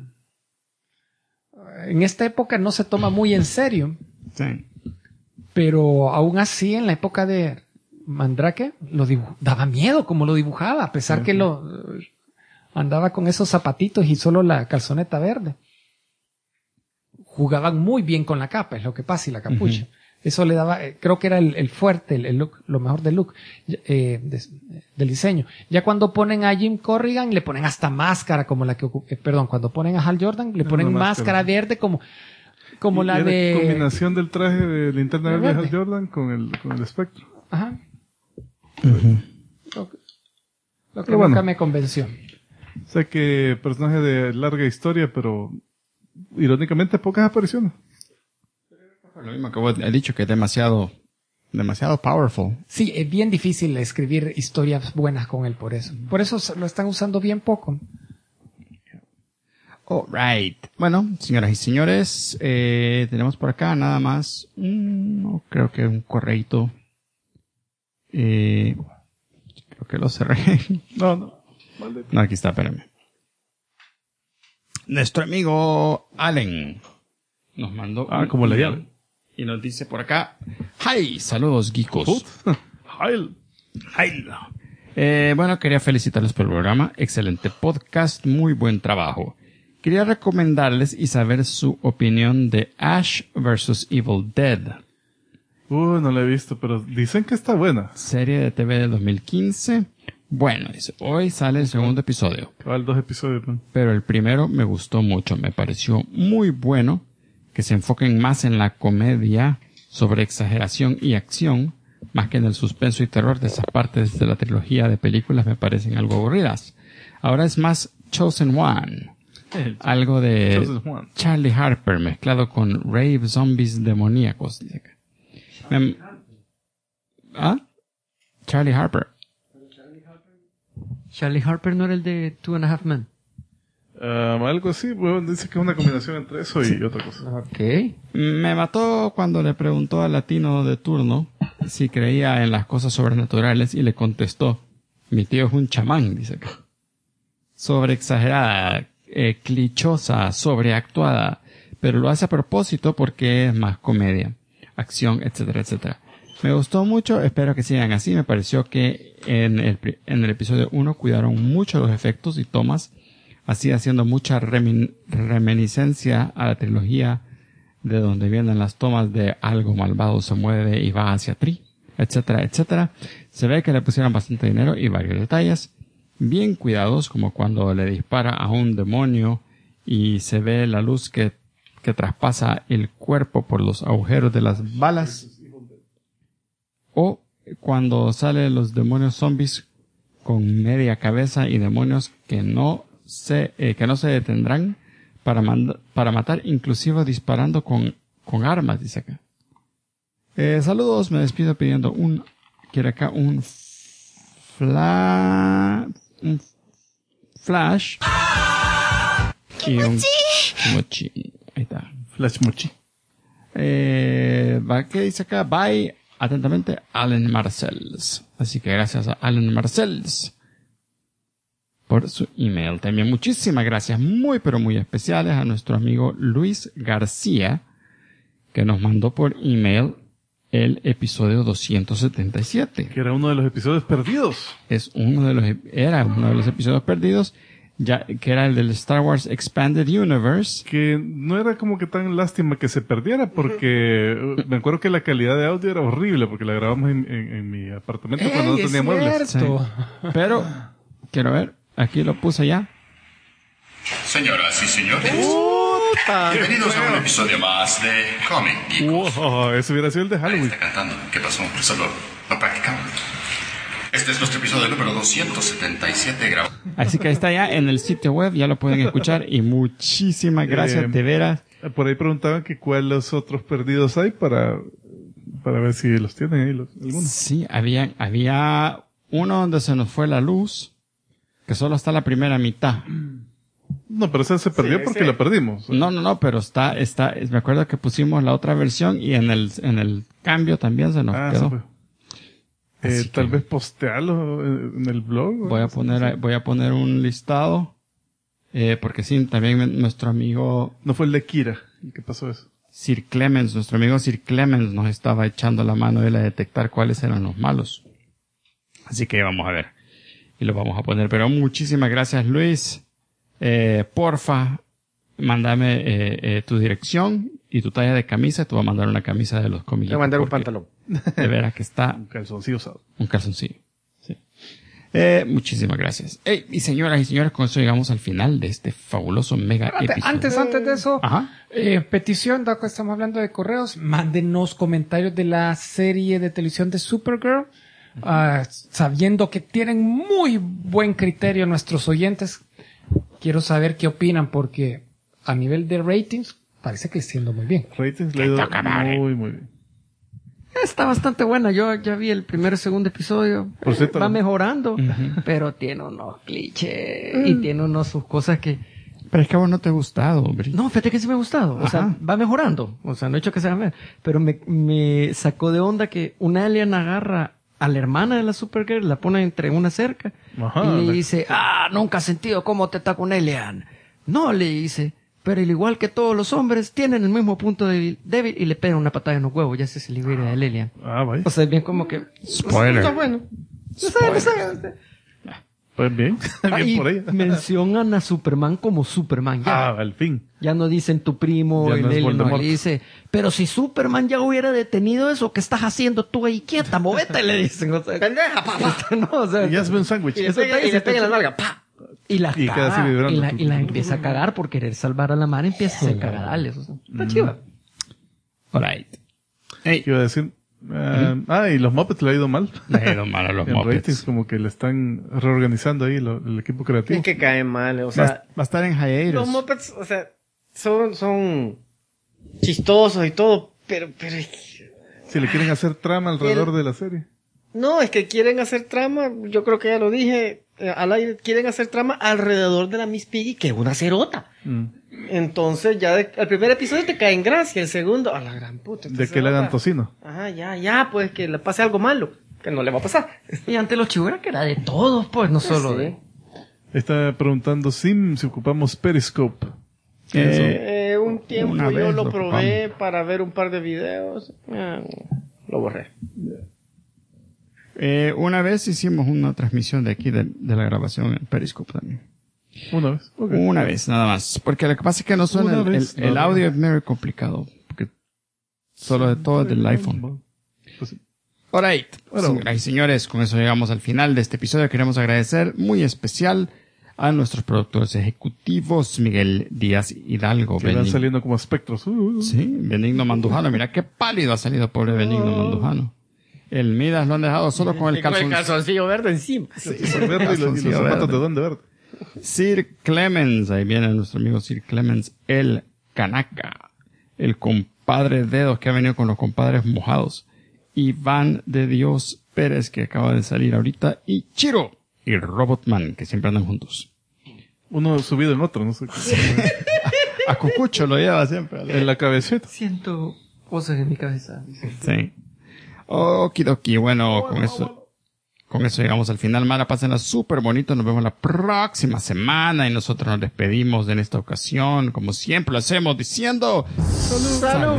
En esta época no se toma muy en serio. Sí. Pero aún así, en la época de Mandrake, daba miedo como lo dibujaba, a pesar que andaba con esos zapatitos y solo la calzoneta verde. Jugaban muy bien con la capa, es lo que pasa, y la capucha. Eso le daba, creo que era el fuerte, el look, lo mejor del look, del diseño. Ya cuando ponen a Jim Corrigan, le ponen hasta máscara, como la que cuando ponen a Hal Jordan, le ponen máscara verde como la de... combinación del traje de Linterna Verde de Hal Jordan con el espectro. Ajá. Lo que Pero nunca bueno. me convenció. O sea que personaje de larga historia, pero irónicamente pocas apariciones. Lo mismo que vos he dicho, que es demasiado powerful. Sí, es bien difícil escribir historias buenas con él por eso. Por eso lo están usando bien poco. Alright. Bueno, señoras y señores, tenemos por acá nada más, creo que un correíto. Creo que lo cerré. No. No, aquí está, espérame. Nuestro amigo Allen nos mandó como la llave. y nos dice por acá: ¡Hi! Saludos, geekos. Bueno, quería felicitarles por el programa. Excelente podcast, muy buen trabajo. Quería recomendarles y saber su opinión de Ash vs. Evil Dead. No la he visto, pero dicen que está buena. Serie de TV del 2015. Bueno, dice, hoy sale el segundo episodio. Cabal 2 episodios, ¿no? Pero el primero me gustó mucho. Me pareció muy bueno que se enfoquen más en la comedia sobre exageración y acción, más que en el suspenso y terror de esas partes de la trilogía de películas me parecen algo aburridas. Ahora es más Chosen One. Algo de Chosen One. Charlie Harper mezclado con rave zombies demoníacos. Dice acá. Charlie Harper. Charlie Harper no era el de Two and a Half Men. Algo así, bueno, dice que es una combinación entre eso y otra cosa. Ok. Me mató cuando le preguntó al latino de turno si creía en las cosas sobrenaturales y le contestó: mi tío es un chamán, dice acá. Sobreexagerada, clichosa, sobreactuada, pero lo hace a propósito porque es más comedia, acción, etcétera, etcétera. Me gustó mucho, espero que sigan así. Me pareció que en el episodio 1 cuidaron mucho los efectos y tomas, así haciendo mucha reminiscencia a la trilogía de donde vienen las tomas de algo malvado se mueve y va hacia ti, etcétera, etcétera. Se ve que le pusieron bastante dinero y varios detalles bien cuidados, como cuando le dispara a un demonio y se ve la luz que traspasa el cuerpo por los agujeros de las balas. O cuando salen los demonios zombies con media cabeza y demonios que no se detendrán para matar, inclusive disparando con armas, dice acá. Saludos, me despido pidiendo un flash y un mochi. Ahí está. Flash Mochi. ¿Qué dice acá? Bye. Atentamente, Allen Marcells. Así que gracias a Allen Marcells por su email. También muchísimas gracias muy pero muy especiales a nuestro amigo Luis García, que nos mandó por email el episodio 277. Que era uno de los episodios perdidos. Era uno de los episodios perdidos, ya que era el del Star Wars Expanded Universe. Que no era como que tan lástima que se perdiera, porque me acuerdo que la calidad de audio era horrible, porque la grabamos en mi apartamento cuando no tenía muebles. Sí. Pero, quiero ver, aquí lo puse ya. Señoras y señores, bienvenidos a un episodio más de Comic Geek. Wow, eso hubiera sido el de Ahí Halloween. está cantando. ¿Qué pasó? Eso lo practicamos. Este es nuestro episodio número 277 grabado. Así que está ya en el sitio web, ya lo pueden escuchar y muchísimas gracias, de veras. Por ahí preguntaban que cuáles otros perdidos hay para ver si los tienen ahí algunos. Sí, había uno donde se nos fue la luz, que solo está la primera mitad. No, pero esa se perdió porque la perdimos. No, pero está, me acuerdo que pusimos la otra versión y en el cambio también se nos quedó. Se fue. Tal vez postearlo en el blog. Voy a poner un listado, porque sí, también nuestro amigo No fue el de Kira el que pasó eso. nuestro amigo Sir Clemens nos estaba echando la mano él a detectar cuáles eran los malos. Así que vamos a ver. Y lo vamos a poner. Pero muchísimas gracias, Luis. Porfa, mándame tu dirección y tu talla de camisa. Te voy a mandar una camisa de los cómics. Te voy a mandar un pantalón. De veras que está Un calzoncillo usado. un calzoncillo. Sí. Muchísimas gracias. Y señoras y señores, con eso llegamos al final de este fabuloso mega episodio. Antes de eso, Ajá. petición, ya que estamos hablando de correos, mándenos comentarios de la serie de televisión de Supergirl, sabiendo que tienen muy buen criterio nuestros oyentes. Quiero saber qué opinan, porque a nivel de ratings parece que está yendo muy bien. Ratings le ha ido muy bien. Está bastante buena. Yo ya vi el primer y segundo episodio. Por cierto, Va mejorando, pero tiene unos clichés y tiene unos sus cosas que... Pero es que a vos no te ha gustado, hombre. No, fíjate que sí me ha gustado. O sea, va mejorando. O sea, no he hecho que sea mal. Pero me sacó de onda que un alien agarra a la hermana de la Supergirl, la pone entre una cerca y le dice, nunca has sentido cómo te ataca un alien. No, le dice, pero al igual que todos los hombres, tienen el mismo punto débil y le pegan una patada en los huevos, ya se libera del alien. Vaya. O sea, es bien como que... Spoiler. Está bueno. No sé. Pues bien. Bien Y por ella. mencionan a Superman como Superman. Ya, Al fin. ya no dicen tu primo, Ya el no es alien, no, Voldemort. le dice, pero si Superman ya hubiera detenido eso, ¿qué estás haciendo tú ahí quieta? Movete, le dicen. O sea, Pendeja, papá. no, o sea, Y ya se ve un sándwich. Y le pega en la nalga, pa. Y las Y queda así caga, vibrando. y la empieza a cagar por querer salvar a la mar, empieza a hacer cagadales. O sea, está chiva. Alright. ¿Qué iba a decir? Y los Muppets le ha ido mal. Le ha ido mal a los En ratings, Muppets. como que le están reorganizando ahí el equipo creativo. Es que cae mal, o Va sea, a estar en hiatus. los Muppets, o sea, son chistosos y todo, pero Si le quieren hacer trama alrededor de la serie. no, es que quieren hacer trama, yo creo que ya lo dije al aire, quieren hacer trama alrededor de la Miss Piggy, que es una cerota. Entonces ya el primer episodio te cae en gracia, el segundo, a la gran puta. esta De que le hagan cerota. tocino. Ajá, ya, pues que le pase algo malo, que no le va a pasar. Y antes los chivos era que era de todos, pues, no solo Sí. de... Está preguntando si ocupamos Periscope. Un tiempo Una yo vez lo lo probé para ver un par de videos, lo borré. Una vez hicimos una transmisión de aquí de la grabación en Periscope también. Una vez. Ok. Una vez, nada más. Porque lo que pasa es que no suena, Una vez, el no. audio es muy complicado. Porque solo de todo es del iPhone. Pues sí. Alright. Bueno. Señoras y señores, con eso llegamos al final de este episodio. Queremos agradecer muy especial a nuestros productores ejecutivos, Miguel Díaz Hidalgo. Que van saliendo como espectros. Sí, Benigno Mandujano. Mira qué pálido ha salido pobre Benigno Mandujano. El Midas lo han dejado solo con el calzoncillo verde encima. El verde y los zapatos de don de verde. Sir Clemens, ahí viene nuestro amigo Sir Clemens, el Kanaka, el Padre Dedo, que ha venido con los compadres mojados. Iván de Dios Pérez, que acaba de salir ahorita. Y Chiro y Robotman, que siempre andan juntos. Uno subido en otro, no sé qué. A Cucucho lo lleva siempre. En la cabecita. Siento cosas en mi cabeza. Sí. Okidoki. Bueno, con eso llegamos al final. Mara, pásenla súper bonito. Nos vemos la próxima semana. Y nosotros nos despedimos en esta ocasión, como siempre lo hacemos, diciendo... ¡Salud!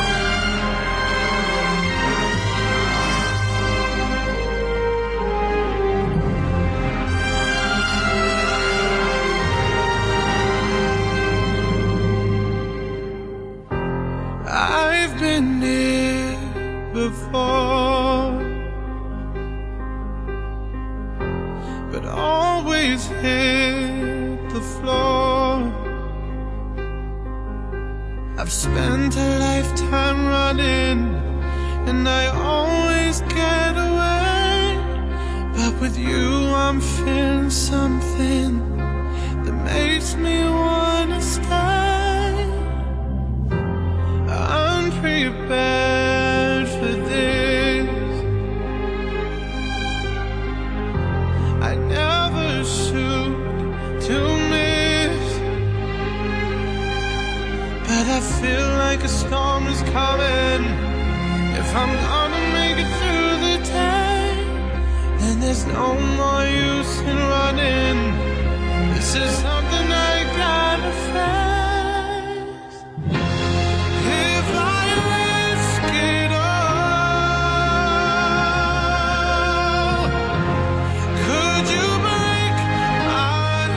I've been here before, but always hit the floor. I've spent a lifetime running, and I always get away. But with you I'm feeling something that makes me wanna stay. I'm prepared for this. I never shoot to miss, but I feel like a storm is coming. If I'm gonna make it through the day, then there's no more use in running. This is something I gotta face. If I risk it all, could you break my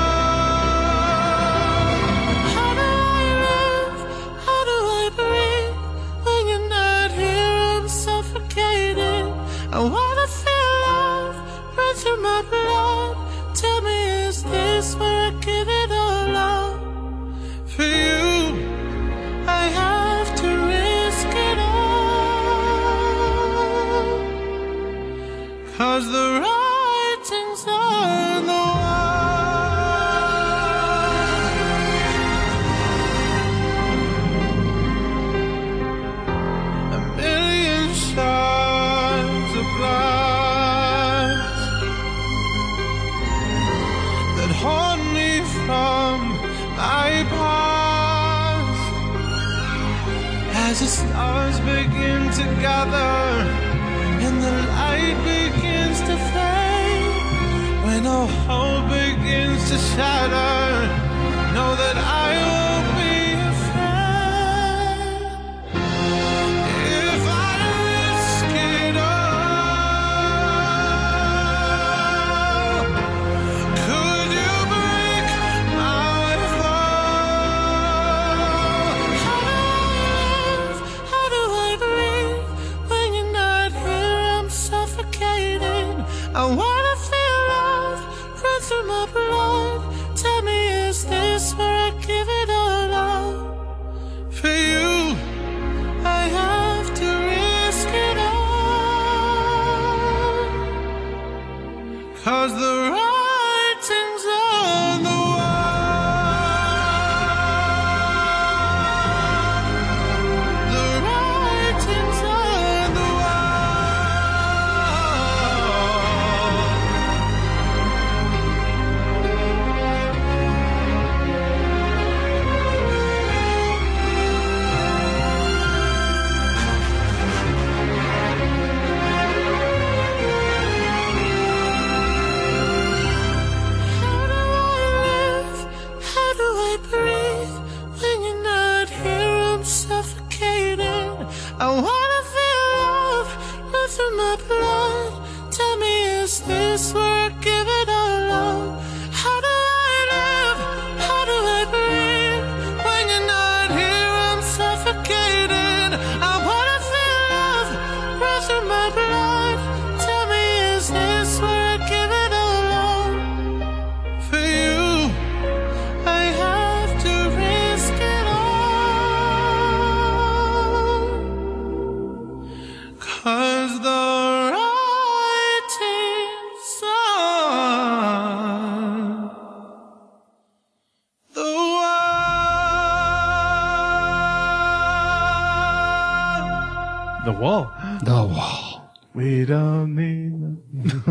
fall? How do I live? How do I breathe? When you're not here, I'm suffocating. I wanna feel love run through my blood. Tell me, is this where I give it all up? For you, I have to risk it all. 'Cause the writing's on the wall. A million shards of glass that haunt me from my past. As the stars begin to gather and the light begins to fade, when all hope begins to shatter, know that I won't be afraid. If I risk it all, could you break my fall? How do I live? How do I breathe? When you're not here, I'm suffocating. I wanna feel love run through my blood. Tell me, is this where I give it all up? For you, I have to risk it all. 'Cause the writing's on the wall. The writing's on the How do I live? How do I breathe? When you're not here, I'm suffocating. I wanna feel love run through my blood. Tell me, is this where I give it all up? How do I live? How do I breathe? When you're not here, I'm suffocating. I wanna feel love run through my blood. Tell me, is this where I give it all up? For you, I have to risk it all. 'Cause the writing's on The Wall. The Wall. We don't need no-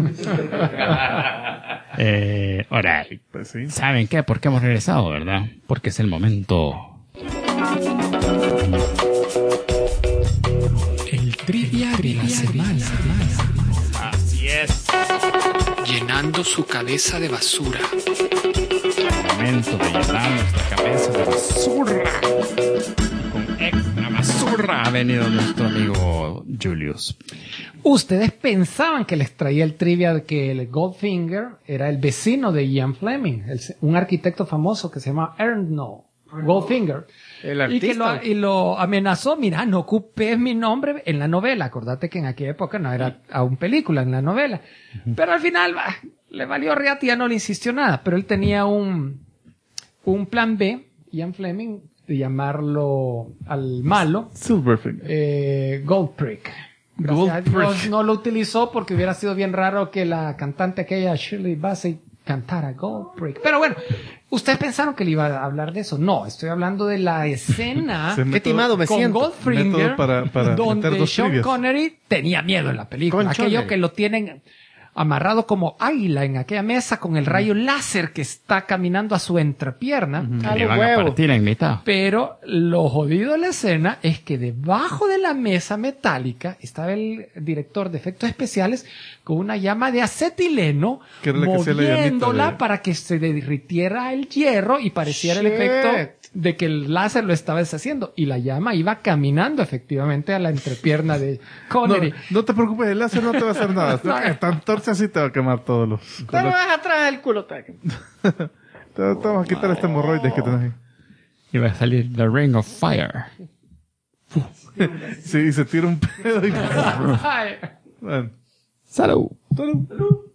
Alright. Pues sí. ¿Saben qué? ¿Por qué hemos regresado, verdad? Porque es el momento. El trivia de la semana. Así es. Llenando su cabeza de basura. El momento de llenar nuestra cabeza de basura. Con extra basura ha venido nuestro amigo Julius. Ustedes pensaban que les traía el trivia de que el Goldfinger era el vecino de Ian Fleming, un arquitecto famoso que se llama Ernest Goldfinger. El Y que artista. lo amenazó, mira, no ocupes mi nombre en la novela. Acordate que en aquella época no era aún película, en la novela. Pero al final, le valió riata y ya no le insistió nada. Pero él tenía un plan B, Ian Fleming, de llamarlo al malo, Silverfinger. Goldprick. Gracias a Dios Goldprick. no lo utilizó porque hubiera sido bien raro que la cantante aquella, Shirley Bassey, cantara Goldprick. Pero bueno, ¿ustedes pensaron que le iba a hablar de eso? No, estoy hablando de la escena Se Qué meto- timado me con siento. Goldfinger, Método para meter donde dos Sean trivias. Connery tenía miedo en la película. Con Aquello Connery. que lo tienen amarrado como águila en aquella mesa con el rayo láser que está caminando a su entrepierna. A Le lo van a huevo. partir en mitad. Pero lo jodido de la escena es que debajo de la mesa metálica estaba el director de efectos especiales con una llama de acetileno Que era la que hacía la llamita moviéndola de- para que se derritiera el hierro y pareciera el Shit. efecto de que el láser lo estaba deshaciendo. Y la llama iba caminando efectivamente a la entrepierna de No, Connery. no te preocupes, el láser no te va a hacer nada. Esta antorcha sí te va a quemar todos los... Te vas atrás del culo. Te vamos a quitar este hemorroides que tenés ahí. Y va a salir The Ring of Fire. Sí, y se tira un pedo y... Ay. Bueno. Salud. Salud.